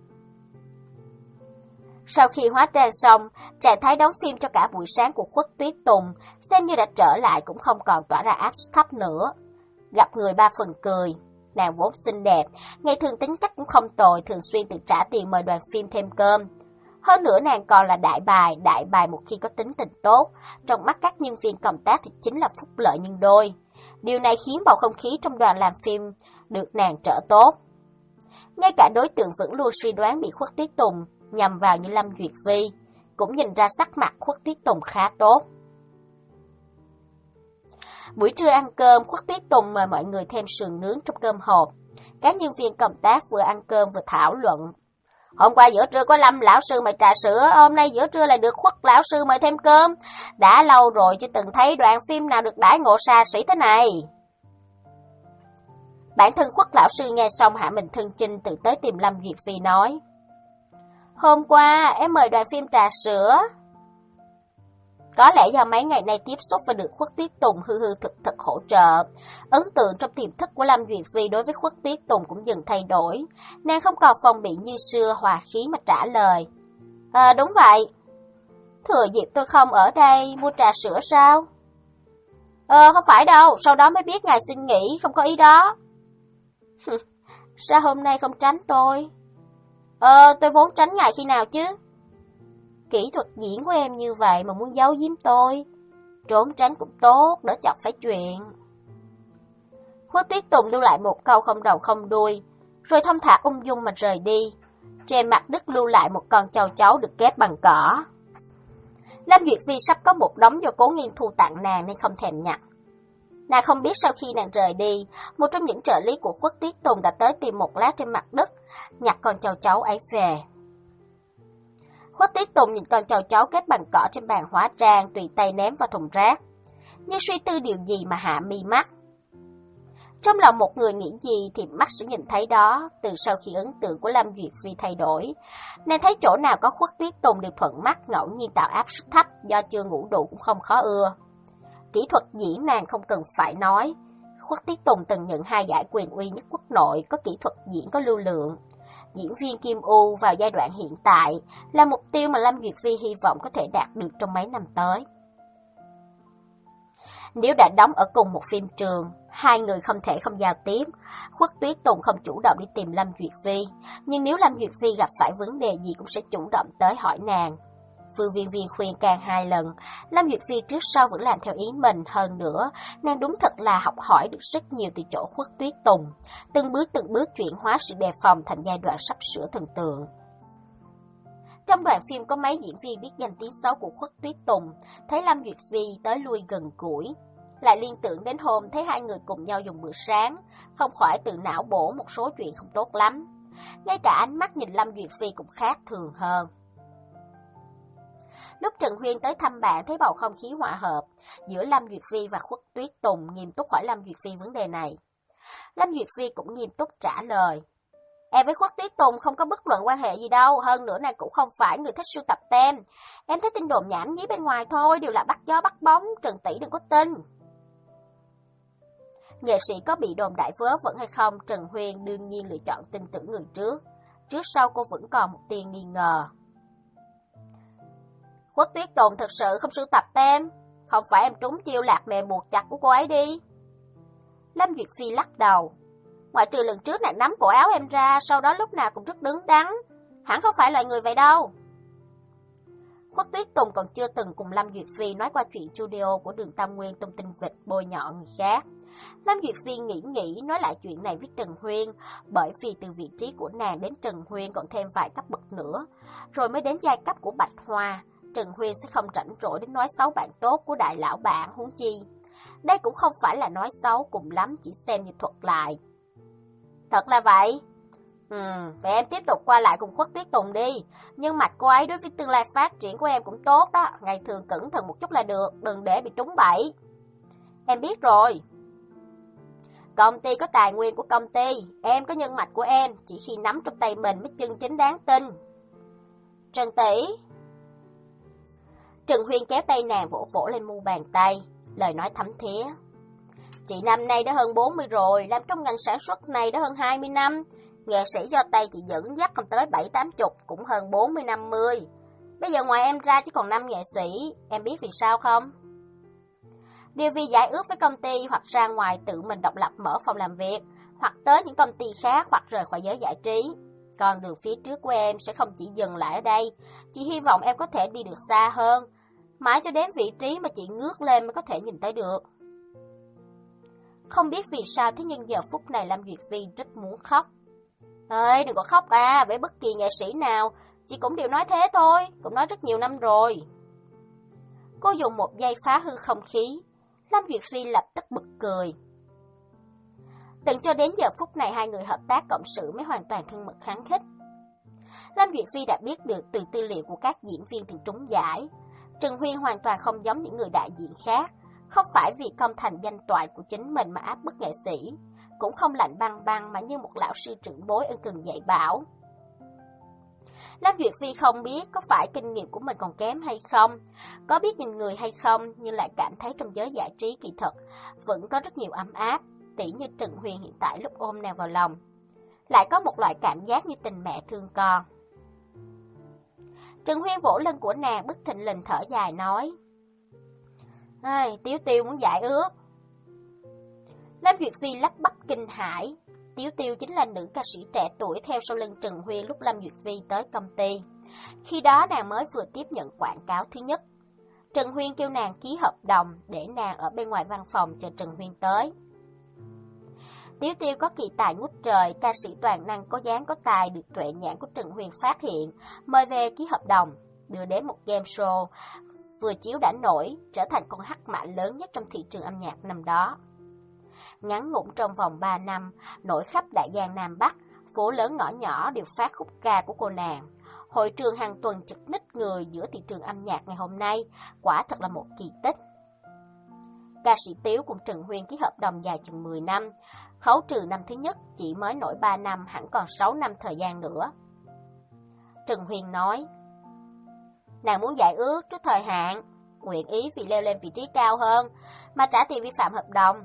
Sau khi hóa trang xong, trạng thái đóng phim cho cả buổi sáng của Khuất Tuyết Tùng xem như đã trở lại, cũng không còn tỏa ra áp suất thấp nữa. Gặp người ba phần cười. Nàng vốn xinh đẹp, ngày thường tính cách cũng không tồi, thường xuyên tự trả tiền mời đoàn phim thêm cơm. Hơn nữa nàng còn là đại bài, đại bài một khi có tính tình tốt, trong mắt các nhân viên công tác thì chính là phúc lợi nhân đôi. Điều này khiến bầu không khí trong đoàn làm phim được nàng trở tốt. Ngay cả đối tượng vẫn luôn suy đoán bị Khuất Tuyết Tùng nhằm vào như Lâm Duyệt Phi, cũng nhìn ra sắc mặt Khuất Tuyết Tùng khá tốt. Buổi trưa ăn cơm, Khuất Tuyết Tùng mời mọi người thêm sườn nướng trong cơm hộp. Các nhân viên công tác vừa ăn cơm vừa thảo luận. Hôm qua giữa trưa có Lâm lão sư mời trà sữa, hôm nay giữa trưa lại được Khuất lão sư mời thêm cơm. Đã lâu rồi chưa từng thấy đoàn phim nào được đãi ngộ xa xỉ thế này. Bản thân Khuất lão sư nghe xong hạ mình thân chinh tự tới tìm Lâm Duyệt Phi nói. Hôm qua em mời đoàn phim trà sữa. Có lẽ do mấy ngày nay tiếp xúc và được Khuất Tuyết Tùng hư hư thực thực hỗ trợ, ấn tượng trong tiềm thức của Lâm Duyệt Phi đối với Khuất Tuyết Tùng cũng dần thay đổi. Nàng không còn phòng bị như xưa, hòa khí mà trả lời. À, đúng vậy. Thừa dịp tôi không ở đây, mua trà sữa sao? Ờ, không phải đâu, sau đó mới biết ngài xin nghỉ, không có ý đó. Sao hôm nay không tránh tôi? Ờ, tôi vốn tránh ngài khi nào chứ? Kỹ thuật diễn của em như vậy mà muốn giấu giếm tôi, trốn tránh cũng tốt, đỡ chọc phải chuyện. Khuất Tuyết Tùng lưu lại một câu không đầu không đuôi, rồi thong thả ung dung mà rời đi. Trên mặt đất lưu lại một con châu chấu được ghép bằng cỏ. Lâm Duyệt Phi sắp có một đống do Cố Nghiên thu tặng nàng nên không thèm nhặt. Nàng không biết sau khi nàng rời đi, một trong những trợ lý của Khuất Tuyết Tùng đã tới tìm một lát trên mặt đất, nhặt con châu chấu ấy về. Khuất Tuyết Tùng nhìn con châu chấu kết bằng cỏ trên bàn hóa trang, tùy tay ném vào thùng rác, như suy tư điều gì mà hạ mi mắt. Trong lòng một người nghĩ gì thì mắt sẽ nhìn thấy đó. Từ sau khi ấn tượng của Lâm Duyệt Phi thay đổi, nàng thấy chỗ nào có Khuất Tuyết Tùng đều thuận mắt, ngẫu nhiên tạo áp suất thấp, do chưa ngủ đủ cũng không khó ưa. Kỹ thuật diễn nàng không cần phải nói, Khuất Tuyết Tùng từng nhận hai giải quyền uy nhất quốc nội, có kỹ thuật diễn có lưu lượng. Diễn viên Kim U vào giai đoạn hiện tại là mục tiêu mà Lâm Duyệt Phi hy vọng có thể đạt được trong mấy năm tới. Nếu đã đóng ở cùng một phim trường, hai người không thể không giao tiếp. Khuất Tuyết Tùng không chủ động đi tìm Lâm Duyệt Phi, nhưng nếu Lâm Duyệt Phi gặp phải vấn đề gì cũng sẽ chủ động tới hỏi nàng. Phương Viên Viên khuyên can hai lần, Lâm Duyệt Phi trước sau vẫn làm theo ý mình. Hơn nữa, nàng đúng thật là học hỏi được rất nhiều từ chỗ Khuất Tuyết Tùng, từng bước từng bước chuyển hóa sự đề phòng thành giai đoạn sắp sửa thần tượng. Trong đoàn phim có mấy diễn viên biết danh tiếng xấu của Khuất Tuyết Tùng, thấy Lâm Duyệt Phi tới lui gần gũi, lại liên tưởng đến hôm thấy hai người cùng nhau dùng bữa sáng, không khỏi tự não bổ một số chuyện không tốt lắm. Ngay cả ánh mắt nhìn Lâm Duyệt Phi cũng khác thường hơn. Lúc Trần Huyên tới thăm bạn thấy bầu không khí hòa hợp giữa Lâm Duyệt Phi và Khuất Tuyết Tùng, nghiêm túc hỏi Lâm Duyệt Phi vấn đề này. Lâm Duyệt Phi cũng nghiêm túc trả lời. Em với Khuất Tuyết Tùng không có bất luận quan hệ gì đâu, hơn nữa nàng cũng không phải người thích sưu tập tem. Em thấy tin đồn nhảm nhí bên ngoài thôi, đều là bắt gió bắt bóng, Trần tỷ đừng có tin. Nghệ sĩ có bị đồn đại vớ vẩn hay không, Trần Huyên đương nhiên lựa chọn tin tưởng người trước. Trước sau cô vẫn còn một tia nghi ngờ. Khuất Tuyết Tùng thật sự không sưu tập tem, không phải em trúng chiêu lạc mề buộc chặt của cô ấy đi. Lâm Duyệt Phi lắc đầu. Ngoại trừ lần trước nàng nắm cổ áo em ra, sau đó lúc nào cũng rất đứng đắn, hẳn không phải loại người vậy đâu. Khuất Tuyết Tùng còn chưa từng cùng Lâm Duyệt Phi nói qua chuyện studio của Đường Tam Nguyên tung tin vịt bôi nhọ người khác. Lâm Duyệt Phi nghĩ nghĩ nói lại chuyện này với Trần Huyên, bởi vì từ vị trí của nàng đến Trần Huyên còn thêm vài cấp bậc nữa, rồi mới đến giai cấp của Bạch Hoa. Trần Huyên sẽ không rảnh rỗi đến nói xấu bạn tốt của đại lão bạn, huống chi đây cũng không phải là nói xấu, cùng lắm chỉ xem như thuật lại. Thật là vậy. Ừ, vậy em tiếp tục qua lại cùng Khuất Tuyết Tùng đi. Nhưng mặt cô ấy đối với tương lai phát triển của em cũng tốt đó. Ngày thường cẩn thận một chút là được, đừng để bị trúng bẫy. Em biết rồi. Công ty có tài nguyên của công ty, em có nhân mạch của em, chỉ khi nắm trong tay mình mới chân chính đáng tin. Trần tỷ. Trần Huyên kéo tay nàng vỗ vỗ lên mu bàn tay, lời nói thấm thía. Chị năm nay đã hơn bốn mươi rồi, làm trong ngành sản xuất này đã hơn hai mươi năm. Nghệ sĩ do tay chị dẫn dắt không tới bảy tám chục, cũng hơn bốn mươi năm mươi. Bây giờ ngoài em ra chỉ còn năm nghệ sĩ, em biết vì sao không? Điều vì giải ước với công ty hoặc ra ngoài tự mình độc lập mở phòng làm việc, hoặc tới những công ty khác, hoặc rời khỏi giới giải trí. Con đường phía trước của em sẽ không chỉ dừng lại ở đây. Chị hy vọng em có thể đi được xa hơn, mãi cho đến vị trí mà chị ngước lên mới có thể nhìn tới được. Không biết vì sao thế nhưng giờ phút này Lâm Duyệt Phi rất muốn khóc. Ơi, đừng có khóc à, với bất kỳ nghệ sĩ nào, chị cũng đều nói thế thôi, cũng nói rất nhiều năm rồi. Cô dùng một giây phá hư không khí, Lâm Duyệt Phi lập tức bật cười. Tận cho đến giờ phút này hai người hợp tác cộng sự mới hoàn toàn thân mật khăng khít. Lâm Duyệt Phi đã biết được từ tư liệu của các diễn viên từng trúng giải, Trần Huyên hoàn toàn không giống những người đại diện khác, không phải vì công thành danh toại của chính mình mà áp bức nghệ sĩ, cũng không lạnh băng băng mà như một lão sư trưởng bối ân cần dạy bảo. Lâm Duyệt Phi không biết có phải kinh nghiệm của mình còn kém hay không, có biết nhìn người hay không, nhưng lại cảm thấy trong giới giải trí kỳ thực vẫn có rất nhiều ấm áp, tỉ như Trần Huyền hiện tại lúc ôm nàng vào lòng, lại có một loại cảm giác như tình mẹ thương con. Trần Huyên vỗ lưng của nàng bất thình lình thở dài nói: Ây, Tiếu Tiêu muốn giải ước. Lâm Duyệt Phi lắp bắp kinh hãi. Tiếu Tiêu chính là nữ ca sĩ trẻ tuổi theo sau lưng Trần Huyên lúc Lâm Duyệt Phi tới công ty. Khi đó nàng mới vừa tiếp nhận quảng cáo thứ nhất. Trần Huyên kêu nàng ký hợp đồng để nàng ở bên ngoài văn phòng chờ Trần Huyên tới. Tiếu Tiêu có kỳ tài ngút trời, ca sĩ toàn năng có dáng có tài được tuệ nhãn của Trần Huyên phát hiện, mời về ký hợp đồng, đưa đến một game show vừa chiếu đã nổi, trở thành con hắc mã lớn nhất trong thị trường âm nhạc năm đó. Ngắn ngủn trong vòng ba năm, nổi khắp đại giang Nam Bắc, phố lớn ngõ nhỏ đều phát khúc ca của cô nàng. Hội trường hàng tuần chật ních người giữa thị trường âm nhạc ngày hôm nay, quả thật là một kỳ tích. Ca sĩ Tiếu cùng Trần Huyên ký hợp đồng dài chừng mười năm, khấu trừ năm thứ nhất chỉ mới nổi ba năm, hẳn còn sáu năm thời gian nữa. Trần Huyên nói, nàng muốn giải ước trước thời hạn, nguyện ý vì leo lên vị trí cao hơn, mà trả tiền vi phạm hợp đồng.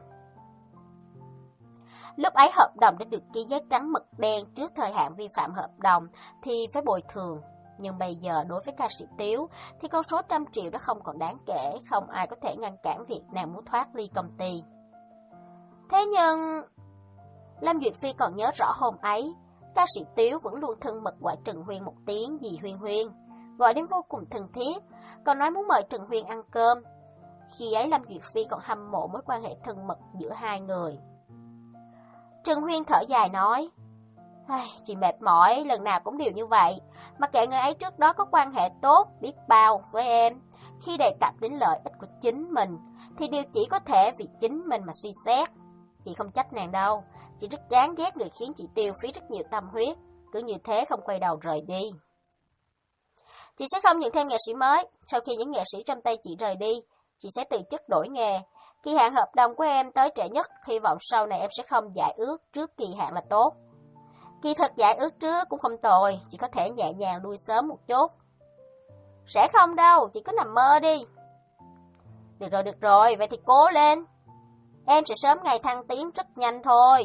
Lúc ấy hợp đồng đã được ký giấy trắng mực đen, trước thời hạn vi phạm hợp đồng thì phải bồi thường. Nhưng bây giờ đối với ca sĩ Tiếu thì con số trăm triệu đó không còn đáng kể, không ai có thể ngăn cản việc nàng muốn thoát ly công ty. Thế nhưng, Lâm Duyệt Phi còn nhớ rõ hôm ấy, ca sĩ Tiếu vẫn luôn thân mật gọi Trần Huyên một tiếng dì Huyên Huyên, gọi đến vô cùng thân thiết, còn nói muốn mời Trần Huyên ăn cơm. Khi ấy Lâm Duyệt Phi còn hâm mộ mối quan hệ thân mật giữa hai người. Trần Huyên thở dài nói, chị mệt mỏi, lần nào cũng đều như vậy, mặc kệ người ấy trước đó có quan hệ tốt biết bao với em, khi đề cập đến lợi ích của chính mình thì đều chỉ có thể vì chính mình mà suy xét. Chị không trách nàng đâu, chị rất chán ghét người khiến chị tiêu phí rất nhiều tâm huyết, cứ như thế không quay đầu rời đi. Chị sẽ không nhận thêm nghệ sĩ mới, sau khi những nghệ sĩ trong tay chị rời đi, chị sẽ từ chức đổi nghề. Kỳ hạn hợp đồng của em tới trễ nhất, hy vọng sau này em sẽ không giải ước trước kỳ hạn là tốt. Kỳ thực giải ước trước cũng không tồi, chỉ có thể nhẹ nhàng lui sớm một chút. Sẽ không đâu, chỉ cứ nằm mơ đi. Được rồi, được rồi, vậy thì cố lên. Em sẽ sớm ngày thăng tiến rất nhanh thôi.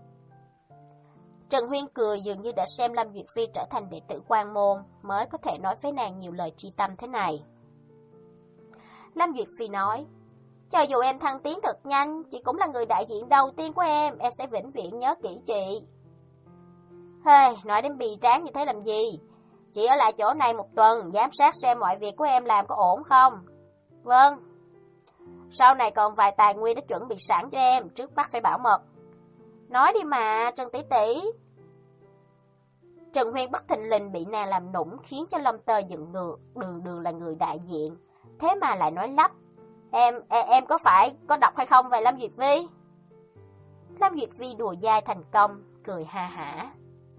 Trần Huyên cười, dường như đã xem Lâm Duyệt Phi trở thành đệ tử quan môn, mới có thể nói với nàng nhiều lời tri tâm thế này. Lâm Duyệt Phi nói, cho dù em thăng tiến thật nhanh, chị cũng là người đại diện đầu tiên của em, em sẽ vĩnh viễn nhớ kỹ chị. Hey, nói đến bì tráng như thế làm gì? Chị ở lại chỗ này một tuần, giám sát xem mọi việc của em làm có ổn không? Vâng. Sau này còn vài tài nguyên đã chuẩn bị sẵn cho em, trước mắt phải bảo mật. Nói đi mà, Trần tỷ tỷ. Trần Huyên bất thình lình bị nàng làm nũng khiến cho lông tơ dựng ngược, đường đường là người đại diện, thế mà lại nói lắp. Em, em, em có phải có độc hay không vậy Lâm Duyệt Phi? Lâm Duyệt Phi đùa dai thành công, cười ha hả.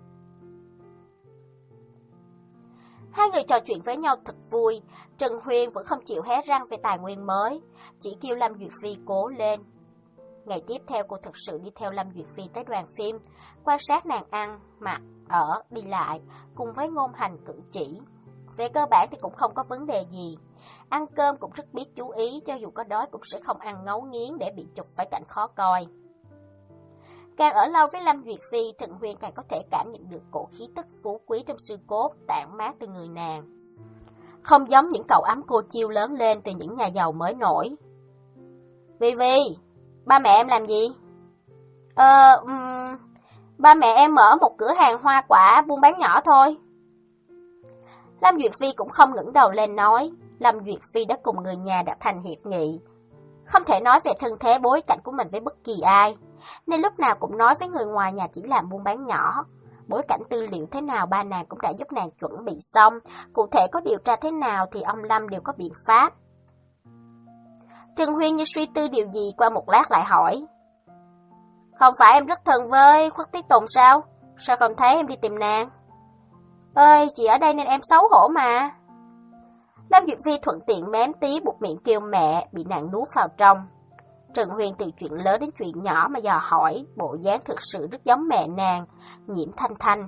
Hai người trò chuyện với nhau thật vui, Trần Huyên vẫn không chịu hé răng về tài nguyên mới, chỉ kêu Lâm Duyệt Phi cố lên. Ngày tiếp theo cô thực sự đi theo Lâm Duyệt Phi tới đoàn phim, quan sát nàng ăn, mặc, ở, đi lại, cùng với ngôn hành cử chỉ. Về cơ bản thì cũng không có vấn đề gì. Ăn cơm cũng rất biết chú ý, cho dù có đói cũng sẽ không ăn ngấu nghiến để bị chụp phải cảnh khó coi. Càng ở lâu với Lâm Duyệt Phi, Trần Huyên càng có thể cảm nhận được cổ khí tức phú quý trong xương cốt tản mát từ người nàng. Không giống những cậu ấm cô chiêu lớn lên từ những nhà giàu mới nổi. Vi Vi, ba mẹ em làm gì? Ờ, um, ba mẹ em mở một cửa hàng hoa quả buôn bán nhỏ thôi. Lâm Duyệt Phi cũng không ngẩng đầu lên nói, Lâm Duyệt Phi đã cùng người nhà đạt thành hiệp nghị, không thể nói về thân thế bối cảnh của mình với bất kỳ ai, nên lúc nào cũng nói với người ngoài nhà chỉ làm buôn bán nhỏ. Bối cảnh tư liệu thế nào ba nàng cũng đã giúp nàng chuẩn bị xong, cụ thể có điều tra thế nào thì ông Lâm đều có biện pháp. Trần Huyên như suy tư điều gì qua một lát lại hỏi, không phải em rất thân với Khuất Tí Tùng sao? Sao không thấy em đi tìm nàng? Ơi, chị ở đây nên em xấu hổ mà. Lâm Duyệt Phi thuận tiện mém tí buộc miệng kêu mẹ, bị nàng nuốt vào trong. Trần Huyền từ chuyện lớn đến chuyện nhỏ mà dò hỏi, bộ dáng thực sự rất giống mẹ nàng, Nhiễm Thanh Thanh.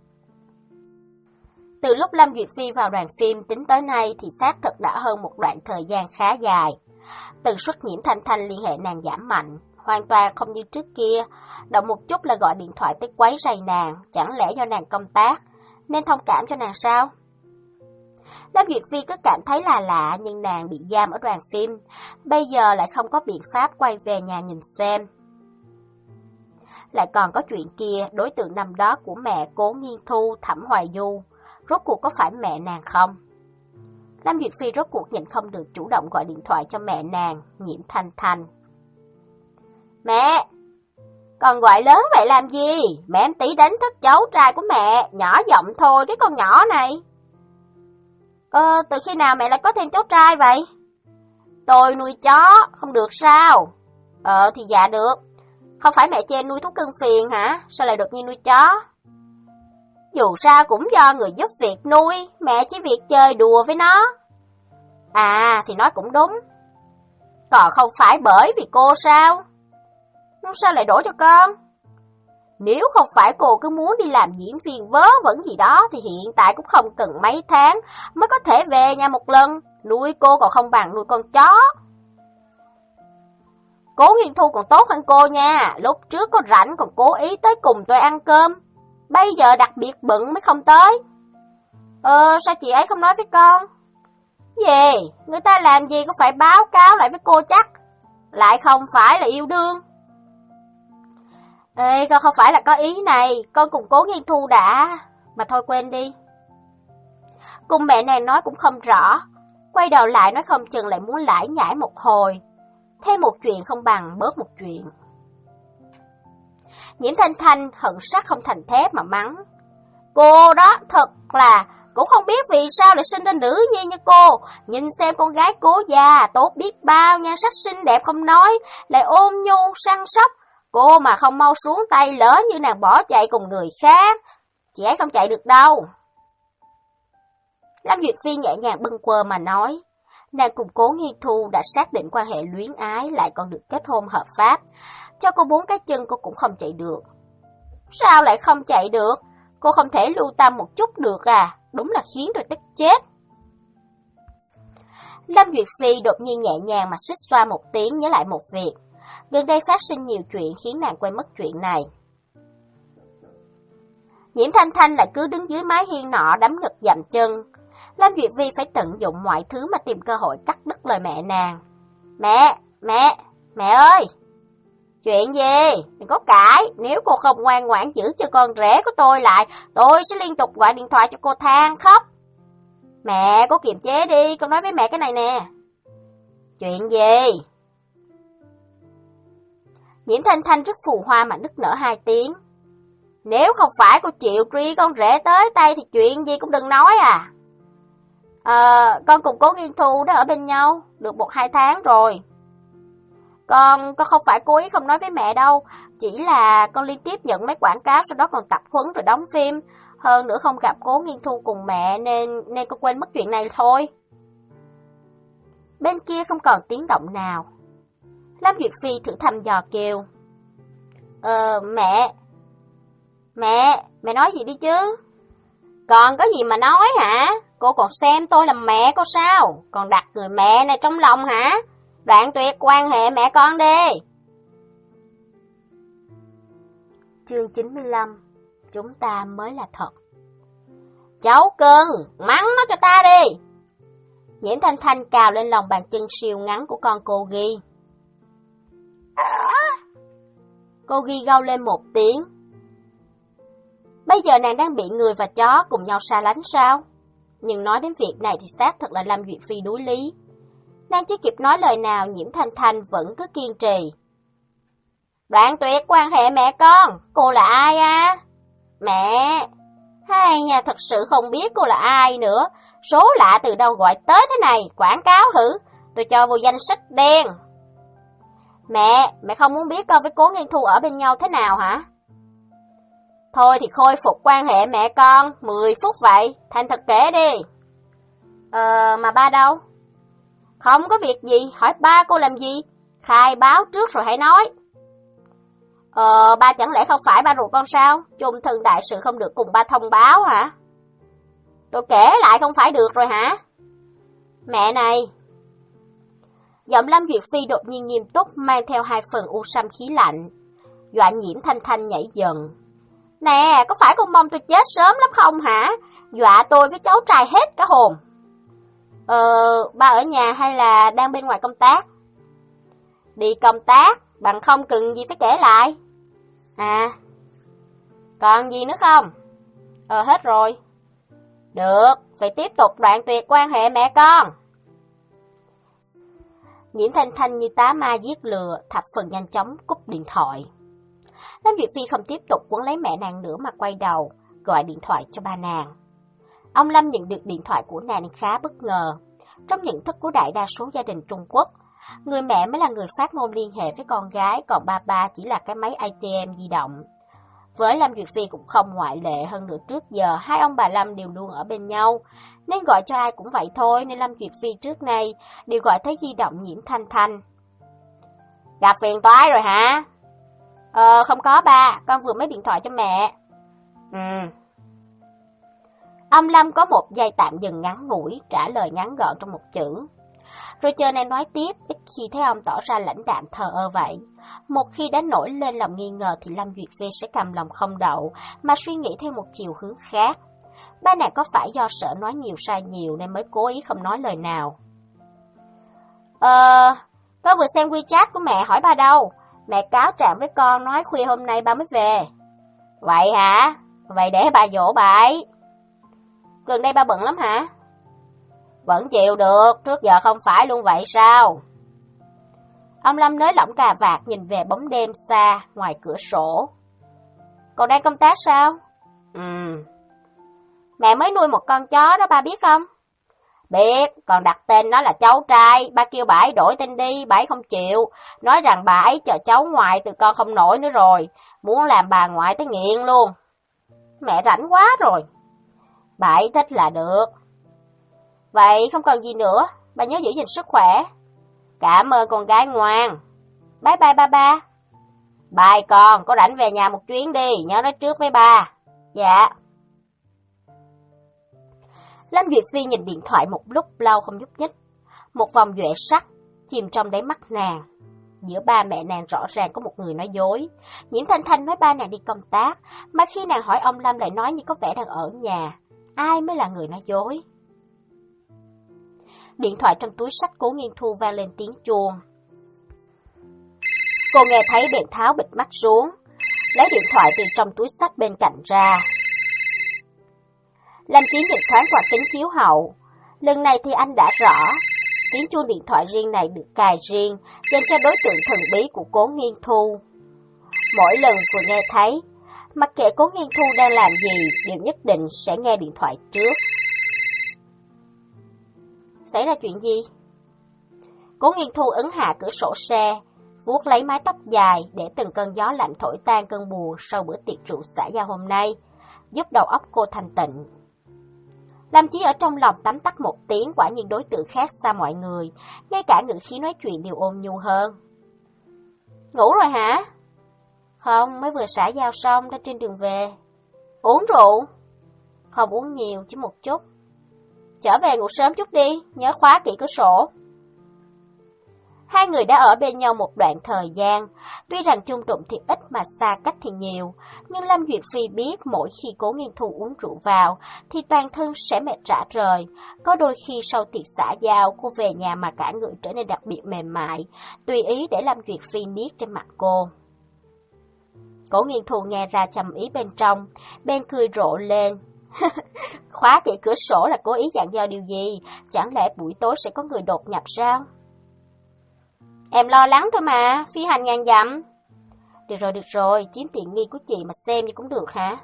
Từ lúc Lâm Duyệt Phi vào đoàn phim tính tới nay thì xác thực đã hơn một đoạn thời gian khá dài. Tần suất Nhiễm Thanh Thanh liên hệ nàng giảm mạnh, hoàn toàn không như trước kia, động một chút là gọi điện thoại tới quấy rầy nàng, chẳng lẽ do nàng công tác, nên thông cảm cho nàng sao? Lâm Duyệt Phi cứ cảm thấy là lạ, nhưng nàng bị giam ở đoàn phim, bây giờ lại không có biện pháp quay về nhà nhìn xem. Lại còn có chuyện kia, đối tượng năm đó của mẹ Cố Nghiên Thu, Thẩm Hoài Du, rốt cuộc có phải mẹ nàng không? Lâm Duyệt Phi rốt cuộc nhịn không được chủ động gọi điện thoại cho mẹ nàng, Nhiễm Thanh Thanh. Mẹ! Con gọi lớn vậy làm gì? Mẹ em tí đánh thức cháu trai của mẹ, nhỏ giọng thôi cái con nhỏ này. Ờ, từ khi nào mẹ lại có thêm cháu trai vậy? Tôi nuôi chó, không được sao? Ờ, thì dạ được. Không phải mẹ chê nuôi thú cưng phiền hả? Sao lại đột nhiên nuôi chó? Dù sao cũng do người giúp việc nuôi, mẹ chỉ việc chơi đùa với nó. À, thì nói cũng đúng. Còn không phải bởi vì cô sao? Sao lại đổ cho con? Nếu không phải cô cứ muốn đi làm diễn viên vớ vẩn gì đó thì hiện tại cũng không cần mấy tháng mới có thể về nhà một lần. Nuôi cô còn không bằng nuôi con chó. Cố Nghiên Thu còn tốt hơn cô nha. Lúc trước có rảnh còn cố ý tới cùng tôi ăn cơm. Bây giờ đặc biệt bận mới không tới. Ờ, sao chị ấy không nói với con? Gì? Người ta làm gì cũng phải báo cáo lại với cô chắc. Lại không phải là yêu đương. Ê, con không phải là có ý này, con cùng Cố Nghiên Thu đã... Mà thôi quên đi. Cùng mẹ nàng nói cũng không rõ, quay đầu lại nói không chừng lại muốn lải nhải một hồi. Thêm một chuyện không bằng bớt một chuyện. Nhiễm Thanh Thanh hận sắt không thành thép mà mắng. Cô đó thật là cũng không biết vì sao lại sinh ra nữ nhi như cô. Nhìn xem con gái Cố già tốt biết bao, nhan sắc xinh đẹp không nói, lại ôn nhu săn sóc. Cô mà không mau xuống tay lỡ như nàng bỏ chạy cùng người khác, chị ấy không chạy được đâu. Lâm Duyệt Phi nhẹ nhàng bâng quơ mà nói, nàng cùng Cố Nghiên Thu đã xác định quan hệ luyến ái lại còn được kết hôn hợp pháp, cho cô bốn cái chân cô cũng không chạy được. Sao lại không chạy được? Cô không thể lưu tâm một chút được à? Đúng là khiến tôi tức chết. Lâm Duyệt Phi đột nhiên nhẹ nhàng mà suýt xoa một tiếng nhớ lại một việc. Gần đây phát sinh nhiều chuyện khiến nàng quên mất chuyện này. Nhiễm Thanh Thanh lại cứ đứng dưới mái hiên nọ đấm ngực dậm chân. Lâm Duyệt Vi phải tận dụng mọi thứ mà tìm cơ hội cắt đứt lời mẹ nàng. Mẹ, mẹ, mẹ ơi! Chuyện gì? Đừng có cãi, nếu cô không ngoan ngoãn giữ cho con rể của tôi lại, tôi sẽ liên tục gọi điện thoại cho cô than khóc. Mẹ, cô kiềm chế đi, con nói với mẹ cái này nè. Chuyện gì? Nhiễm Thanh Thanh rất phù hoa mà nức nở hai tiếng. Nếu không phải cô chịu truy con rể tới tay thì chuyện gì cũng đừng nói à. Ờ, con cùng Cố Nghiên Thu đã ở bên nhau, được một hai tháng rồi. Con, con không phải cố ý không nói với mẹ đâu, chỉ là con liên tiếp nhận mấy quảng cáo sau đó còn tập huấn rồi đóng phim. Hơn nữa không gặp Cố Nghiên Thu cùng mẹ nên nên con quên mất chuyện này thôi. Bên kia không còn tiếng động nào. Lâm Duyệt Phi thử thăm dò kêu. Ờ, mẹ. Mẹ, mẹ nói gì đi chứ? Còn có gì mà nói hả? Cô còn xem tôi làm mẹ cô sao? Còn đặt người mẹ này trong lòng hả? Đoạn tuyệt quan hệ mẹ con đi. Chương chín mươi lăm. Chúng ta mới là thật. Cháu cưng, mắng nó cho ta đi. Nhiễm Thanh Thanh cào lên lòng bàn chân siêu ngắn của con cô Ghi. Cô ghi gâu lên một tiếng. Bây giờ nàng đang bị người và chó cùng nhau xa lánh sao? Nhưng nói đến việc này thì xác thật là Lâm Duyệt Phi đuối lý. Nàng chưa kịp nói lời nào, Nhiễm Thanh Thanh vẫn cứ kiên trì. Đoạn tuyệt quan hệ mẹ con, cô là ai à? Mẹ, hay nha, thật sự không biết cô là ai nữa. Số lạ từ đâu gọi tới thế này, quảng cáo hử? Tôi cho vô danh sách đen. Mẹ, mẹ không muốn biết con với Cố Nghiên Thu ở bên nhau thế nào hả? Thôi thì khôi phục quan hệ mẹ con, mười phút vậy, thành thật kể đi. Ờ, mà ba đâu? Không có việc gì, hỏi ba cô làm gì? Khai báo trước rồi hãy nói. Ờ, ba chẳng lẽ không phải ba ruột con sao? Chung thân đại sự không được cùng ba thông báo hả? Tôi kể lại không phải được rồi hả? Mẹ này. Giọng Lâm Duyệt Phi đột nhiên nghiêm túc, mang theo hai phần u sâm khí lạnh. Dọa Nhiễm Thanh Thanh nhảy dần. Nè, có phải con mong tôi chết sớm lắm không hả? Dọa tôi với cháu trai hết cả hồn. Ờ, ba ở nhà hay là đang bên ngoài công tác? Đi công tác, bằng không cần gì phải kể lại. À, còn gì nữa không? Ờ, hết rồi. Được, phải tiếp tục đoạn tuyệt quan hệ mẹ con. Nhiễm Thanh Thanh như tá ma giết lừa, thập phần nhanh chóng cúp điện thoại. Lâm Duyệt Phi không tiếp tục quấn lấy mẹ nàng nữa mà quay đầu, gọi điện thoại cho ba nàng. Ông Lâm nhận được điện thoại của nàng khá bất ngờ. Trong nhận thức của đại đa số gia đình Trung Quốc, người mẹ mới là người phát ngôn liên hệ với con gái, còn ba ba chỉ là cái máy a tê em di động. Với Lâm Duyệt Phi cũng không ngoại lệ, hơn nữa trước giờ hai ông bà Lâm đều luôn ở bên nhau, nên gọi cho ai cũng vậy thôi, nên Lâm Duyệt Phi trước nay đều gọi tới di động Nhiễm Thanh Thanh. Gặp phiền toái rồi hả? Ờ, không có ba, con vừa mới điện thoại cho mẹ. Ừ. Ông Lâm có một giây tạm dừng ngắn ngủi, trả lời ngắn gọn trong một chữ. Rồi chờ nàng nói tiếp, ít khi thấy ông tỏ ra lãnh đạm thờ ơ vậy. Một khi đã nổi lên lòng nghi ngờ thì Lâm Duyệt Phi sẽ cầm lòng không đậu, mà suy nghĩ theo một chiều hướng khác. Ba nàng có phải do sợ nói nhiều sai nhiều nên mới cố ý không nói lời nào? Ờ, con vừa xem WeChat của mẹ, hỏi ba đâu? Mẹ cáo trạng với con nói khuya hôm nay ba mới về. Vậy hả? Vậy để bà dỗ bà ấy. Gần đây ba bận lắm hả? Vẫn chịu được, trước giờ không phải luôn vậy sao? Ông Lâm nới lỏng cà vạt nhìn về bóng đêm xa ngoài cửa sổ. Còn đang công tác sao? Ừ. Mẹ mới nuôi một con chó đó ba biết không? Biết, còn đặt tên nó là cháu trai, ba kêu bà ấy đổi tên đi, bà ấy không chịu, nói rằng bà ấy chờ cháu ngoại từ con không nổi nữa rồi, muốn làm bà ngoại tới nghiện luôn. Mẹ rảnh quá rồi. Bà ấy thích là được. Vậy không còn gì nữa, bà nhớ giữ gìn sức khỏe. Cảm ơn con gái ngoan. Bye bye ba ba. Bye con, có rảnh về nhà một chuyến đi, nhớ nói trước với ba. Dạ. Lâm Duyệt Phi nhìn điện thoại một lúc lâu không nhúc nhích. Một vòng duệ sắc chìm trong đáy mắt nàng. Giữa ba mẹ nàng rõ ràng có một người nói dối. Nhiễm Thanh Thanh nói ba nàng đi công tác, mà khi nàng hỏi ông Lâm lại nói như có vẻ đang ở nhà. Ai mới là người nói dối? Điện thoại trong túi xách Cố Nghiên Thu vang lên tiếng chuông. Cô nghe thấy bèn tháo bịt mắt xuống, lấy điện thoại từ trong túi xách bên cạnh ra. Lâm Chiến nhìn thoáng qua kính chiếu hậu. Lần này thì anh đã rõ, tiếng chuông điện thoại riêng này được cài riêng dành cho đối tượng thần bí của Cố Nghiên Thu. Mỗi lần vừa nghe thấy, mặc kệ Cố Nghiên Thu đang làm gì, đều nhất định sẽ nghe điện thoại trước. Xảy ra chuyện gì? Cố Nghiên Thu ấn hạ cửa sổ xe, vuốt lấy mái tóc dài để từng cơn gió lạnh thổi tan cơn buồn sau bữa tiệc rượu xã giao hôm nay, giúp đầu óc cô thanh tịnh. Lâm Chí ở trong lòng tấm tắc một tiếng, quả nhiên đối tượng khác xa mọi người, ngay cả ngữ khí nói chuyện đều ôn nhu hơn. Ngủ rồi hả? Không, mới vừa xã giao xong, đã trên đường về. Uống rượu? Không uống nhiều, chỉ một chút. Trở về ngủ sớm chút đi, nhớ khóa kỹ cửa sổ. Hai người đã ở bên nhau một đoạn thời gian, tuy rằng chung đụng thì ít mà xa cách thì nhiều, nhưng Lâm Duyệt Phi biết mỗi khi Cố Nghiên Thu uống rượu vào thì toàn thân sẽ mệt rã rời. Có đôi khi sau tiệc xã giao, cô về nhà mà cả người trở nên đặc biệt mềm mại, tùy ý để Lâm Duyệt Phi niết trên mặt cô. Cố Nghiên Thu nghe ra trầm ý bên trong, bên cười rộ lên. Khóa kỹ cửa sổ là cố ý dặn dò điều gì? Chẳng lẽ buổi tối sẽ có người đột nhập sao? Em lo lắng thôi mà, phi hành ngàn dặm. Được rồi, được rồi, chiếm tiện nghi của chị mà xem như cũng được hả?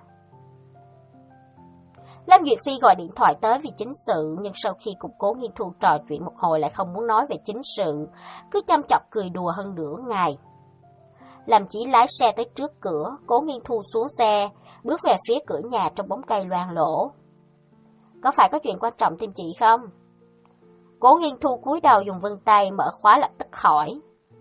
Lâm Duyệt Phi gọi điện thoại tới vì chính sự, nhưng sau khi cùng Cố Nghiên Thu trò chuyện một hồi lại không muốn nói về chính sự, cứ chăm chọc cười đùa hơn nửa ngày. Lâm Chỉ lái xe tới trước cửa, Cố Nghiên Thu xuống xe, bước về phía cửa nhà trong bóng cây loang lổ. Có phải có chuyện quan trọng tìm chị không? Cố Nghiên Thu cúi đầu dùng vân tay mở khóa lập tức hỏi.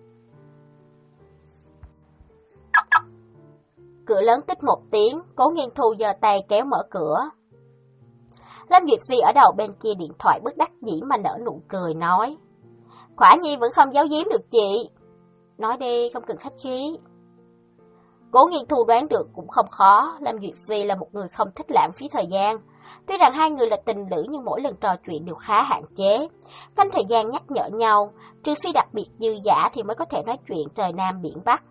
Cửa lớn tích một tiếng, Cố Nghiên Thu giơ tay kéo mở cửa. Lâm Duyệt Phi ở đầu bên kia điện thoại bất đắc dĩ mà nở nụ cười nói. Khỏa Nhi vẫn không giấu giếm được chị. Nói đi, không cần khách khí. Cố Nghiên Thu đoán được cũng không khó, Lâm Duyệt Phi là một người không thích lãng phí thời gian. Tuy rằng hai người là tình lữ nhưng mỗi lần trò chuyện đều khá hạn chế. Canh thời gian nhắc nhở nhau, trừ phi đặc biệt dư dả thì mới có thể nói chuyện trời Nam biển Bắc.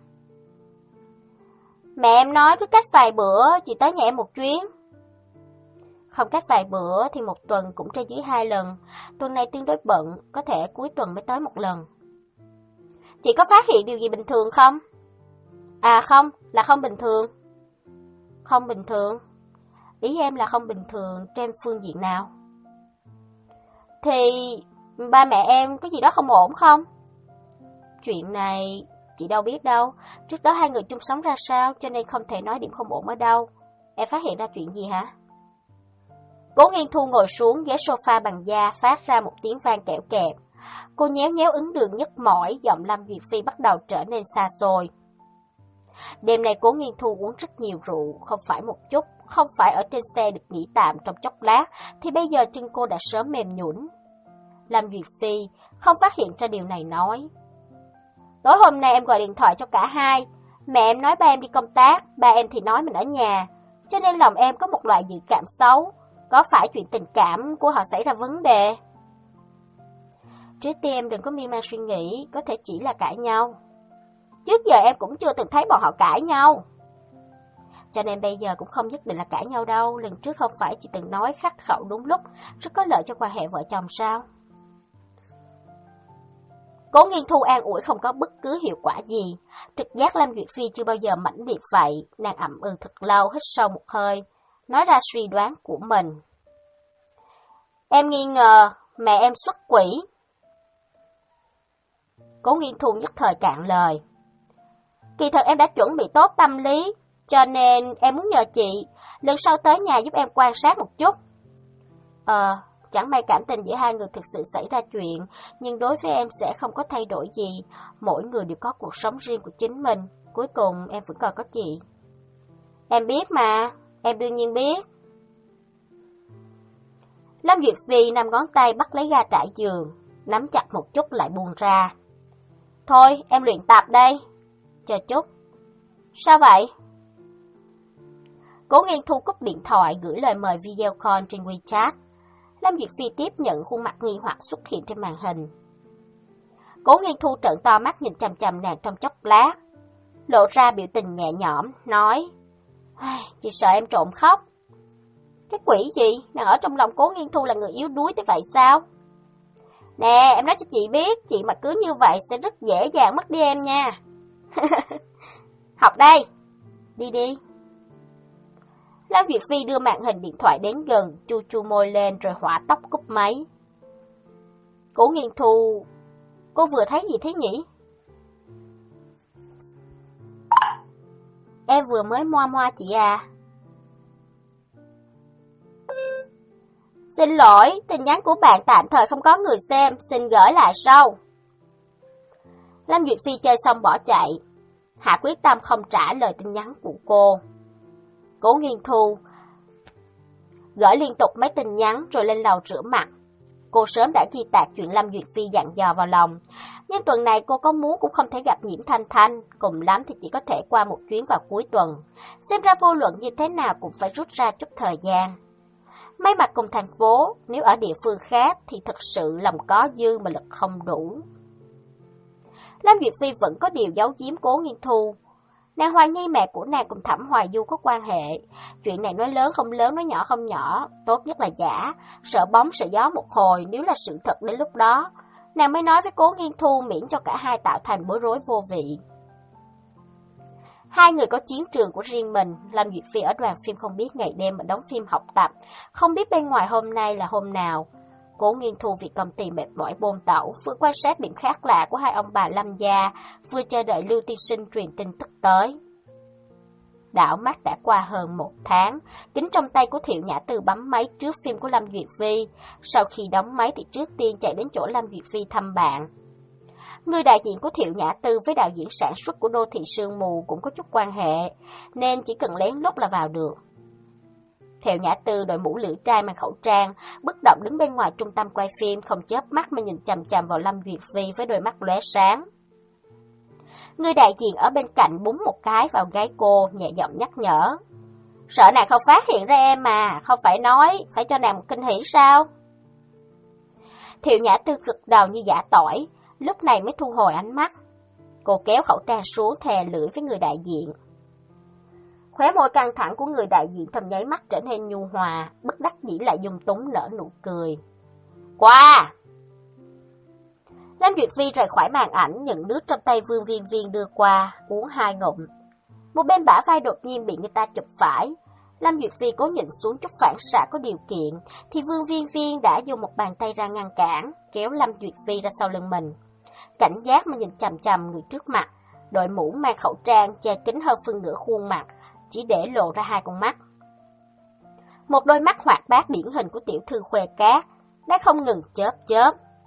Mẹ em nói cứ cách vài bữa, chị tới nhà em một chuyến. Không cách vài bữa thì một tuần cũng trên dưới hai lần. Tuần này tương đối bận, có thể cuối tuần mới tới một lần. Chị có phát hiện điều gì bình thường không? À không, là không bình thường. Không bình thường? Ý em là không bình thường trên phương diện nào? Thì ba mẹ em có gì đó không ổn không? Chuyện này chị đâu biết đâu. Trước đó hai người chung sống ra sao cho nên không thể nói điểm không ổn ở đâu. Em phát hiện ra chuyện gì hả? Cố Nghiên Thu ngồi xuống ghế sofa bằng da phát ra một tiếng vang kẽo kẹt. Cô nhéo nhéo ứng đường nhức mỏi, giọng Lâm Duyệt Phi bắt đầu trở nên xa xôi. Đêm nay Cố Nghiên Thu uống rất nhiều rượu, không phải một chút, không phải ở trên xe được nghỉ tạm trong chốc lát, thì bây giờ chân cô đã sớm mềm nhũn. Lâm Duyệt Phi không phát hiện ra điều này nói. Tối hôm nay em gọi điện thoại cho cả hai, mẹ em nói ba em đi công tác, ba em thì nói mình ở nhà, cho nên lòng em có một loại dự cảm xấu, có phải chuyện tình cảm của họ xảy ra vấn đề? Trước tiên em đừng có miên man suy nghĩ, có thể chỉ là cãi nhau. Trước giờ em cũng chưa từng thấy bọn họ cãi nhau. Cho nên bây giờ cũng không nhất định là cãi nhau đâu, lần trước không phải chị từng nói khắc khẩu đúng lúc, rất có lợi cho quan hệ vợ chồng sao? Cố Nghiên Thu an ủi không có bất cứ hiệu quả gì, trực giác Lâm Duyệt Phi chưa bao giờ mãnh liệt vậy, nàng ậm ừ thật lâu, hít sâu một hơi, nói ra suy đoán của mình. Em nghi ngờ mẹ em xuất quỷ. Cố Nghiên Thu nhất thời cạn lời. Kỳ thật em đã chuẩn bị tốt tâm lý, cho nên em muốn nhờ chị, lần sau tới nhà giúp em quan sát một chút. Ờ, chẳng may cảm tình giữa hai người thực sự xảy ra chuyện, nhưng đối với em sẽ không có thay đổi gì, mỗi người đều có cuộc sống riêng của chính mình, cuối cùng em vẫn còn có chị. Em biết mà, em đương nhiên biết. Lâm Duyệt Phi nằm ngón tay bắt lấy ga trải giường, nắm chặt một chút lại buông ra. Thôi, em luyện tập đây. Chờ chút. Sao vậy? Cố Nghiên Thu cúp điện thoại gửi lời mời video call trên WeChat. Lâm Duyệt Phi tiếp nhận khuôn mặt nghi hoặc xuất hiện trên màn hình. Cố Nghiên Thu trợn to mắt nhìn chằm chằm nàng trong chốc lát, lộ ra biểu tình nhẹ nhõm, nói: Chị sợ em trộm khóc. Cái quỷ gì? Nàng ở trong lòng Cố Nghiên Thu là người yếu đuối tới vậy sao? Nè, em nói cho chị biết, chị mà cứ như vậy sẽ rất dễ dàng mất đi em nha. Học đây. Đi đi. Lâm Duyệt Phi đưa màn hình điện thoại đến gần, chu chu môi lên rồi hỏa tốc cúp máy. Cố Nghiên Thu, cô vừa thấy gì thế nhỉ? Em vừa mới moa moa chị à. Xin lỗi, tin nhắn của bạn tạm thời không có người xem, xin gửi lại sau. Lâm Duyệt Phi chơi xong bỏ chạy, hạ quyết tâm không trả lời tin nhắn của cô. Cố Nghiên Thu gửi liên tục mấy tin nhắn rồi lên lầu rửa mặt. Cô sớm đã ghi tạc chuyện Lâm Duyệt Phi dặn dò vào lòng, nhưng tuần này cô có muốn cũng không thể gặp Nhiễm Thanh Thanh, cùng lắm thì chỉ có thể qua một chuyến vào cuối tuần. Xem ra vô luận như thế nào cũng phải rút ra chút thời gian. May mặt cùng thành phố, nếu ở địa phương khác thì thật sự lòng có dư mà lực không đủ. Lâm Duyệt Phi vẫn có điều giấu giếm Cố Nghiên Thu. Nàng hoài nghi mẹ của nàng cùng Thẩm Hoài Du có quan hệ. Chuyện này nói lớn không lớn, nói nhỏ không nhỏ, tốt nhất là giả, sợ bóng sợ gió một hồi, nếu là sự thật đến lúc đó, nàng mới nói với Cố Nghiên Thu miễn cho cả hai tạo thành bối rối vô vị. Hai người có chiến trường của riêng mình, Lâm Duyệt Phi ở đoàn phim không biết ngày đêm ở đóng phim học tập, không biết bên ngoài hôm nay là hôm nào. Cố Nghiên Thu vì công ty mệt mỏi bôn tẩu, vừa quan sát điểm khác lạ của hai ông bà Lâm gia, vừa chờ đợi Lưu tiên sinh truyền tin tức tới. Đảo mắt đã qua hơn một tháng, kính trong tay của Thiệu Nhã Tư bấm máy trước phim của Lâm Duyệt Phi. Sau khi đóng máy thì trước tiên chạy đến chỗ Lâm Duyệt Phi thăm bạn. Người đại diện của Thiệu Nhã Tư với đạo diễn sản xuất của Đô thị Sương Mù cũng có chút quan hệ, nên chỉ cần lén lút là vào được. Thiệu Nhã Tư đội mũ lưỡi trai mang khẩu trang, bất động đứng bên ngoài trung tâm quay phim, không chớp mắt mà nhìn chằm chằm vào Lâm Duyệt Phi với đôi mắt lóe sáng. Người đại diện ở bên cạnh búng một cái vào gáy cô, nhẹ giọng nhắc nhở. Sợ nàng không phát hiện ra em mà, không phải nói, phải cho nàng một kinh hỉ sao? Thiệu Nhã Tư gật đầu như giả tỏi, lúc này mới thu hồi ánh mắt. Cô kéo khẩu trang xuống thè lưỡi với người đại diện. Khóe môi căng thẳng của người đại diện trong nháy mắt trở nên nhu hòa, bất đắc dĩ lại dung túng nở nụ cười. Qua! Lâm Duyệt Phi rời khỏi màn ảnh, nhận nước trong tay Vương Viên Viên đưa qua, uống hai ngụm. Một bên bả vai đột nhiên bị người ta chụp phải. Lâm Duyệt Phi cố nhìn xuống chút phản xạ có điều kiện, thì Vương Viên Viên đã dùng một bàn tay ra ngăn cản, kéo Lâm Duyệt Phi ra sau lưng mình. Cảnh giác mà nhìn chằm chằm người trước mặt, đội mũ mang khẩu trang che kín hơn phân nửa khuôn mặt, chỉ để lộ ra hai con mắt. Một đôi mắt hoạt bát điển hình của tiểu thư Khuê Cát, đã không ngừng chớp chớp.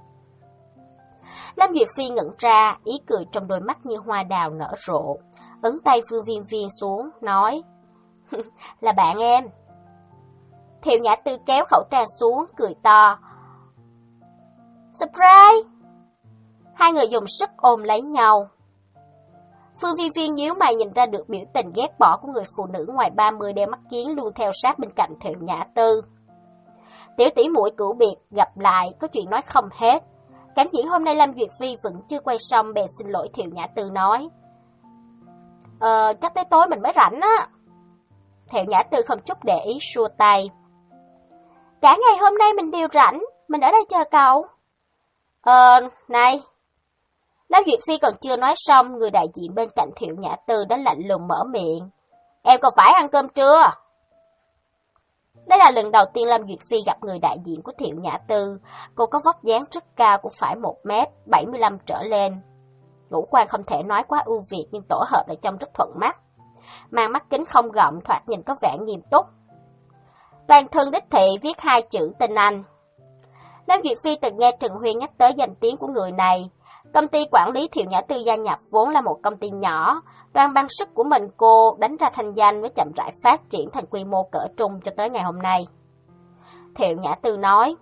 Lâm Duyệt Phi ngẩn ra, ý cười trong đôi mắt như hoa đào nở rộ, ấn tay Vương Viên Viên xuống, nói, là bạn em. Thiệu Nhã Tư kéo khẩu trang xuống, cười to. Surprise! Hai người dùng sức ôm lấy nhau. Phương Viên Viên nhíu mày nhìn ra được biểu tình ghét bỏ của người phụ nữ ngoài ba mươi đeo mắt kiếng luôn theo sát bên cạnh Thiệu Nhã Tư. Tiểu tỷ muội cửu biệt, gặp lại, có chuyện nói không hết. Cảnh diễn hôm nay Lâm Duyệt Phi vẫn chưa quay xong, bèn xin lỗi Thiệu Nhã Tư nói. Ờ, chắc tới tối mình mới rảnh á. Thiệu Nhã Tư không chút để ý xua tay. Cả ngày hôm nay mình đều rảnh, mình ở đây chờ cậu. Ờ, này. Lâm Duyệt Phi còn chưa nói xong, người đại diện bên cạnh Thiệu Nhã Tư đã lạnh lùng mở miệng. Em còn phải ăn cơm trưa? Đây là lần đầu tiên Lâm Duyệt Phi gặp người đại diện của Thiệu Nhã Tư. Cô có vóc dáng rất cao, cũng phải một mét bảy mươi lăm trở lên. Ngũ quan không thể nói quá ưu việt, nhưng tổ hợp lại trông rất thuận mắt. Mang mắt kính không gọng, thoạt nhìn có vẻ nghiêm túc. Toàn thân đích thị viết hai chữ tên Anh. Lâm Duyệt Phi từng nghe Trần Huyên nhắc tới danh tiếng của người này. Công ty quản lý Thiệu Nhã Tư gia nhập vốn là một công ty nhỏ, toàn bằng sức của mình cô đánh ra thanh danh với chậm rãi phát triển thành quy mô cỡ trung cho tới ngày hôm nay. Thiệu Nhã Tư nói,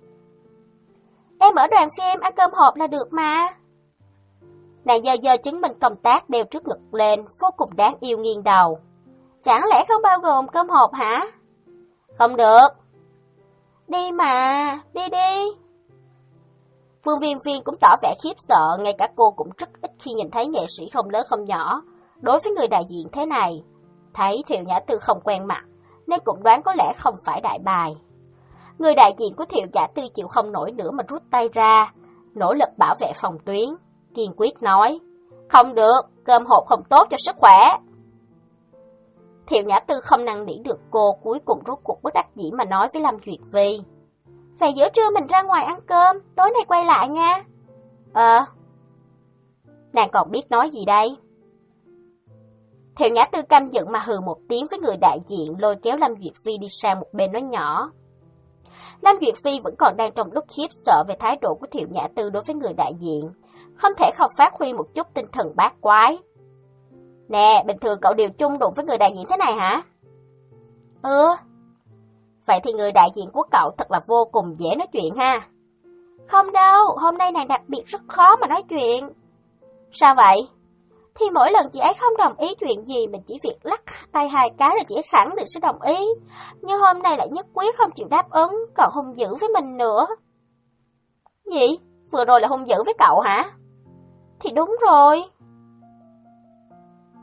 em ở đoàn phim ăn cơm hộp là được mà. Nàng giơ giơ chứng minh công tác đeo trước ngực lên, vô cùng đáng yêu nghiêng đầu. Chẳng lẽ không bao gồm cơm hộp hả? Không được. Đi mà, đi đi. Phương Viên Viên cũng tỏ vẻ khiếp sợ, ngay cả cô cũng rất ít khi nhìn thấy nghệ sĩ không lớn không nhỏ. Đối với người đại diện thế này, thấy Thiệu Nhã Tư không quen mặt, nên cũng đoán có lẽ không phải đại bài. Người đại diện của Thiệu Nhã Tư chịu không nổi nữa mà rút tay ra, nỗ lực bảo vệ phòng tuyến, kiên quyết nói, không được, cơm hộp không tốt cho sức khỏe. Thiệu Nhã Tư không năn nỉ được cô, cuối cùng rốt cuộc bất đắc dĩ mà nói với Lâm Duyệt Phi. Vậy giữa trưa mình ra ngoài ăn cơm, tối nay quay lại nha. Ờ. Nàng còn biết nói gì đây? Thiệu Nhã Tư căm giận mà hừ một tiếng với người đại diện, lôi kéo Lâm Duyệt Phi đi sang một bên nói nhỏ. Lâm Duyệt Phi vẫn còn đang trong lúc khiếp sợ về thái độ của Thiệu Nhã Tư đối với người đại diện, không thể không phát huy một chút tinh thần bát quái. Nè, bình thường cậu đều chung đụng với người đại diện thế này hả? Ừ. Vậy thì người đại diện của cậu thật là vô cùng dễ nói chuyện ha. Không đâu, hôm nay nàng đặc biệt rất khó mà nói chuyện. Sao vậy? Thì mỗi lần chị ấy không đồng ý chuyện gì, mình chỉ việc lắc tay hai cái là chị ấy khẳng định sẽ đồng ý. Nhưng hôm nay lại nhất quyết không chịu đáp ứng, còn hung dữ với mình nữa. Gì? Vừa rồi là hung dữ với cậu hả? Thì đúng rồi.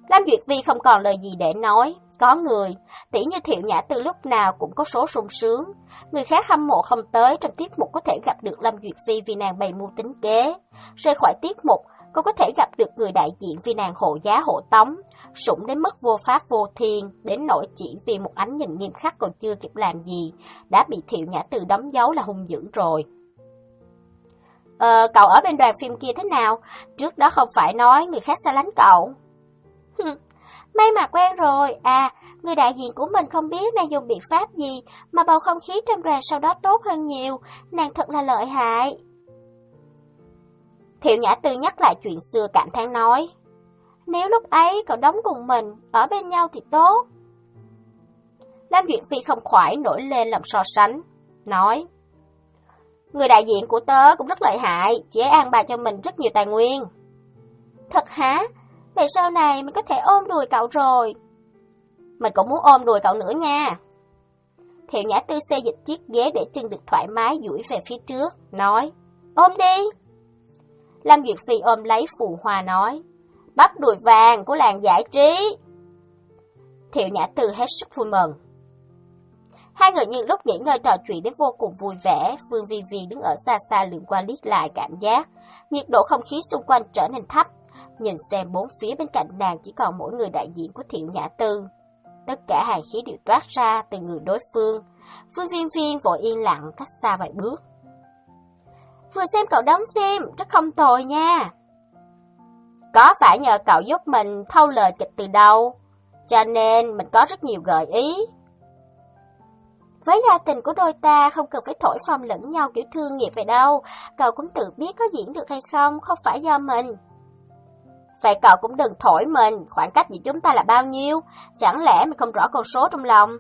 Lam Duyệt Vi không còn lời gì để nói. Có người, tỉ như Thiệu Nhã Tư lúc nào cũng có số sung sướng. Người khác hâm mộ không tới, trong tiết mục có thể gặp được Lam Duyệt Vi vì nàng bày mưu tính kế. Rời khỏi tiết mục, cô có thể gặp được người đại diện vì nàng hộ giá hộ tống. Sủng đến mức vô pháp vô thiên, đến nỗi chỉ vì một ánh nhìn nghiêm khắc còn chưa kịp làm gì, đã bị Thiệu Nhã Tư đóng dấu là hung dữ rồi. Ờ, cậu ở bên đoàn phim kia thế nào? Trước đó không phải nói người khác xa lánh cậu. May mà quen rồi. À, người đại diện của mình không biết nàng dùng biện pháp gì mà bầu không khí trong đoàn sau đó tốt hơn nhiều. Nàng thật là lợi hại. Thiệu Nhã Tư nhắc lại chuyện xưa cảm thán nói. Nếu lúc ấy cậu đóng cùng mình, ở bên nhau thì tốt. Lam Duyệt Phi không khỏi nổi lên làm so sánh. Nói. Người đại diện của tớ cũng rất lợi hại, chị ấy an bài cho mình rất nhiều tài nguyên. Thật hả? Vậy sau này mình có thể ôm đùi cậu rồi. Mình cũng muốn ôm đùi cậu nữa nha. Thiệu Nhã Tư xê dịch chiếc ghế để chân được thoải mái duỗi về phía trước, nói. Ôm đi. Lam Duyệt Phi ôm lấy phù hoa nói. Bắp đùi vàng của làng giải trí. Thiệu Nhã Tư hết sức vui mừng. Hai người nhân lúc nghỉ ngơi trò chuyện đến vô cùng vui vẻ. Phương Vi Vi đứng ở xa xa lượn qua liếc lại cảm giác nhiệt độ không khí xung quanh trở nên thấp. Nhìn xem bốn phía bên cạnh nàng chỉ còn mỗi người đại diện của Thiệu Nhã Tư. Tất cả hàn khí đều toát ra từ người đối phương. Phương Viên Viên vội yên lặng cách xa vài bước. Vừa xem cậu đóng phim, rất không tồi nha. Có phải nhờ cậu giúp mình thâu lời kịch từ đâu, cho nên mình có rất nhiều gợi ý. Với gia tình của đôi ta không cần phải thổi phồng lẫn nhau kiểu thương nghiệp vậy đâu. Cậu cũng tự biết có diễn được hay không, không phải do mình. Vậy cậu cũng đừng thổi mình, khoảng cách giữa chúng ta là bao nhiêu? Chẳng lẽ mình không rõ con số trong lòng?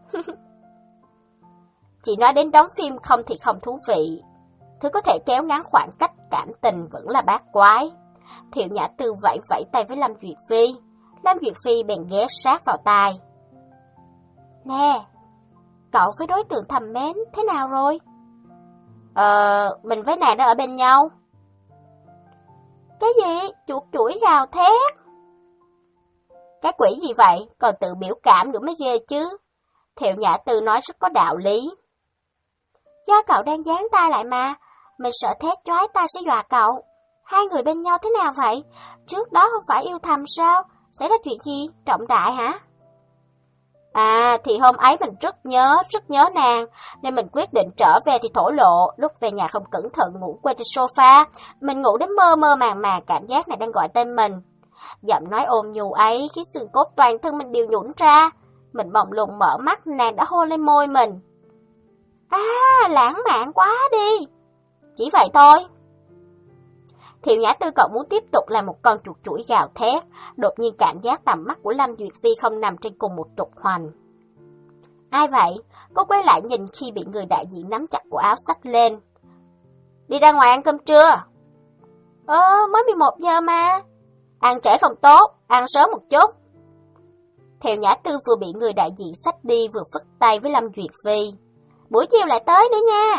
Chị nói đến đóng phim không thì không thú vị. Thứ có thể kéo ngắn khoảng cách cảm tình vẫn là bát quái. Thiệu Nhã Tư vẫy vẫy tay với Lâm Duyệt Phi. Lâm Duyệt Phi bèn ghé sát vào tai. Nè, cậu với đối tượng thầm mến thế nào rồi? Ờ, mình với nàng đã ở bên nhau. Cái gì? Chuột chuỗi gào thét. Cái quỷ gì vậy? Còn tự biểu cảm nữa mới ghê chứ. Thiệu Nhã Tư nói rất có đạo lý. Do cậu đang dán tay lại mà. Mình sợ thét choái ta sẽ dọa cậu. Hai người bên nhau thế nào vậy? Trước đó không phải yêu thầm sao? Xảy ra chuyện gì? Trọng đại hả? À, thì hôm ấy mình rất nhớ, rất nhớ nàng, nên mình quyết định trở về thì thổ lộ. Lúc về nhà không cẩn thận ngủ quên trên sofa, mình ngủ đến mơ mơ màng màng cảm giác này đang gọi tên mình. Giọng nói ôm nhu ấy khiến xương cốt toàn thân mình đều nhũn ra. Mình bồng lùng mở mắt, nàng đã hôn lên môi mình. À, lãng mạn quá đi. Chỉ vậy thôi. Thiệu Nhã Tư cậu muốn tiếp tục là một con chuột chuỗi gào thét, đột nhiên cảm giác tầm mắt của Lâm Duyệt Phi không nằm trên cùng một trục hoành. Ai vậy? Cô quay lại nhìn khi bị người đại diện nắm chặt cổ áo xách lên. Đi ra ngoài ăn cơm trưa. Ờ, mới mười một giờ mà. Ăn trễ không tốt, ăn sớm một chút. Thiệu Nhã Tư vừa bị người đại diện xách đi vừa phất tay với Lâm Duyệt Phi. Buổi chiều lại tới nữa nha.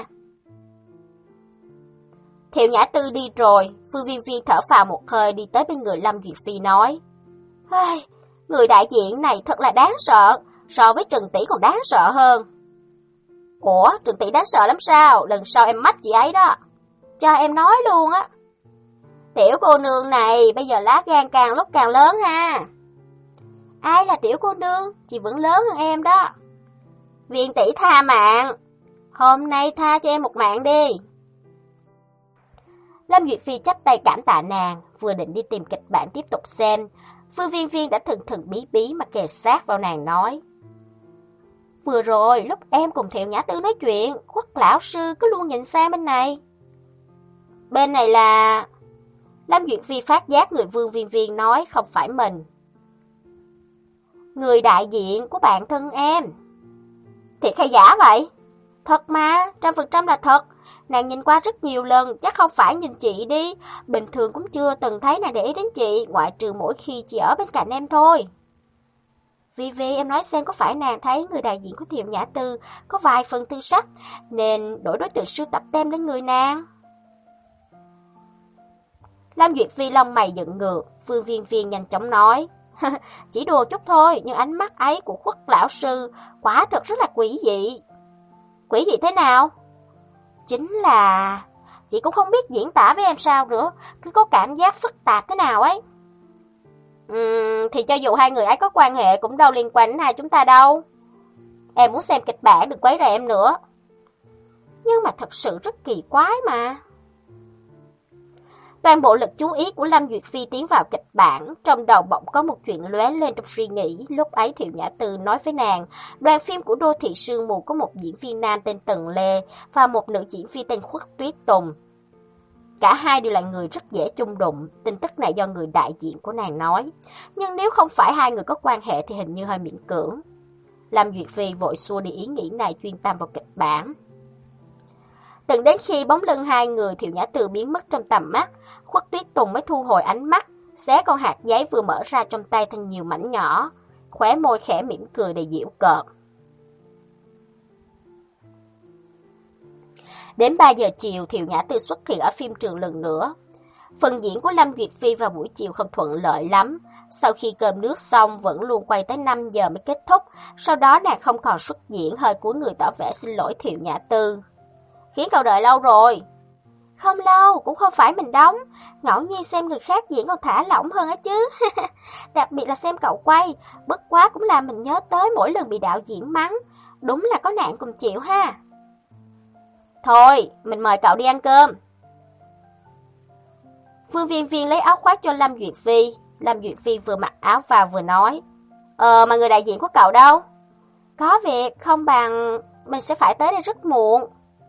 Thiệu Nhã Tư đi rồi, Phương Viên Viên thở phào một hơi đi tới bên người Lâm Duyệt Phi nói. Người đại diện này thật là đáng sợ, so với Trần Tỷ còn đáng sợ hơn. Ủa, Trần Tỷ đáng sợ lắm sao? Lần sau em mách chị ấy đó. Cho em nói luôn á. Tiểu cô nương này bây giờ lá gan càng lúc càng lớn ha. Ai là tiểu cô nương? Chị vẫn lớn hơn em đó. Viên tỷ tha mạng. Hôm nay tha cho em một mạng đi. Lâm Duyệt Phi chắp tay cảm tạ nàng, vừa định đi tìm kịch bản tiếp tục xem. Phương Viên Viên đã thần thần bí bí mà kề sát vào nàng nói. Vừa rồi, lúc em cùng Thiệu Nhã Tư nói chuyện, Khuất lão sư cứ luôn nhìn sang bên này. Bên này là... Lâm Duyệt Phi phát giác người Vương Viên Viên nói không phải mình. Người đại diện của bạn thân em. Thiệt hay giả vậy? Thật mà, trăm phần trăm là thật. Nàng nhìn qua rất nhiều lần, chắc không phải nhìn chị đi. Bình thường cũng chưa từng thấy nàng để ý đến chị, ngoại trừ mỗi khi chị ở bên cạnh em thôi. Vì vì em nói xem có phải nàng thấy người đại diện của Thiệu Nhã Tư có vài phần tư sắc, nên đổi đối tượng sưu tập tem lên người nàng. Lâm Duyệt Phi lông mày dựng ngược, Phương Viên Viên nhanh chóng nói. Chỉ đùa chút thôi, nhưng ánh mắt ấy của Khuất lão sư quả thật rất là quỷ dị. Quỷ dị thế nào? Chính là... chị cũng không biết diễn tả với em sao nữa, cứ có cảm giác phức tạp thế nào ấy. Ừm, thì cho dù hai người ấy có quan hệ cũng đâu liên quan đến hai chúng ta đâu. Em muốn xem kịch bản, đừng quấy rầy em nữa. Nhưng mà thật sự rất kỳ quái mà. Toàn bộ lực chú ý của Lâm Duyệt Phi tiến vào kịch bản, trong đầu bỗng có một chuyện lóe lên trong suy nghĩ. Lúc ấy Thiệu Nhã Tư nói với nàng, đoàn phim của Đô thị Sương Mù có một diễn viên nam tên Tần Lê và một nữ diễn viên tên Khuất Tuyết Tùng. Cả hai đều là người rất dễ chung đụng, tin tức này do người đại diện của nàng nói. Nhưng nếu không phải hai người có quan hệ thì hình như hơi miễn cưỡng. Lâm Duyệt Phi vội xua đi ý nghĩ này, chuyên tâm vào kịch bản. Từng đến khi bóng lưng hai người Thiệu Nhã Tư biến mất trong tầm mắt, Khuất Tuyết Tùng mới thu hồi ánh mắt, xé con hạt giấy vừa mở ra trong tay thành nhiều mảnh nhỏ, khóe môi khẽ mỉm cười đầy giễu cợt. Đến ba giờ chiều, Thiệu Nhã Tư xuất hiện ở phim trường lần nữa. Phần diễn của Lâm Duyệt Phi vào buổi chiều không thuận lợi lắm. Sau khi cơm nước xong vẫn luôn quay tới năm giờ mới kết thúc, sau đó nàng không còn xuất diễn, hơi cúi người tỏ vẻ xin lỗi Thiệu Nhã Tư. Khiến cậu đợi lâu rồi. Không lâu, cũng không phải mình đóng. Ngẫu nhiên xem người khác diễn còn thả lỏng hơn á chứ. Đặc biệt là xem cậu quay, bất quá cũng làm mình nhớ tới mỗi lần bị đạo diễn mắng. Đúng là có nạn cùng chịu ha. Thôi, mình mời cậu đi ăn cơm. Phương Viên Viên lấy áo khoác cho Lâm Duyệt Phi. Lâm Duyệt Phi vừa mặc áo vào vừa nói, Ờ, mà người đại diện của cậu đâu? Có việc, không bằng mình sẽ phải tới đây rất muộn.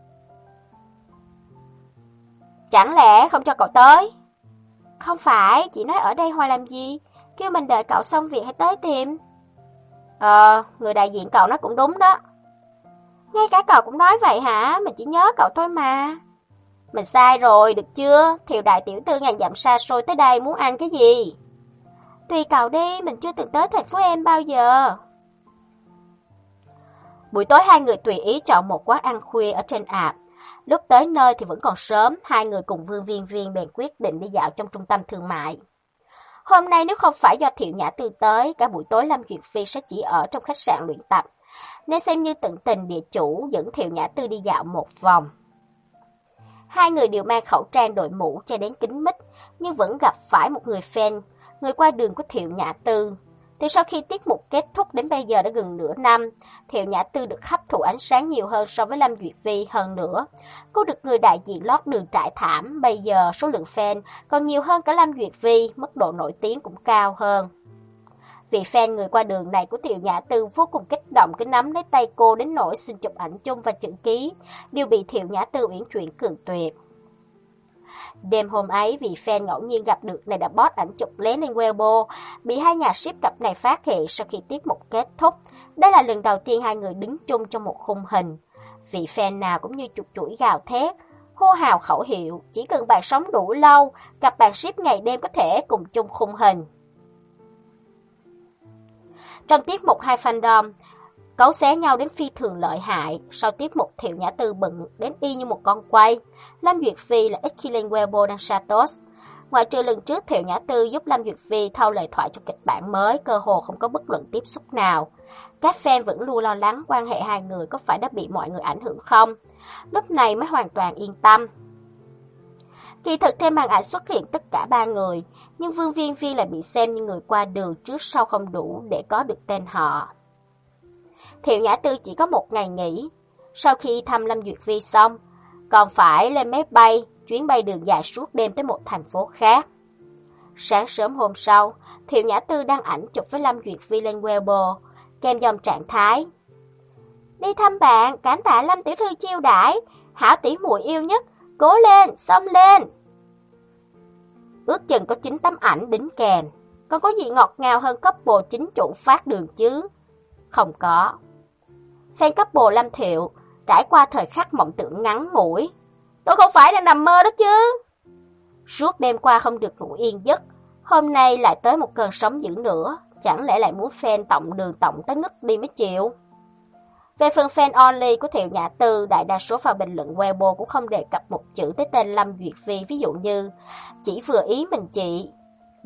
Chẳng lẽ không cho cậu tới? Không phải, chị nói ở đây hoài làm gì? Kêu mình đợi cậu xong việc hãy tới tìm. Ờ, người đại diện cậu nói cũng đúng đó. Ngay cả cậu cũng nói vậy hả? Mình chỉ nhớ cậu thôi mà. Mình sai rồi, được chưa? Thiệu đại tiểu thư ngàn dặm xa xôi tới đây muốn ăn cái gì? Tùy cậu đi, mình chưa từng tới thành phố em bao giờ. Buổi tối hai người tùy ý chọn một quán ăn khuya ở trên ạp. Lúc tới nơi thì vẫn còn sớm, hai người cùng Vương Viên Viên bèn quyết định đi dạo trong trung tâm thương mại. Hôm nay nếu không phải do Thiệu Nhã Tư tới, cả buổi tối Lâm Duyệt Phi sẽ chỉ ở trong khách sạn luyện tập, nên xem như tận tình địa chủ dẫn Thiệu Nhã Tư đi dạo một vòng. Hai người đều mang khẩu trang đội mũ che đến kín mít, nhưng vẫn gặp phải một người fan, người qua đường của Thiệu Nhã Tư. Từ sau khi tiết mục kết thúc đến bây giờ đã gần nửa năm, Thiệu Nhã Tư được hấp thụ ánh sáng nhiều hơn so với Lâm Duyệt Phi hơn nữa. Cô được người đại diện lót đường trải thảm, bây giờ số lượng fan còn nhiều hơn cả Lâm Duyệt Phi, mức độ nổi tiếng cũng cao hơn. Vị fan người qua đường này của Thiệu Nhã Tư vô cùng kích động, cứ nắm lấy tay cô đến nỗi xin chụp ảnh chung và chữ ký, đều bị Thiệu Nhã Tư uyển chuyển cự tuyệt. Đêm hôm ấy, vì fan ngẫu nhiên gặp được này đã post ảnh chụp lén lên Weibo, bị hai nhà ship cặp này phát hiện sau khi tiết mục kết thúc. Đây là lần đầu tiên hai người đứng chung trong một khung hình. Vị fan nào cũng như chuột chuỗi gào thét, hô hào khẩu hiệu, chỉ cần bạn sống đủ lâu, cặp bạn ship ngày đêm có thể cùng chung khung hình. Trong tiết mục hai fandom cấu xé nhau đến phi thường lợi hại. Sau tiết mục Thiệu Nhã Tư bận đến y như một con quay. Lâm Duyệt Phi là ít khi lên Weibo đăng status. Ngoại trừ lần trước Thiệu Nhã Tư giúp Lâm Duyệt Phi thâu lời thoại cho kịch bản mới, cơ hồ không có bất luận tiếp xúc nào. Các fan vẫn luôn lo lắng quan hệ hai người có phải đã bị mọi người ảnh hưởng không. Lúc này mới hoàn toàn yên tâm. Kỳ thực trên màn ảnh xuất hiện tất cả ba người, nhưng Vương Viên Viên lại bị xem như người qua đường trước sau không đủ để có được tên họ. Thiệu Nhã Tư chỉ có một ngày nghỉ. Sau khi thăm Lâm Duyệt Phi xong, còn phải lên máy bay, chuyến bay đường dài suốt đêm tới một thành phố khác. Sáng sớm hôm sau, Thiệu Nhã Tư đăng ảnh chụp với Lâm Duyệt Phi lên Weibo, kèm dòng trạng thái. Đi thăm bạn, cảm tạ Lâm tiểu thư chiêu đãi, hảo tỷ muội yêu nhất, cố lên, xông lên. Ước chừng có chín tấm ảnh đính kèm, còn có gì ngọt ngào hơn couple chính chủ phát đường chứ? Không có. Fan couple Lâm Thiệu trải qua thời khắc mộng tưởng ngắn ngủi. Tôi không phải đang nằm mơ đó chứ. Suốt đêm qua không được ngủ yên giấc, hôm nay lại tới một cơn sóng dữ nữa, chẳng lẽ lại muốn fan tổng đường tổng tới ngất đi mới chịu. Về phần fan only của Thiệu Nhã Tư, đại đa số vào bình luận Weibo cũng không đề cập một chữ tới tên Lâm Duyệt Phi, ví dụ như chỉ vừa ý mình chị,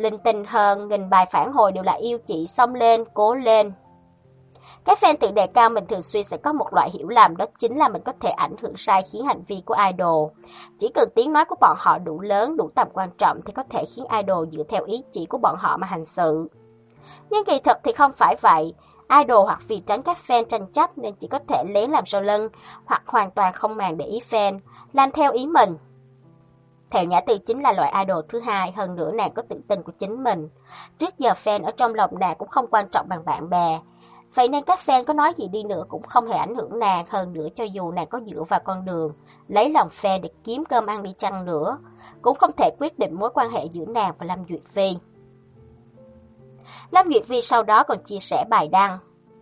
Linh tinh hơn, nghìn bài phản hồi đều là yêu chị, xông lên, cố lên. Các fan tự đề cao mình thường xuyên sẽ có một loại hiểu lầm, đó chính là mình có thể ảnh hưởng sai khiến hành vi của idol. Chỉ cần tiếng nói của bọn họ đủ lớn, đủ tầm quan trọng thì có thể khiến idol dựa theo ý chỉ của bọn họ mà hành sự. Nhưng kỳ thực thì không phải vậy. Idol hoặc vì tránh các fan tranh chấp nên chỉ có thể lén làm sau lưng, hoặc hoàn toàn không màng để ý fan, làm theo ý mình. Thèo Nhã Tư chính là loại idol thứ hai, hơn nữa nàng có tự tin của chính mình. Trước giờ fan ở trong lòng nàng cũng không quan trọng bằng bạn bè. Vậy nên các fan có nói gì đi nữa cũng không hề ảnh hưởng nàng, hơn nữa cho dù nàng có dựa vào con đường lấy lòng fan để kiếm cơm ăn đi chăng nữa, cũng không thể quyết định mối quan hệ giữa nàng và Lâm Duyệt Phi. Lâm Duyệt Phi sau đó còn chia sẻ bài đăng.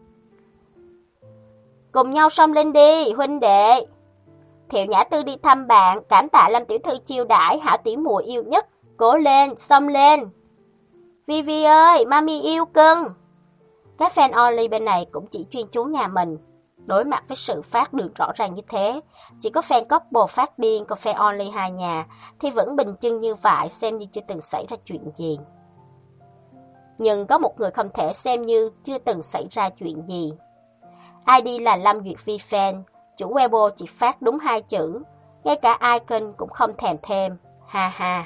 Cùng nhau xông lên đi, huynh đệ. Thèo Nhã Tư đi thăm bạn, cảm tạ Lâm tiểu thư chiêu đãi, hảo tỉ muội yêu nhất, cố lên, xông lên. Vi Vi ơi, mami yêu cưng. Các fan only bên này cũng chỉ chuyên chú nhà mình. Đối mặt với sự phát đường rõ ràng như thế, chỉ có fan couple phát điên, còn fan only hai nhà thì vẫn bình chân như vậy, xem như chưa từng xảy ra chuyện gì. Nhưng có một người không thể xem như chưa từng xảy ra chuyện gì. i đê là Lâm Duyệt Phi fan, chủ Weibo chỉ phát đúng hai chữ, ngay cả icon cũng không thèm thêm, ha ha.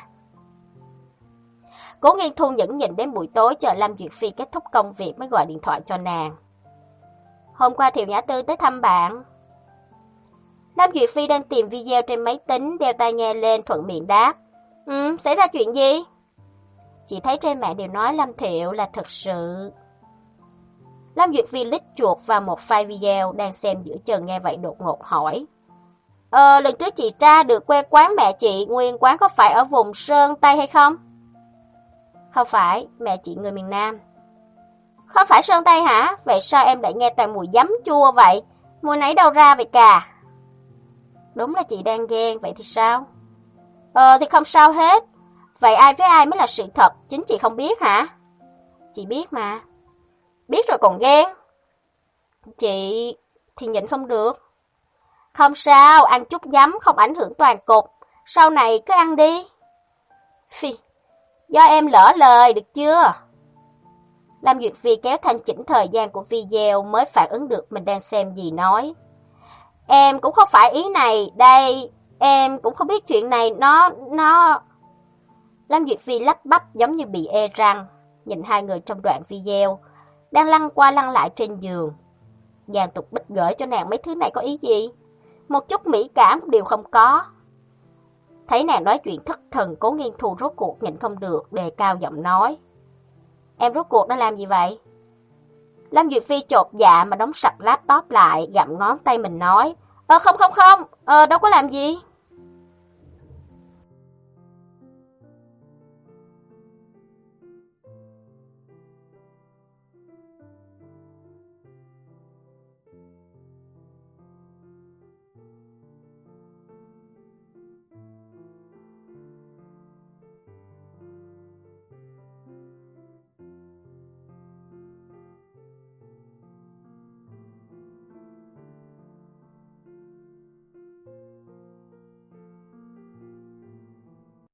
Cố Nghiên Thu nhẫn nhịn đến buổi tối chờ Lâm Duyệt Phi kết thúc công việc mới gọi điện thoại cho nàng. Hôm qua Thèo Nhã Tư tới thăm bạn. Lâm Duyệt Phi đang tìm video trên máy tính, đeo tai nghe lên thuận miệng đáp. Ừ, xảy ra chuyện gì? Chị thấy trên mạng đều nói Lâm Thiệu là thật sự. Lâm Duyệt Phi lít chuột vào một file video đang xem giữa chừng nghe vậy đột ngột hỏi. Ờ, lần trước chị tra được quê quán mẹ chị, nguyên quán có phải ở vùng Sơn Tây hay không? Không phải, mẹ chị người miền Nam. Không phải Sơn Tây hả? Vậy sao em lại nghe toàn mùi giấm chua vậy? Mùi nấy đâu ra vậy cả? Đúng là chị đang ghen, vậy thì sao? Ờ thì không sao hết. Vậy ai với ai mới là sự thật, chính chị không biết hả? Chị biết mà. Biết rồi còn ghen? Chị thì nhịn không được. Không sao, ăn chút giấm không ảnh hưởng toàn cục. Sau này cứ ăn đi. Phi, do em lỡ lời được chưa? Lâm Duyệt Phi kéo thanh chỉnh thời gian của video mới phản ứng được mình đang xem gì nói. Em cũng không phải ý này, đây, em cũng không biết chuyện này, nó, nó... Lâm Duyệt Phi lắp bắp giống như bị ê răng, nhìn hai người trong đoạn video, đang lăn qua lăn lại trên giường. Giang Tục Bích gửi cho nàng mấy thứ này có ý gì? Một chút mỹ cảm đều không có. Thấy nàng nói chuyện thất thần, Cố Nghiên Thu rốt cuộc nhịn không được, đề cao giọng nói. Em rốt cuộc đã làm gì vậy? Lâm Duyệt Phi chột dạ mà đóng sập laptop lại, gặm ngón tay mình nói. Ờ không không không, ờ đâu có làm gì.